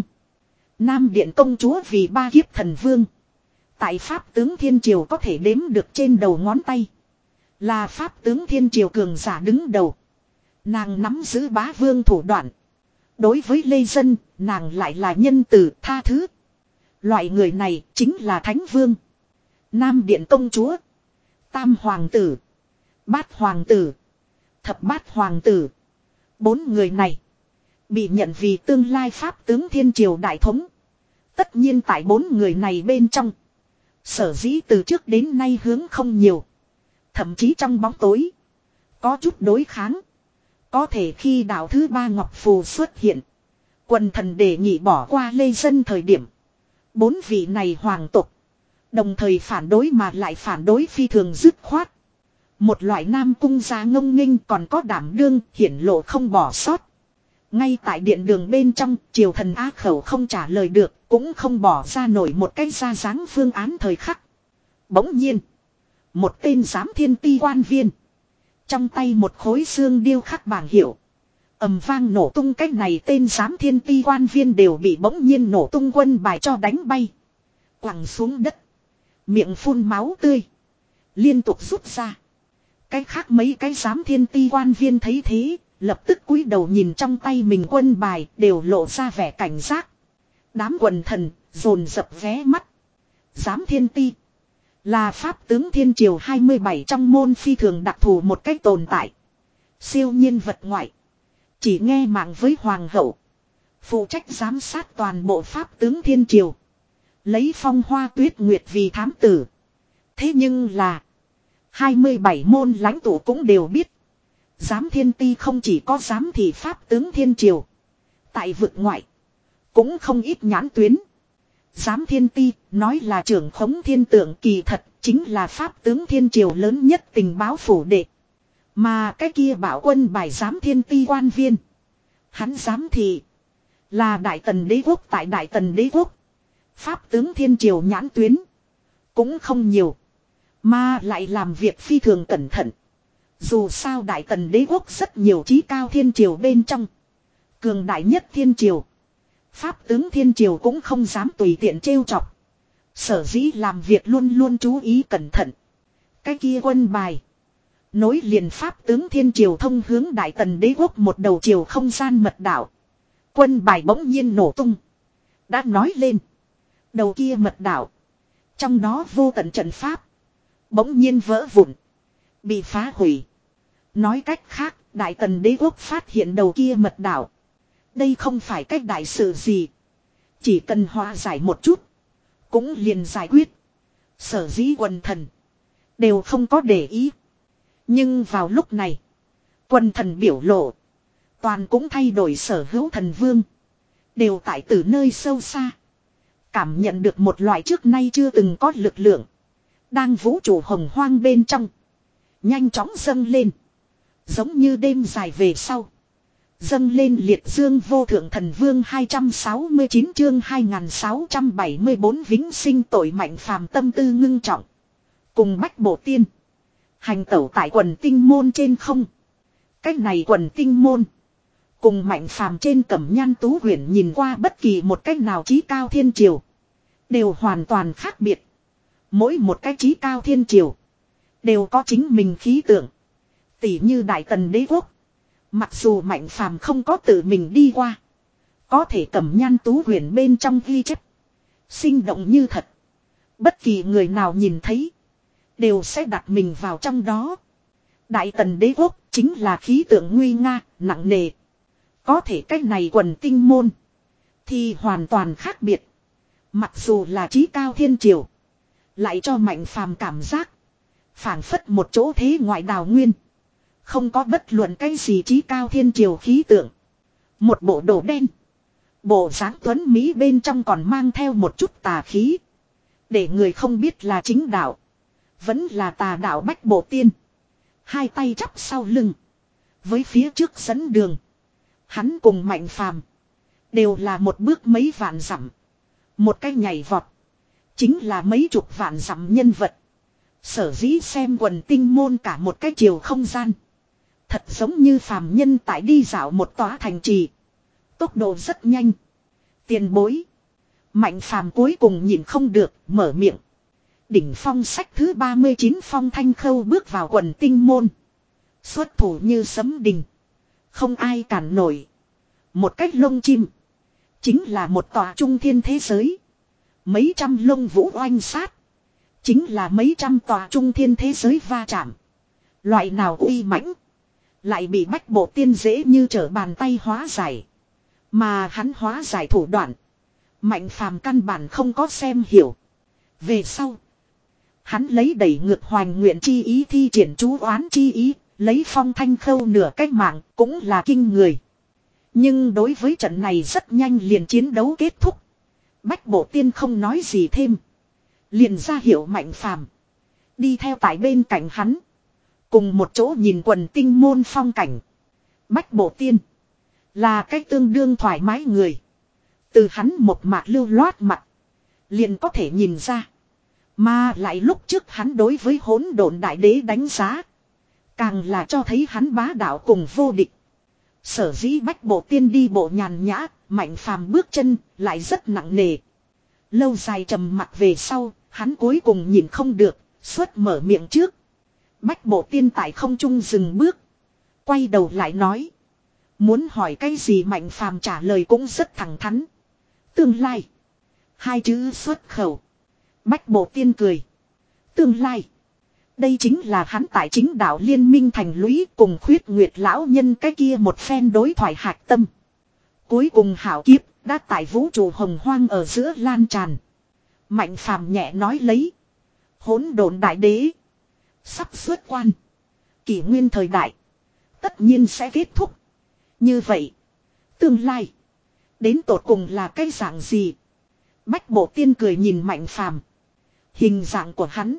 Nam Điện công chúa vì ba kiếp thần vương. Tại pháp tướng thiên triều có thể đếm được trên đầu ngón tay. Là pháp tướng thiên triều cường giả đứng đầu. Nàng nắm giữ bá vương thủ đoạn. Đối với lê dân, nàng lại là nhân từ tha thứ. Loại người này chính là thánh vương. Nam Điện công chúa. Tam hoàng tử. Bát hoàng tử. Thập bát hoàng tử. Bốn người này. Bị nhận vì tương lai pháp tướng thiên triều đại thống. Tất nhiên tại bốn người này bên trong. Sở dĩ từ trước đến nay hướng không nhiều. Thậm chí trong bóng tối. Có chút đối kháng. Có thể khi đạo thứ ba Ngọc Phù xuất hiện. Quần thần đề nghị bỏ qua lê dân thời điểm. Bốn vị này hoàng tộc. Đồng thời phản đối mà lại phản đối phi thường dứt khoát. Một loại nam cung gia ngông nghênh còn có đảm đương hiển lộ không bỏ sót. Ngay tại điện đường bên trong, triều thần á khẩu không trả lời được, cũng không bỏ ra nổi một cái ra dáng phương án thời khắc. Bỗng nhiên, một tên giám thiên ti quan viên. Trong tay một khối xương điêu khắc bảng hiệu. Ầm vang nổ tung, cái này tên giám thiên ti quan viên đều bị bỗng nhiên nổ tung quân bài cho đánh bay. Quẳng xuống đất. Miệng phun máu tươi. Liên tục rút ra. Cái khác mấy cái giám thiên ti quan viên thấy thế. Lập tức cúi đầu nhìn trong tay mình quân bài, đều lộ ra vẻ cảnh giác. Đám quần thần dồn dập vé mắt. Giám thiên ti là pháp tướng thiên triều hai mươi bảy trong môn phi thường đặc thù một cách tồn tại. Siêu nhiên vật ngoại. Chỉ nghe mạng với hoàng hậu. Phụ trách giám sát toàn bộ pháp tướng thiên triều. Lấy Phong Hoa Tuyết Nguyệt vì thám tử. Thế nhưng là hai mươi bảy môn lãnh tụ cũng đều biết. Giám thiên ti không chỉ có giám thị pháp tướng thiên triều. Tại vực ngoại. Cũng không ít nhãn tuyến. Giám thiên ti nói là trưởng khống thiên tượng, kỳ thật chính là pháp tướng thiên triều lớn nhất tình báo phủ đệ. Mà cái kia bảo quân bài giám thiên ti quan viên. Hắn giám thị là Đại Tần đế quốc. Tại Đại Tần đế quốc, pháp tướng thiên triều nhãn tuyến cũng không nhiều. Mà lại làm việc phi thường cẩn thận. Dù sao Đại Tần đế quốc rất nhiều trí cao thiên triều bên trong. Cường đại nhất thiên triều. Pháp tướng thiên triều cũng không dám tùy tiện trêu chọc. Sở dĩ làm việc luôn luôn chú ý cẩn thận. Cái kia quân bài. Nối liền pháp tướng thiên triều thông hướng đại tần đế quốc một đầu triều không gian mật đạo. Quân bài bỗng nhiên nổ tung. Đã nói lên. Đầu kia mật đạo. Trong đó vô tận trận pháp. Bỗng nhiên vỡ vụn. Bị phá hủy. Nói cách khác, đại tần đế quốc phát hiện đầu kia mật đạo. Đây không phải cách đại sự gì. Chỉ cần hóa giải một chút. Cũng liền giải quyết. Sở dĩ quần thần. Đều không có để ý. Nhưng vào lúc này. Quần thần biểu lộ. Toàn cũng thay đổi sở hữu thần vương. Đều tại từ nơi sâu xa. Cảm nhận được một loại trước nay chưa từng có lực lượng. Đang vũ trụ hồng hoang bên trong. Nhanh chóng dâng lên. Giống như đêm dài về sau. Dâng lên liệt dương vô thượng thần vương hai trăm sáu mươi chín chương hai nghìn sáu trăm bảy mươi bốn vĩnh sinh tội mạnh phàm tâm tư ngưng trọng. Cùng bách bộ tiên. Hành tẩu tại quần tinh môn trên không. Cách này quần tinh môn. Cùng mạnh phàm trên cẩm nhan tú huyền nhìn qua bất kỳ một cách nào trí cao thiên triều. Đều hoàn toàn khác biệt. Mỗi một cái trí cao thiên triều. Đều có chính mình khí tượng. Tỷ như đại tần đế quốc. Mặc dù mạnh phàm không có tự mình đi qua. Có thể cẩm nhan tú huyền bên trong ghi chép. Sinh động như thật. Bất kỳ người nào nhìn thấy. Đều sẽ đặt mình vào trong đó. Đại tần đế quốc chính là khí tượng nguy nga, nặng nề. Có thể cách này quần tinh môn. Thì hoàn toàn khác biệt. Mặc dù là trí cao thiên triều. Lại cho mạnh phàm cảm giác. Phảng phất một chỗ thế ngoại đào nguyên. Không có bất luận cái gì trí cao thiên triều khí tượng. Một bộ đồ đen. Bộ dáng tuấn Mỹ bên trong còn mang theo một chút tà khí. Để người không biết là chính đạo. Vẫn là tà đạo bách bộ tiên. Hai tay chắp sau lưng. Với phía trước dẫn đường. Hắn cùng mạnh phàm. Đều là một bước mấy vạn dặm. Một cái nhảy vọt. Chính là mấy chục vạn dặm nhân vật. Sở dĩ xem quần tinh môn cả một cái chiều không gian. Thật giống như phàm nhân tại đi dạo một tòa thành trì. Tốc độ rất nhanh. Tiền bối. Mạnh phàm cuối cùng nhìn không được, mở miệng. Đỉnh phong sách thứ ba mươi chín Phong Thanh Khâu bước vào quần tinh môn. Xuất thủ như sấm đình. Không ai cản nổi. Một cách lông chim. Chính là một tòa trung thiên thế giới. Mấy trăm lông vũ oanh sát. Chính là mấy trăm tòa trung thiên thế giới va chạm. Loại nào uy mãnh. Lại bị bách bộ tiên dễ như trở bàn tay hóa giải. Mà hắn hóa giải thủ đoạn. Mạnh phàm căn bản không có xem hiểu. Về sau. Hắn lấy đẩy ngược hoành nguyện chi ý thi triển chú oán chi ý. Lấy Phong Thanh Khâu nửa cách mạng cũng là kinh người. Nhưng đối với trận này rất nhanh liền chiến đấu kết thúc. Bách bộ tiên không nói gì thêm. Liền ra hiệu mạnh phàm. Đi theo tại bên cạnh hắn. Cùng một chỗ nhìn quần tinh môn phong cảnh. Bách bộ tiên. Là cách tương đương thoải mái người. Từ hắn một mạc lưu loát mặt. Liền có thể nhìn ra. Mà lại lúc trước hắn đối với hỗn độn đại đế đánh giá. Càng là cho thấy hắn bá đạo cùng vô địch. Sở dĩ bách bộ tiên đi bộ nhàn nhã. Mạnh phàm bước chân lại rất nặng nề. Lâu dài trầm mặc về sau. Hắn cuối cùng nhìn không được. Xuất mở miệng trước. Bách bộ tiên tại không trung dừng bước. Quay đầu lại nói. Muốn hỏi cái gì mạnh phàm trả lời cũng rất thẳng thắn. Tương lai. Hai chữ xuất khẩu. Bách bộ tiên cười. Tương lai. Đây chính là hắn tại chính đạo liên minh thành lũy cùng khuyết nguyệt lão nhân cái kia một phen đối thoại hạc tâm. Cuối cùng hảo kiếp đã tại vũ trụ hồng hoang ở giữa lan tràn. Mạnh phàm nhẹ nói lấy. Hỗn độn đại đế. Sắp xuất quan. Kỷ nguyên thời đại. Tất nhiên sẽ kết thúc. Như vậy. Tương lai. Đến tột cùng là cái dạng gì? Bách bộ tiên cười nhìn mạnh phàm. Hình dạng của hắn.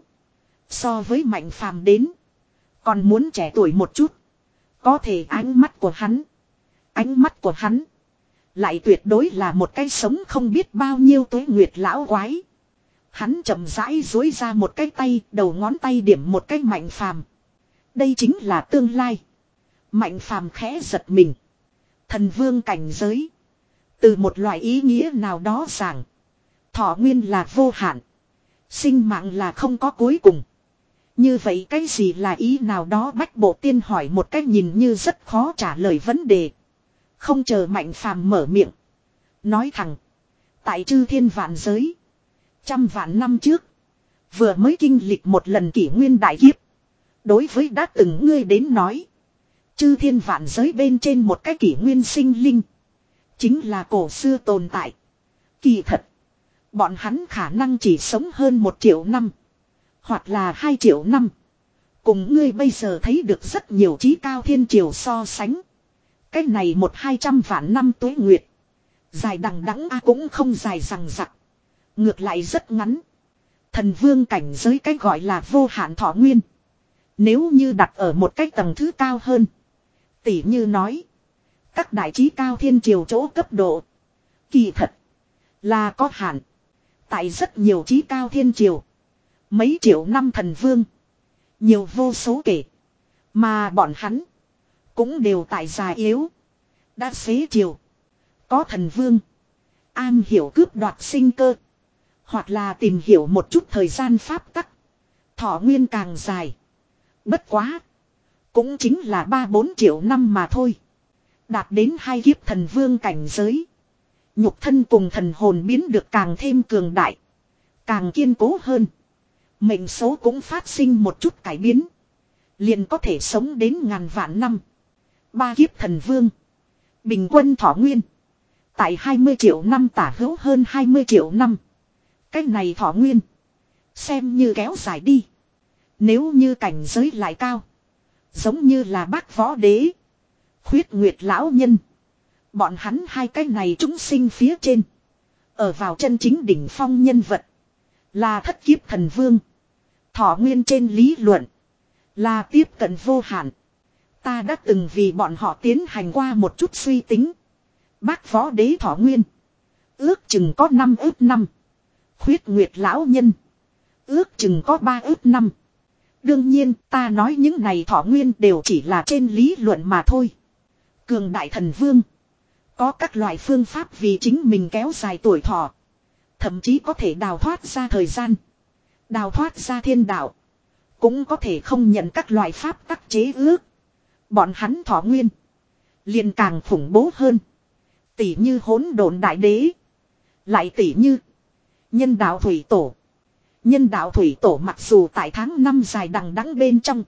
So với mạnh phàm đến. Còn muốn trẻ tuổi một chút. Có thể ánh mắt của hắn. Ánh mắt của hắn. Lại tuyệt đối là một cái sống không biết bao nhiêu tuế nguyệt lão quái. Hắn chậm rãi duỗi ra một cái tay. Đầu ngón tay điểm một cái mạnh phàm. Đây chính là tương lai. Mạnh phàm khẽ giật mình. Thần vương cảnh giới. Từ một loại ý nghĩa nào đó rằng. Thọ nguyên là vô hạn. Sinh mạng là không có cuối cùng. Như vậy cái gì là ý nào đó Bách Bộ Tiên hỏi một cách nhìn như rất khó trả lời vấn đề. Không chờ Mạnh Phàm mở miệng. Nói thẳng. Tại chư thiên vạn giới. Trăm vạn năm trước. Vừa mới kinh lịch một lần kỷ nguyên đại kiếp. Đối với đã từng ngươi đến nói. Chư thiên vạn giới bên trên một cái kỷ nguyên sinh linh. Chính là cổ xưa tồn tại. Kỳ thật. Bọn hắn khả năng chỉ sống hơn một triệu năm. Hoặc là hai triệu năm. Cùng ngươi bây giờ thấy được rất nhiều trí cao thiên triều so sánh. Cái này một hai trăm vạn năm tuế nguyệt. Dài đằng đẵng a cũng không dài rằng rặc. Ngược lại rất ngắn. Thần vương cảnh giới cái gọi là vô hạn thọ nguyên. Nếu như đặt ở một cái tầng thứ cao hơn. Tỷ như nói. Các đại trí cao thiên triều chỗ cấp độ. Kỳ thật. Là có hạn. Tại rất nhiều trí cao thiên triều. Mấy triệu năm thần vương. Nhiều vô số kể. Mà bọn hắn. Cũng đều tại già yếu. Đã phế triều. Có thần vương. An hiểu cướp đoạt sinh cơ. Hoặc là tìm hiểu một chút thời gian pháp tắc. Thọ nguyên càng dài. Bất quá. Cũng chính là ba bốn triệu năm mà thôi. Đạt đến hai kiếp thần vương cảnh giới. Nhục thân cùng thần hồn biến được càng thêm cường đại. Càng kiên cố hơn. Mệnh số cũng phát sinh một chút cải biến. Liền có thể sống đến ngàn vạn năm. Ba kiếp thần vương. Bình quân thọ nguyên. Tại hai mươi triệu năm tả hữu hơn hai mươi triệu năm. Cách này thọ nguyên. Xem như kéo dài đi. Nếu như cảnh giới lại cao. Giống như là bác võ đế. Khuyết nguyệt lão nhân. Bọn hắn hai cái này chúng sinh phía trên. Ở vào chân chính đỉnh phong nhân vật. Là thất kiếp thần vương. Thọ nguyên trên lý luận. Là tiếp cận vô hạn. Ta đã từng vì bọn họ tiến hành qua một chút suy tính. Bác võ đế thọ nguyên. Ước chừng có năm ước năm. Khuyết nguyệt lão nhân. Ước chừng có ba ước năm. Đương nhiên ta nói những này thọ nguyên đều chỉ là trên lý luận mà thôi. Cường đại thần vương. Có các loại phương pháp vì chính mình kéo dài tuổi thọ. Thậm chí có thể đào thoát ra thời gian. Đào thoát ra thiên đạo. Cũng có thể không nhận các loại pháp tắc chế ước. Bọn hắn thọ nguyên. Liền càng khủng bố hơn. Tỷ như hỗn độn đại đế. Lại tỷ như. Nhân đạo thủy tổ. Nhân đạo thủy tổ mặc dù tại tháng năm dài đằng đẵng bên trong.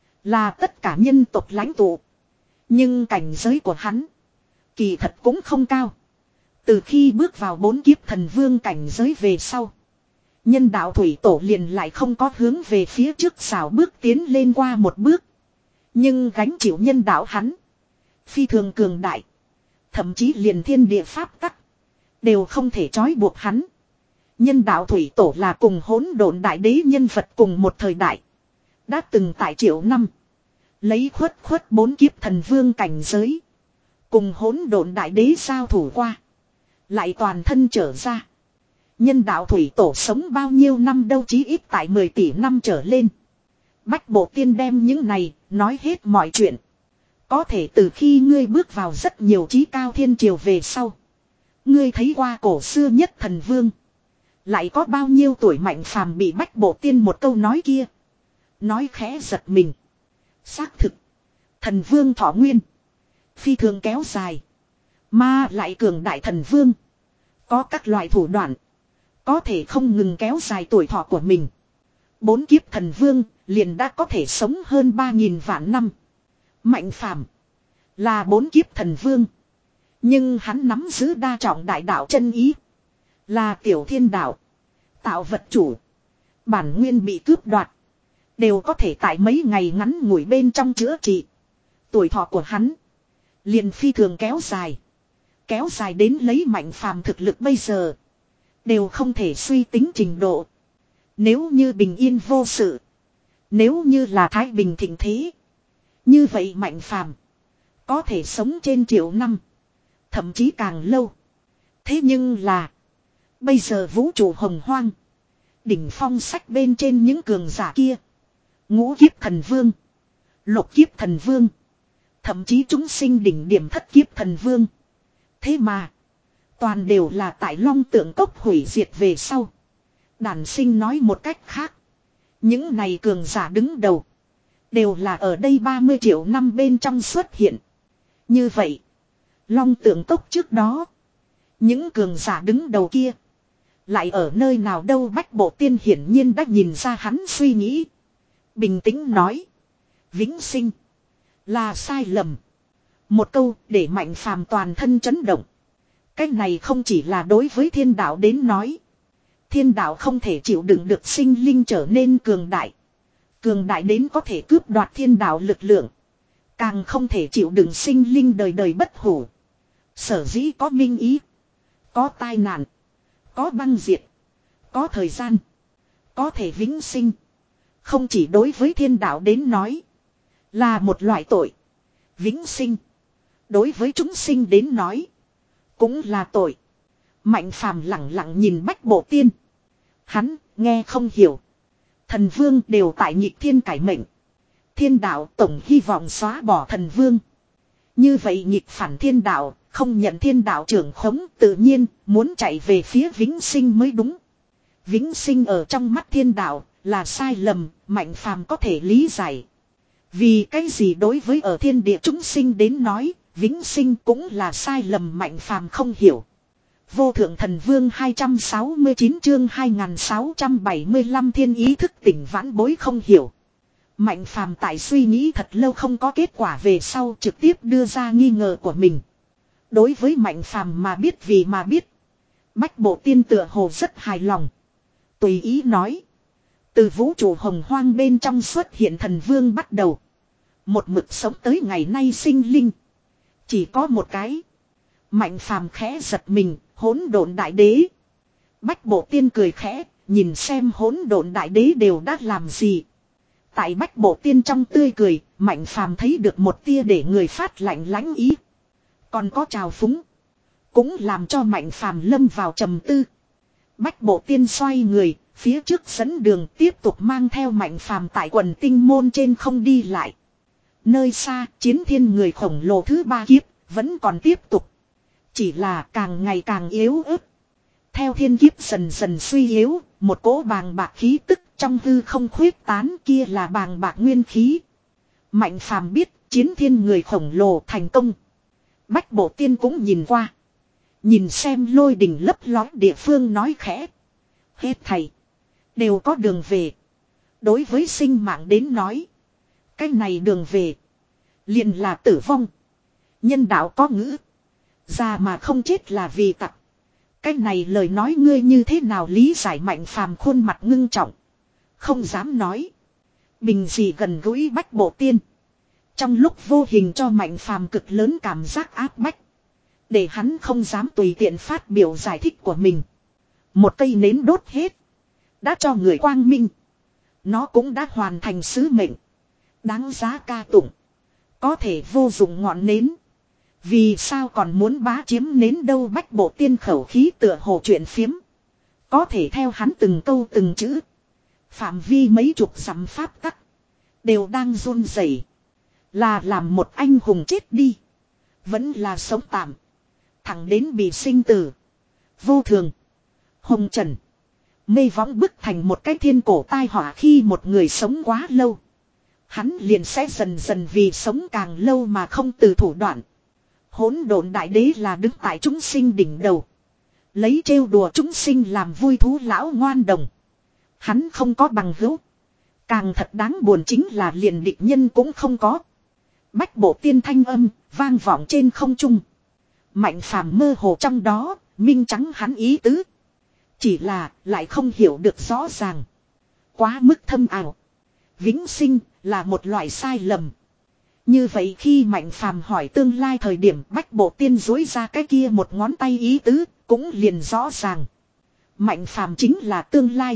Là tất cả nhân tộc lãnh tụ. Nhưng cảnh giới của hắn. Kỳ thật cũng không cao. Từ khi bước vào bốn kiếp thần vương cảnh giới về sau. Nhân đạo thủy tổ liền lại không có hướng về phía trước xảo bước tiến lên qua một bước. Nhưng gánh chịu nhân đạo hắn. Phi thường cường đại. Thậm chí liền thiên địa pháp tắc. Đều không thể trói buộc hắn. Nhân đạo thủy tổ là cùng hỗn độn đại đế nhân vật cùng một thời đại. Đã từng tại triệu năm. Lấy khuất khuất bốn kiếp thần vương cảnh giới. Cùng hỗn độn đại đế giao thủ qua. Lại toàn thân trở ra. Nhân đạo thủy tổ sống bao nhiêu năm đâu chí ít tại mười tỷ năm trở lên. Bách Bộ Tiên đem những này nói hết mọi chuyện. Có thể từ khi ngươi bước vào rất nhiều trí cao thiên triều về sau. Ngươi thấy qua cổ xưa nhất thần vương. Lại có bao nhiêu tuổi Mạnh Phàm bị Bách Bộ Tiên một câu nói kia. Nói khẽ giật mình. Xác thực. Thần vương thọ nguyên. Phi thường kéo dài. Mà lại cường đại thần vương. Có các loại thủ đoạn. Có thể không ngừng kéo dài tuổi thọ của mình. Bốn kiếp thần vương liền đã có thể sống hơn ba nghìn vạn năm. Mạnh Phàm là bốn kiếp thần vương. Nhưng hắn nắm giữ đa trọng đại đạo chân ý. Là tiểu thiên đạo. Tạo vật chủ. Bản nguyên bị cướp đoạt. Đều có thể tại mấy ngày ngắn ngủi bên trong chữa trị. Tuổi thọ của hắn. Liền phi thường kéo dài. Kéo dài đến lấy Mạnh Phàm thực lực bây giờ. Đều không thể suy tính trình độ. Nếu như bình yên vô sự. Nếu như là thái bình thịnh thế. Như vậy Mạnh Phàm có thể sống trên triệu năm. Thậm chí càng lâu. Thế nhưng là. Bây giờ vũ trụ hồng hoang. Đỉnh phong sách bên trên những cường giả kia. Ngũ kiếp thần vương. Lục kiếp thần vương. Thậm chí chúng sinh đỉnh điểm thất kiếp thần vương. Thế mà. Toàn đều là tại long tượng cốc hủy diệt về sau. Đản sinh nói một cách khác. Những này cường giả đứng đầu. Đều là ở đây ba mươi triệu năm bên trong xuất hiện. Như vậy. Long tượng cốc trước đó. Những cường giả đứng đầu kia. Lại ở nơi nào đâu Bách Bộ Tiên hiển nhiên đã nhìn ra hắn suy nghĩ. Bình tĩnh nói. Vĩnh sinh. Là sai lầm. Một câu để Mạnh Phàm toàn thân chấn động. Cái này không chỉ là đối với thiên đạo đến nói. Thiên đạo không thể chịu đựng được sinh linh trở nên cường đại. Cường đại đến có thể cướp đoạt thiên đạo lực lượng. Càng không thể chịu đựng sinh linh đời đời bất hủ. Sở dĩ có minh ý. Có tai nạn. Có băng diệt. Có thời gian. Có thể vĩnh sinh. Không chỉ đối với thiên đạo đến nói. Là một loại tội. Vĩnh sinh. Đối với chúng sinh đến nói. Cũng là tội. Mạnh Phàm lặng lặng nhìn Bách Bộ Tiên. Hắn nghe không hiểu. Thần vương đều tại nhịp thiên cải mệnh. Thiên đạo tổng hy vọng xóa bỏ thần vương. Như vậy nhịp phản thiên đạo. Không nhận thiên đạo trưởng khống tự nhiên muốn chạy về phía vĩnh sinh mới đúng. Vĩnh sinh ở trong mắt thiên đạo là sai lầm. Mạnh Phàm có thể lý giải. Vì cái gì đối với ở thiên địa chúng sinh đến nói. Vĩnh sinh cũng là sai lầm Mạnh Phàm không hiểu. Vô thượng thần vương hai trăm sáu mươi chín chương hai nghìn sáu trăm bảy mươi lăm thiên ý thức tỉnh vãn bối không hiểu. Mạnh Phàm tại suy nghĩ thật lâu không có kết quả về sau trực tiếp đưa ra nghi ngờ của mình. Đối với Mạnh Phàm mà biết vì mà biết. Bách Bộ Tiên tựa hồ rất hài lòng. Tùy ý nói. Từ vũ trụ hồng hoang bên trong xuất hiện thần vương bắt đầu. Một mực sống tới ngày nay sinh linh. Chỉ có một cái. Mạnh Phàm khẽ giật mình, hỗn độn đại đế. Bách Bộ Tiên cười khẽ, nhìn xem hỗn độn đại đế đều đã làm gì. Tại Bách Bộ Tiên trong tươi cười, Mạnh Phàm thấy được một tia để người phát lạnh lãnh ý. Còn có trào phúng. Cũng làm cho Mạnh Phàm lâm vào trầm tư. Bách Bộ Tiên xoay người, phía trước dẫn đường tiếp tục mang theo Mạnh Phàm tại quần tinh môn trên không đi lại. Nơi xa, chiến thiên người khổng lồ thứ ba kiếp, vẫn còn tiếp tục. Chỉ là càng ngày càng yếu ớt. Theo thiên kiếp dần dần suy yếu, một cỗ bàng bạc khí tức trong hư không khuyết tán kia là bàng bạc nguyên khí. Mạnh Phàm biết chiến thiên người khổng lồ thành công. Bách Bộ Tiên cũng nhìn qua. Nhìn xem lôi đình lấp lói địa phương nói khẽ. Hết thầy. Đều có đường về. Đối với sinh mạng đến nói. Cái này đường về. Liền là tử vong. Nhân đạo có ngữ. Già mà không chết là vì tặc. Cái này lời nói ngươi như thế nào lý giải Mạnh Phàm khuôn mặt ngưng trọng. Không dám nói. Bình dị gần gũi Bách Bộ Tiên. Trong lúc vô hình cho Mạnh Phàm cực lớn cảm giác áp bách. Để hắn không dám tùy tiện phát biểu giải thích của mình. Một cây nến đốt hết. Đã cho người quang minh. Nó cũng đã hoàn thành sứ mệnh. Đáng giá ca tụng. Có thể vô dụng ngọn nến. Vì sao còn muốn bá chiếm nến đâu Bách Bộ Tiên khẩu khí tựa hồ chuyện phiếm. Có thể theo hắn từng câu từng chữ. Phạm vi mấy chục dặm pháp tắc. Đều đang run rẩy. Là làm một anh hùng chết đi. Vẫn là sống tạm. Thẳng đến bị sinh tử. Vô thường. Hồng trần. Mê võng bức thành một cái thiên cổ tai họa khi một người sống quá lâu. Hắn liền sẽ dần dần vì sống càng lâu mà không từ thủ đoạn. Hỗn độn đại đế là đứng tại chúng sinh đỉnh đầu. Lấy trêu đùa chúng sinh làm vui thú lão ngoan đồng. Hắn không có bằng hữu. Càng thật đáng buồn chính là liền địch nhân cũng không có. Bách Bộ Tiên thanh âm vang vọng trên không trung. Mạnh Phàm mơ hồ trong đó, minh trắng hắn ý tứ. Chỉ là lại không hiểu được rõ ràng. Quá mức thâm ảo. Vĩnh sinh là một loại sai lầm. Như vậy khi Mạnh Phàm hỏi tương lai thời điểm Bách Bộ Tiên dối ra cái kia một ngón tay ý tứ, cũng liền rõ ràng. Mạnh Phàm chính là tương lai.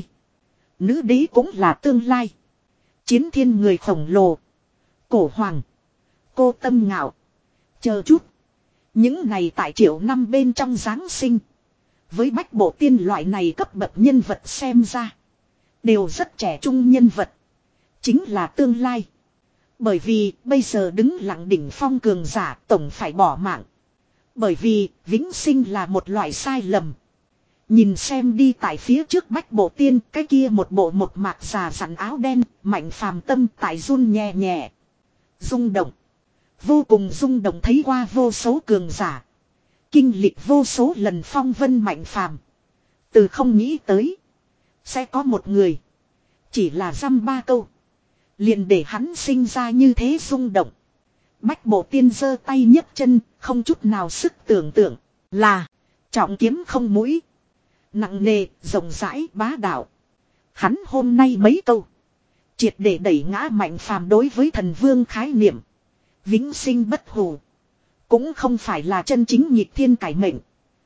Nữ đế cũng là tương lai. Chiến thiên người khổng lồ. Cổ hoàng. Cô tâm ngạo. Chờ chút. Những này tại triệu năm bên trong Giáng sinh. Với Bách Bộ Tiên loại này cấp bậc nhân vật xem ra. Đều rất trẻ trung nhân vật. Chính là tương lai. Bởi vì bây giờ đứng lặng đỉnh phong cường giả tổng phải bỏ mạng. Bởi vì vĩnh sinh là một loại sai lầm. Nhìn xem đi tại phía trước Bách Bộ Tiên, cái kia một bộ một mạc già dặn áo đen, Mạnh Phàm tâm tại run nhẹ nhẹ. Rung động. Vô cùng rung động, thấy qua vô số cường giả. Kinh lịch vô số lần phong vân Mạnh Phàm. Từ không nghĩ tới. Sẽ có một người. Chỉ là dăm ba câu. Liền để hắn sinh ra như thế rung động. Bách Bộ Tiên giơ tay nhấc chân, không chút nào sức tưởng tượng. Là. Trọng kiếm không mũi. Nặng nề, rộng rãi, bá đạo. Hắn hôm nay mấy câu. Triệt để đẩy ngã Mạnh Phàm đối với thần vương khái niệm. Vĩnh sinh bất hủ. Cũng không phải là chân chính nhịp thiên cải mệnh.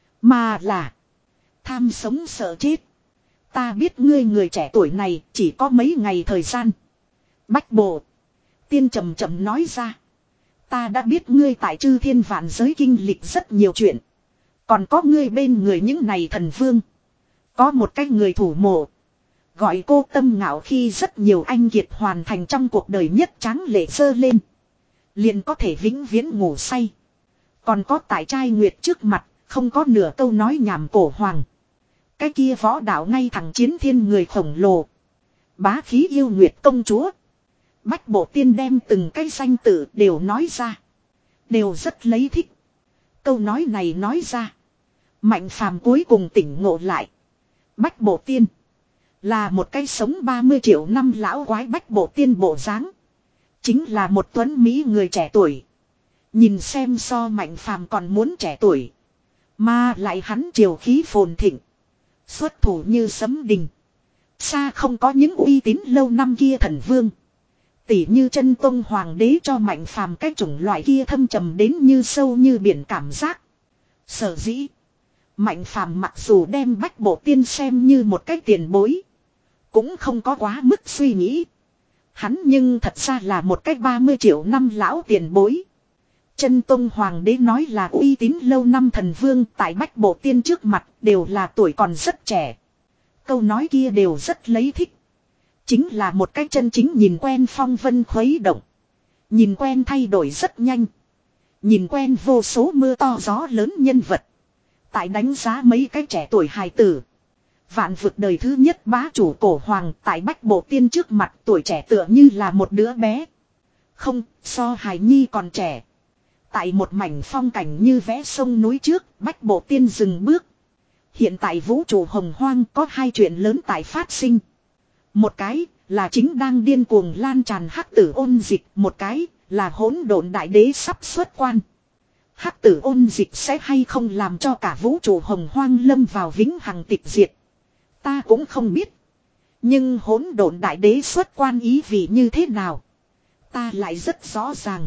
Mà là. Tham sống sợ chết. Ta biết ngươi người trẻ tuổi này chỉ có mấy ngày thời gian. Bách Bộ Tiên chậm chậm nói ra. Ta đã biết ngươi tại chư thiên vạn giới kinh lịch rất nhiều chuyện. Còn có ngươi bên người những này thần vương. Có một cái người thủ mộ. Gọi cô Tâm Ngạo, khi rất nhiều anh kiệt hoàn thành trong cuộc đời nhất tráng lệ sơ lên. Liền có thể vĩnh viễn ngủ say. Còn có tại trai nguyệt trước mặt, không có nửa câu nói nhảm cổ hoàng. Cái kia võ đạo ngay thẳng chiến thiên người khổng lồ. Bá khí yêu nguyệt công chúa. Bách Bộ Tiên đem từng cái danh tự đều nói ra. Đều rất lấy thích. Câu nói này nói ra. Mạnh Phàm cuối cùng tỉnh ngộ lại. Bách Bộ Tiên. Là một cái sống ba mươi triệu năm lão quái Bách Bộ Tiên bộ dáng. Chính là một tuấn Mỹ người trẻ tuổi. Nhìn xem so Mạnh Phàm còn muốn trẻ tuổi. Mà lại hắn triều khí phồn thịnh. Xuất thủ như sấm đình. Xa không có những uy tín lâu năm kia thần vương. Tỉ như chân tông hoàng đế cho Mạnh Phàm cái chủng loại kia thâm trầm đến như sâu như biển cảm giác. Sở dĩ. Mạnh Phàm mặc dù đem Bách Bộ Tiên xem như một cái tiền bối. Cũng không có quá mức suy nghĩ. Hắn nhưng thật ra là một cái ba mươi triệu năm lão tiền bối. Chân Tông Hoàng đế nói là uy tín lâu năm thần vương tại Bách Bộ Tiên trước mặt đều là tuổi còn rất trẻ. Câu nói kia đều rất lấy thích. Chính là một cái chân chính nhìn quen phong vân khuấy động. Nhìn quen thay đổi rất nhanh. Nhìn quen vô số mưa to gió lớn nhân vật. Tại đánh giá mấy cái trẻ tuổi hài tử. Vạn vực đời thứ nhất bá chủ cổ hoàng tại Bách Bộ Tiên trước mặt tuổi trẻ tựa như là một đứa bé. Không, so hài nhi còn trẻ. Tại một mảnh phong cảnh như vẽ sông núi trước, Bách Bộ Tiên dừng bước. Hiện tại vũ trụ hồng hoang có hai chuyện lớn tại phát sinh. Một cái là chính đang điên cuồng lan tràn hắc tử ôn dịch, một cái là hỗn độn đại đế sắp xuất quan. Hắc tử ôn dịch sẽ hay không làm cho cả vũ trụ hồng hoang lâm vào vĩnh hằng tịch diệt. Ta cũng không biết. Nhưng hỗn độn đại đế xuất quan ý vị như thế nào? Ta lại rất rõ ràng.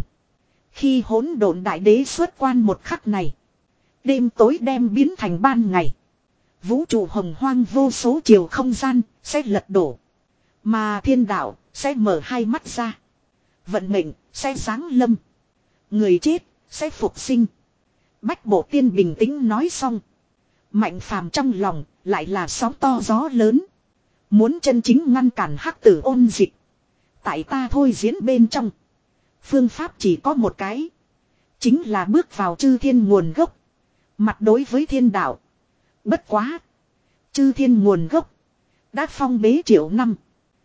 Khi hỗn độn đại đế xuất quan một khắc này. Đêm tối đem biến thành ban ngày. Vũ trụ hồng hoang vô số chiều không gian sẽ lật đổ. Mà thiên đạo sẽ mở hai mắt ra. Vận mệnh sẽ giáng lâm. Người chết sẽ phục sinh. Bách Bộ Tiên bình tĩnh nói xong. Mạnh Phàm trong lòng lại là sóng to gió lớn. Muốn chân chính ngăn cản hắc tử ôn dịch. Tại ta thôi diễn bên trong. Phương pháp chỉ có một cái. Chính là bước vào chư thiên nguồn gốc. Mặt đối với thiên đạo. Bất quá. Chư thiên nguồn gốc. Đã phong bế triệu năm.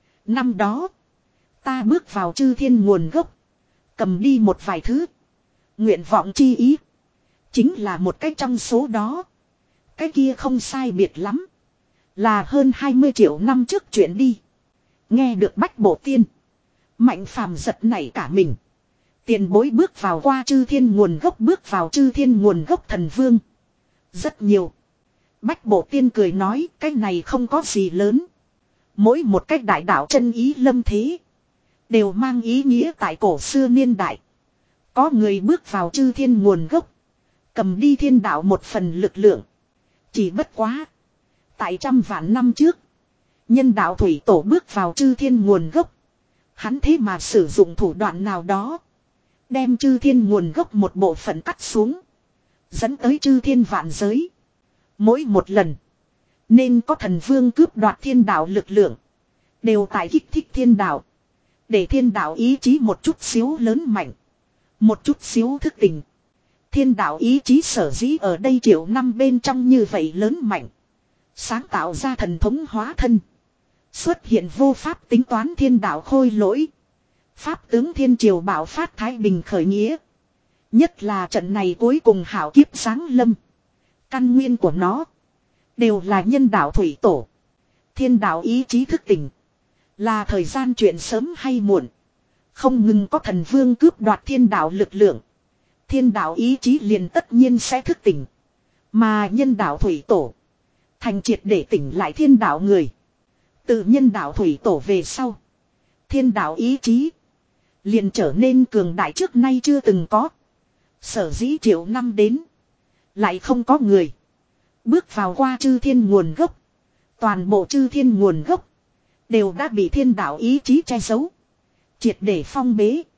Năm đó. Ta bước vào chư thiên nguồn gốc. Cầm đi một vài thứ. Nguyện vọng chi ý. Chính là một cái trong số đó. Cái kia không sai biệt lắm. Là hơn hai mươi triệu năm trước chuyện đi. Nghe được Bách Bộ Tiên. Mạnh Phàm giật nảy cả mình. Tiền bối bước vào qua chư thiên nguồn gốc, bước vào chư thiên nguồn gốc thần vương. Rất nhiều. Bách Bộ Tiên cười nói cái này không có gì lớn. Mỗi một cách đại đạo chân ý lâm thế. Đều mang ý nghĩa tại cổ xưa niên đại. Có người bước vào chư thiên nguồn gốc. Cầm đi thiên đạo một phần lực lượng. Chỉ bất quá. Tại trăm vạn năm trước. Nhân đạo thủy tổ bước vào chư thiên nguồn gốc. Hắn thế mà sử dụng thủ đoạn nào đó. Đem chư thiên nguồn gốc một bộ phận cắt xuống. Dẫn tới chư thiên vạn giới. Mỗi một lần. Nên có thần vương cướp đoạt thiên đạo lực lượng. Đều tại kích thích thiên đạo. Để thiên đạo ý chí một chút xíu lớn mạnh. Một chút xíu thức tỉnh. Thiên đạo ý chí sở dĩ ở đây triệu năm bên trong như vậy lớn mạnh. Sáng tạo ra thần thống hóa thân. Xuất hiện vô pháp tính toán thiên đạo khôi lỗi. Pháp tướng thiên triều bảo phát thái bình khởi nghĩa. Nhất là trận này cuối cùng hảo kiếp sáng lâm. Căn nguyên của nó. Đều là nhân đạo thủy tổ. Thiên đạo ý chí thức tỉnh. Là thời gian chuyện sớm hay muộn. Không ngừng có thần vương cướp đoạt thiên đạo lực lượng. Thiên đạo ý chí liền tất nhiên sẽ thức tỉnh. Mà nhân đạo thủy tổ. Thành triệt để tỉnh lại thiên đạo người. Từ nhân đạo thủy tổ về sau. Thiên đạo ý chí. Liền trở nên cường đại trước nay chưa từng có. Sở dĩ triệu năm đến. Lại không có người. Bước vào qua chư thiên nguồn gốc. Toàn bộ chư thiên nguồn gốc. Đều đã bị thiên đạo ý chí che giấu. Triệt để phong bế.